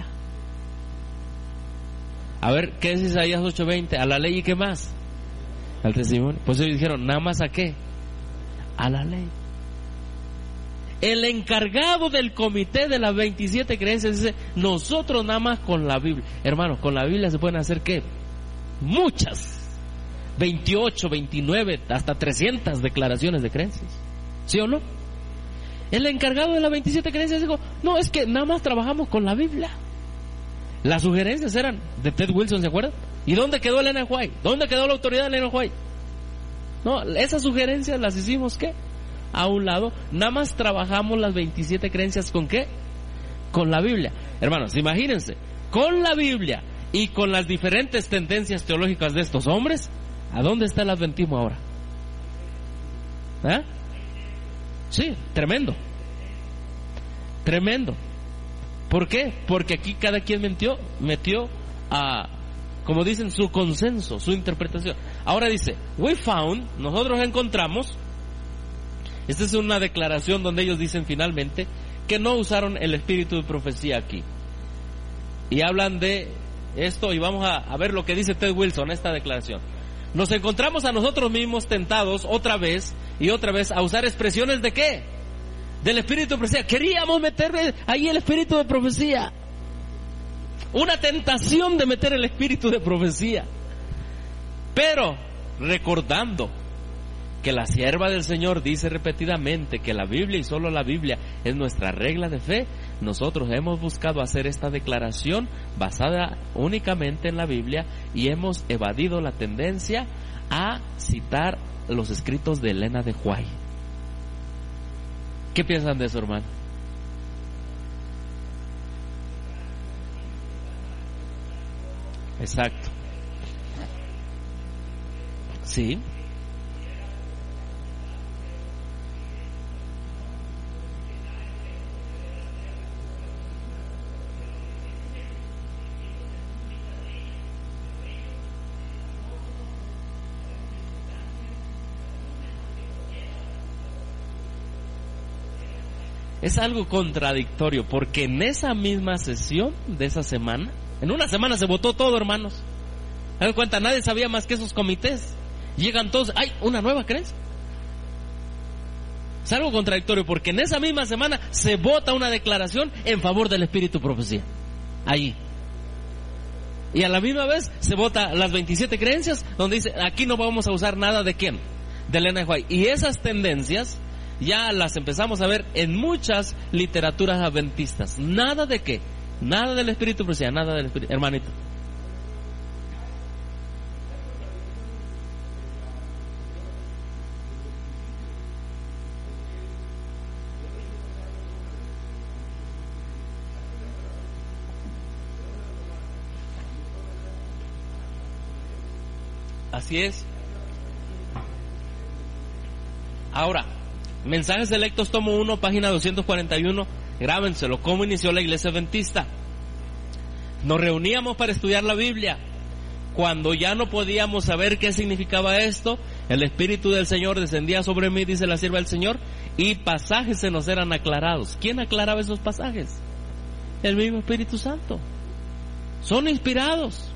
[SPEAKER 1] A ver, ¿qué es Isaías ocho veinte? A la ley y ¿qué más? Al testimonio. Pues ellos dijeron, ¿nada más a qué? A la ley. El encargado del comité de las veintisiete creencias dice, nosotros nada más con la Biblia. Hermanos, con la Biblia se pueden hacer ¿qué? Muchas. veintiocho, veintinueve, hasta trescientas declaraciones de creencias. ¿Sí o no? El encargado de las veintisiete creencias dijo, no, es que nada más trabajamos con la Biblia. Las sugerencias eran de Ted Wilson, ¿se acuerdan? ¿Y dónde quedó Ellen G. White? ¿Dónde quedó la autoridad de Ellen G. White? No, esas sugerencias las hicimos ¿qué? A un lado. Nada más trabajamos las veintisiete creencias ¿con qué? Con la Biblia. Hermanos, imagínense, con la Biblia y con las diferentes tendencias teológicas de estos hombres, ¿a dónde está el adventismo ahora? ¿Eh? Sí, tremendo. Tremendo. ¿Por qué? Porque aquí cada quien metió, metió a, como dicen, su consenso, su interpretación. Ahora dice, we found, nosotros encontramos, esta es una declaración donde ellos dicen finalmente que no usaron el espíritu de profecía aquí. Y hablan de esto y vamos a, a ver lo que dice Ted Wilson, esta declaración. Nos encontramos a nosotros mismos tentados otra vez y otra vez a usar expresiones de ¿qué? Del espíritu de profecía. Queríamos meter ahí el espíritu de profecía. Una tentación de meter el espíritu de profecía. Pero recordando que la sierva del Señor dice repetidamente que la Biblia y solo la Biblia es nuestra regla de fe, nosotros hemos buscado hacer esta declaración basada únicamente en la Biblia y hemos evadido la tendencia a citar los escritos de Elena de White. ¿Qué piensan de eso, hermano? Exacto. Sí. Es algo contradictorio, porque en esa misma sesión de esa semana, en una semana se votó todo, hermanos. ¿Se dan cuenta? Nadie sabía más que esos comités. Llegan todos, ¡ay, una nueva creencia! Es algo contradictorio, porque en esa misma semana se vota una declaración en favor del espíritu profecía. Allí. Y a la misma vez se vota las veintisiete creencias, donde dice, aquí no vamos a usar nada de quién, de Elena de White. Y esas tendencias ya las empezamos a ver en muchas literaturas adventistas. Nada de qué, nada del espíritu profecía, nada del espíritu, hermanito. Así es. Ahora, Mensajes Selectos, tomo uno, página doscientos cuarenta y uno, grábenselo, cómo inició la iglesia adventista. Nos reuníamos para estudiar la Biblia. Cuando ya no podíamos saber qué significaba esto, el Espíritu del Señor descendía sobre mí, dice la sierva del Señor, y pasajes se nos eran aclarados. ¿Quién aclaraba esos pasajes? El mismo Espíritu Santo. Son inspirados.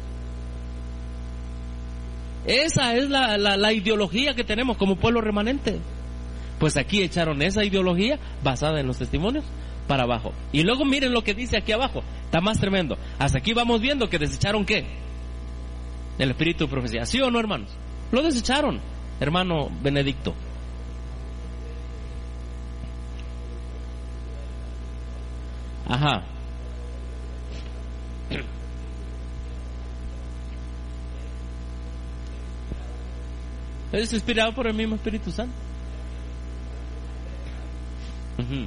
[SPEAKER 1] Esa es la, la, la ideología que tenemos como pueblo remanente. Pues aquí echaron esa ideología basada en los testimonios para abajo. Y luego miren lo que dice aquí abajo. Está más tremendo. Hasta aquí vamos viendo que desecharon ¿qué? El espíritu de profecía. ¿Sí o no, hermanos? Lo desecharon, hermano Benedicto. Ajá. Es inspirado por el mismo Espíritu Santo. Uh-huh.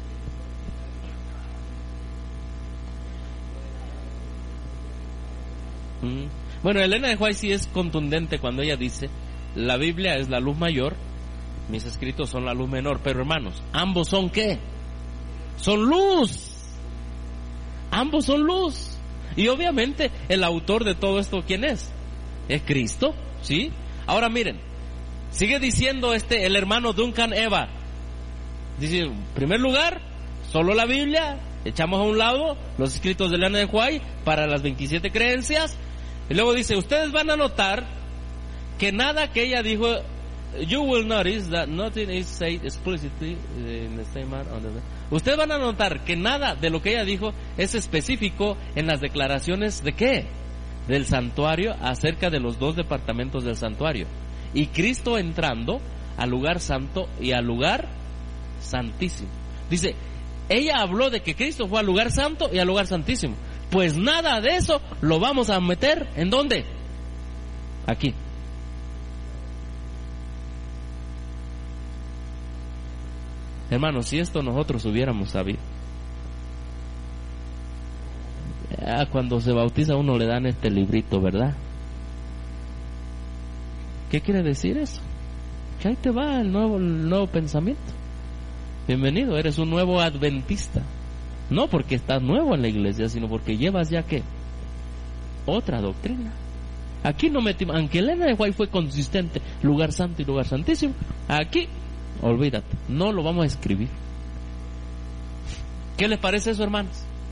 [SPEAKER 1] Uh-huh. Bueno, Elena de White sí es contundente cuando ella dice, la Biblia es la luz mayor, mis escritos son la luz menor. Pero hermanos, ambos son ¿qué? Son luz. Ambos son luz. Y obviamente el autor de todo esto, ¿quién es? Es Cristo, ¿sí? Ahora miren, sigue diciendo este el hermano Duncan Eva. Dice, en primer lugar, solo la Biblia, echamos a un lado los escritos de Elena de White para las veintisiete creencias. Y luego dice, ustedes van a notar que nada que ella dijo, you will notice that nothing is said explicitly in the same manner. Ustedes van a notar que nada de lo que ella dijo es específico en las declaraciones de ¿qué? Del santuario, acerca de los dos departamentos del santuario. Y Cristo entrando al lugar santo y al lugar santísimo. Dice, ella habló de que Cristo fue al lugar santo y al lugar santísimo. Pues nada de eso lo vamos a meter, ¿en dónde? Aquí. Hermanos, si esto nosotros hubiéramos sabido. Ya cuando se bautiza a uno le dan este librito, ¿verdad? ¿Qué quiere decir eso? Que ahí te va el nuevo, el nuevo pensamiento. Bienvenido, eres un nuevo adventista. No porque estás nuevo en la iglesia, sino porque llevas ya ¿qué? Otra doctrina. Aquí no metimos, aunque Elena de White fue consistente, lugar santo y lugar santísimo, aquí, olvídate, no lo vamos a escribir. ¿Qué les parece eso, hermanos?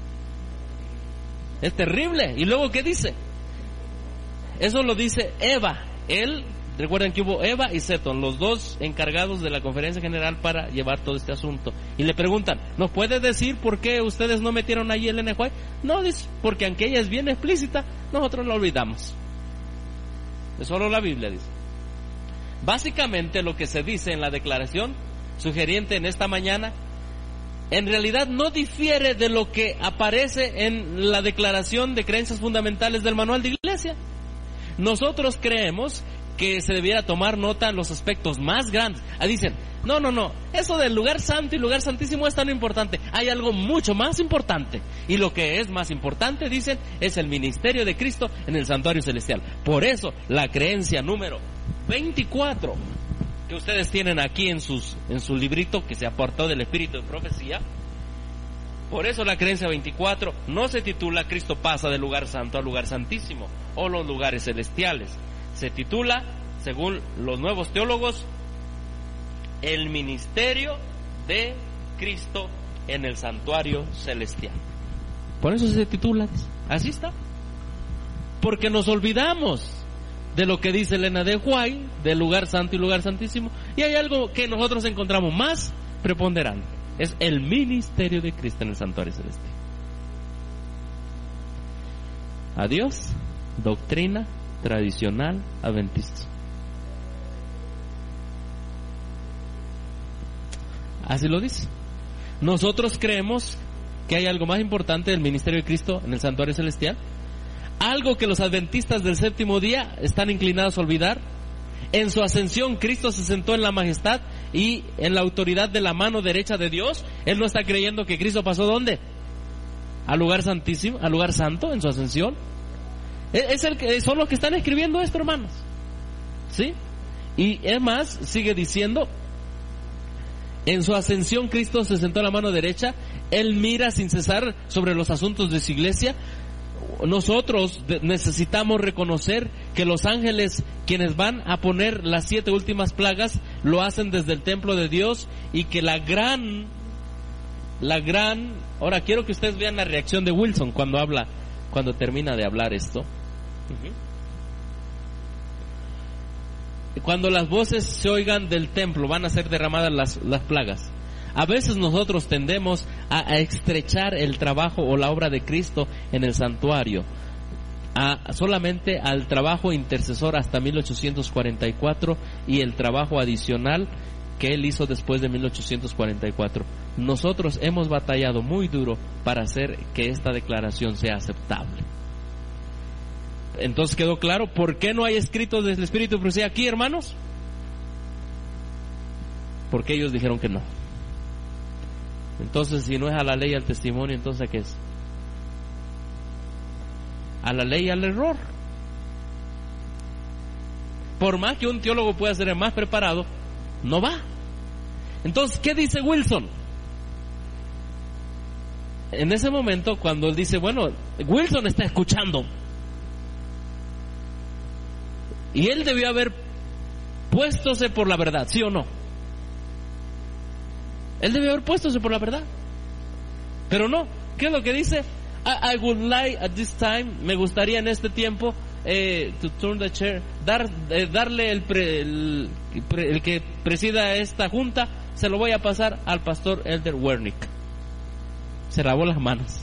[SPEAKER 1] Es terrible. ¿Y luego qué dice? Eso lo dice Eva. Él, recuerden que hubo Eva y Seton, los dos encargados de la conferencia general para llevar todo este asunto. Y le preguntan, ¿nos puede decir por qué ustedes no metieron allí Elena de White? No, dice, porque aunque ella es bien explícita, nosotros la olvidamos. Es solo la Biblia, dice. Básicamente lo que se dice en la declaración sugeriente en esta mañana, en realidad no difiere de lo que aparece en la declaración de creencias fundamentales del manual de iglesia. Nosotros creemos que se debiera tomar nota en los aspectos más grandes. Ah, dicen, no, no, no, eso del lugar santo y lugar santísimo es tan importante. Hay algo mucho más importante. Y lo que es más importante, dicen, es el ministerio de Cristo en el santuario celestial. Por eso, la creencia número veinticuatro, que ustedes tienen aquí en sus en su librito, que se aportó del Espíritu de Profecía, por eso la creencia veinticuatro no se titula Cristo pasa del lugar santo al lugar santísimo o los lugares celestiales. Se titula, según los nuevos teólogos, el ministerio de Cristo en el santuario celestial. Por eso se titula, así está. Porque nos olvidamos de lo que dice Elena de White, del lugar santo y lugar santísimo, y hay algo que nosotros encontramos más preponderante, es el ministerio de Cristo en el santuario celestial. Adiós, doctrina tradicional adventista. Así lo dice. Nosotros creemos que hay algo más importante del ministerio de Cristo en el santuario celestial, algo que los adventistas del séptimo día están inclinados a olvidar. En su ascensión Cristo se sentó en la majestad y en la autoridad de la mano derecha de Dios. Él no está creyendo que Cristo pasó ¿dónde? Al lugar santísimo, al lugar santo en su ascensión. Es el que, son los que están escribiendo esto, hermanos. ¿Sí? Y es más, sigue diciendo, en su ascensión Cristo se sentó a la mano derecha. Él mira sin cesar sobre los asuntos de su iglesia. Nosotros necesitamos reconocer que los ángeles, quienes van a poner las siete últimas plagas, lo hacen desde el templo de Dios, y que la gran, la gran, ahora quiero que ustedes vean la reacción de Wilson cuando habla, cuando termina de hablar esto. Cuando las voces se oigan del templo, van a ser derramadas las, las plagas. A veces nosotros tendemos a, a estrechar el trabajo o la obra de Cristo en el santuario a, solamente al trabajo intercesor hasta mil ochocientos cuarenta y cuatro y el trabajo adicional que Él hizo después de mil ochocientos cuarenta y cuatro. Nosotros hemos batallado muy duro para hacer que esta declaración sea aceptable. Entonces quedó claro por qué no hay escritos del Espíritu de Profecía aquí, hermanos. Porque ellos dijeron que no. Entonces, si no es a la ley y al testimonio, entonces ¿a qué es? A la ley y al error. Por más que un teólogo pueda ser el más preparado, no va. Entonces, ¿qué dice Wilson? En ese momento, cuando él dice, bueno, Wilson está escuchando, y él debió haber puéstose por la verdad, ¿sí o no? Él debió haber puéstose por la verdad. Pero no, ¿qué es lo que dice? I, I would like at this time, me gustaría en este tiempo, eh, to turn the chair, dar, eh, darle el, pre, el, el que presida esta junta, se lo voy a pasar al pastor Elder Wernick. Se lavó las manos.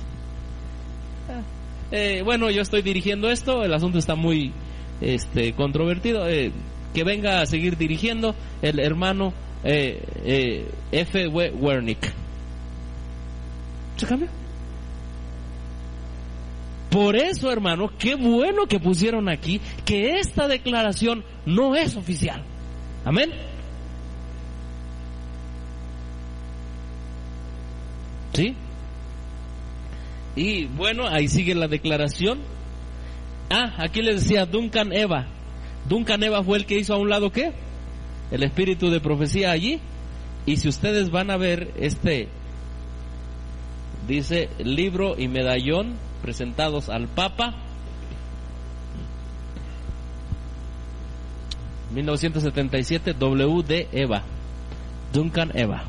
[SPEAKER 1] Eh, bueno, yo estoy dirigiendo esto, el asunto está muy este controvertido. Eh, que venga a seguir dirigiendo el hermano eh, eh, F. Wernick. ¿Se cambió? Por eso, hermano, qué bueno que pusieron aquí que esta declaración no es oficial. Amén. ¿Sí? Y bueno, ahí sigue la declaración. Ah, aquí les decía Duncan Eva. Duncan Eva fue el que hizo a un lado ¿qué? El espíritu de profecía allí. Y si ustedes van a ver este, dice libro y medallón presentados al Papa, mil novecientos setenta y siete, W D Eva, Duncan Eva.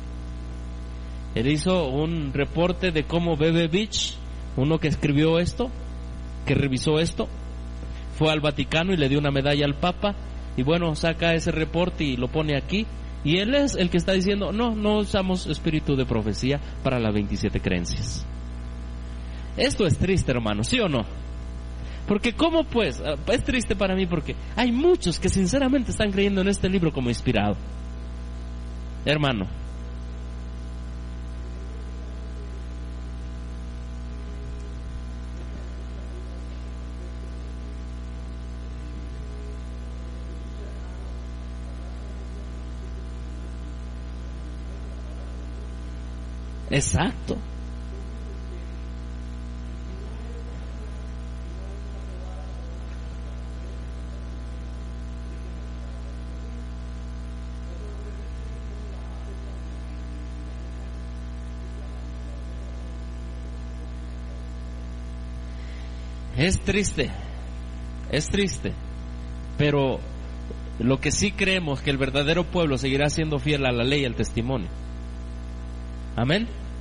[SPEAKER 1] Él hizo un reporte de cómo Bebe Beach, uno que escribió esto, que revisó esto, fue al Vaticano y le dio una medalla al Papa. Y bueno, saca ese reporte y lo pone aquí. Y él es el que está diciendo, no, no usamos espíritu de profecía para las veintisiete creencias. Esto es triste, hermano, ¿sí o no? Porque ¿cómo pues? Es triste para mí porque hay muchos que sinceramente están creyendo en este libro como inspirado. Hermano, exacto. Es triste, es triste, pero lo que sí creemos que el verdadero pueblo seguirá siendo fiel a la ley y al testimonio. Amén.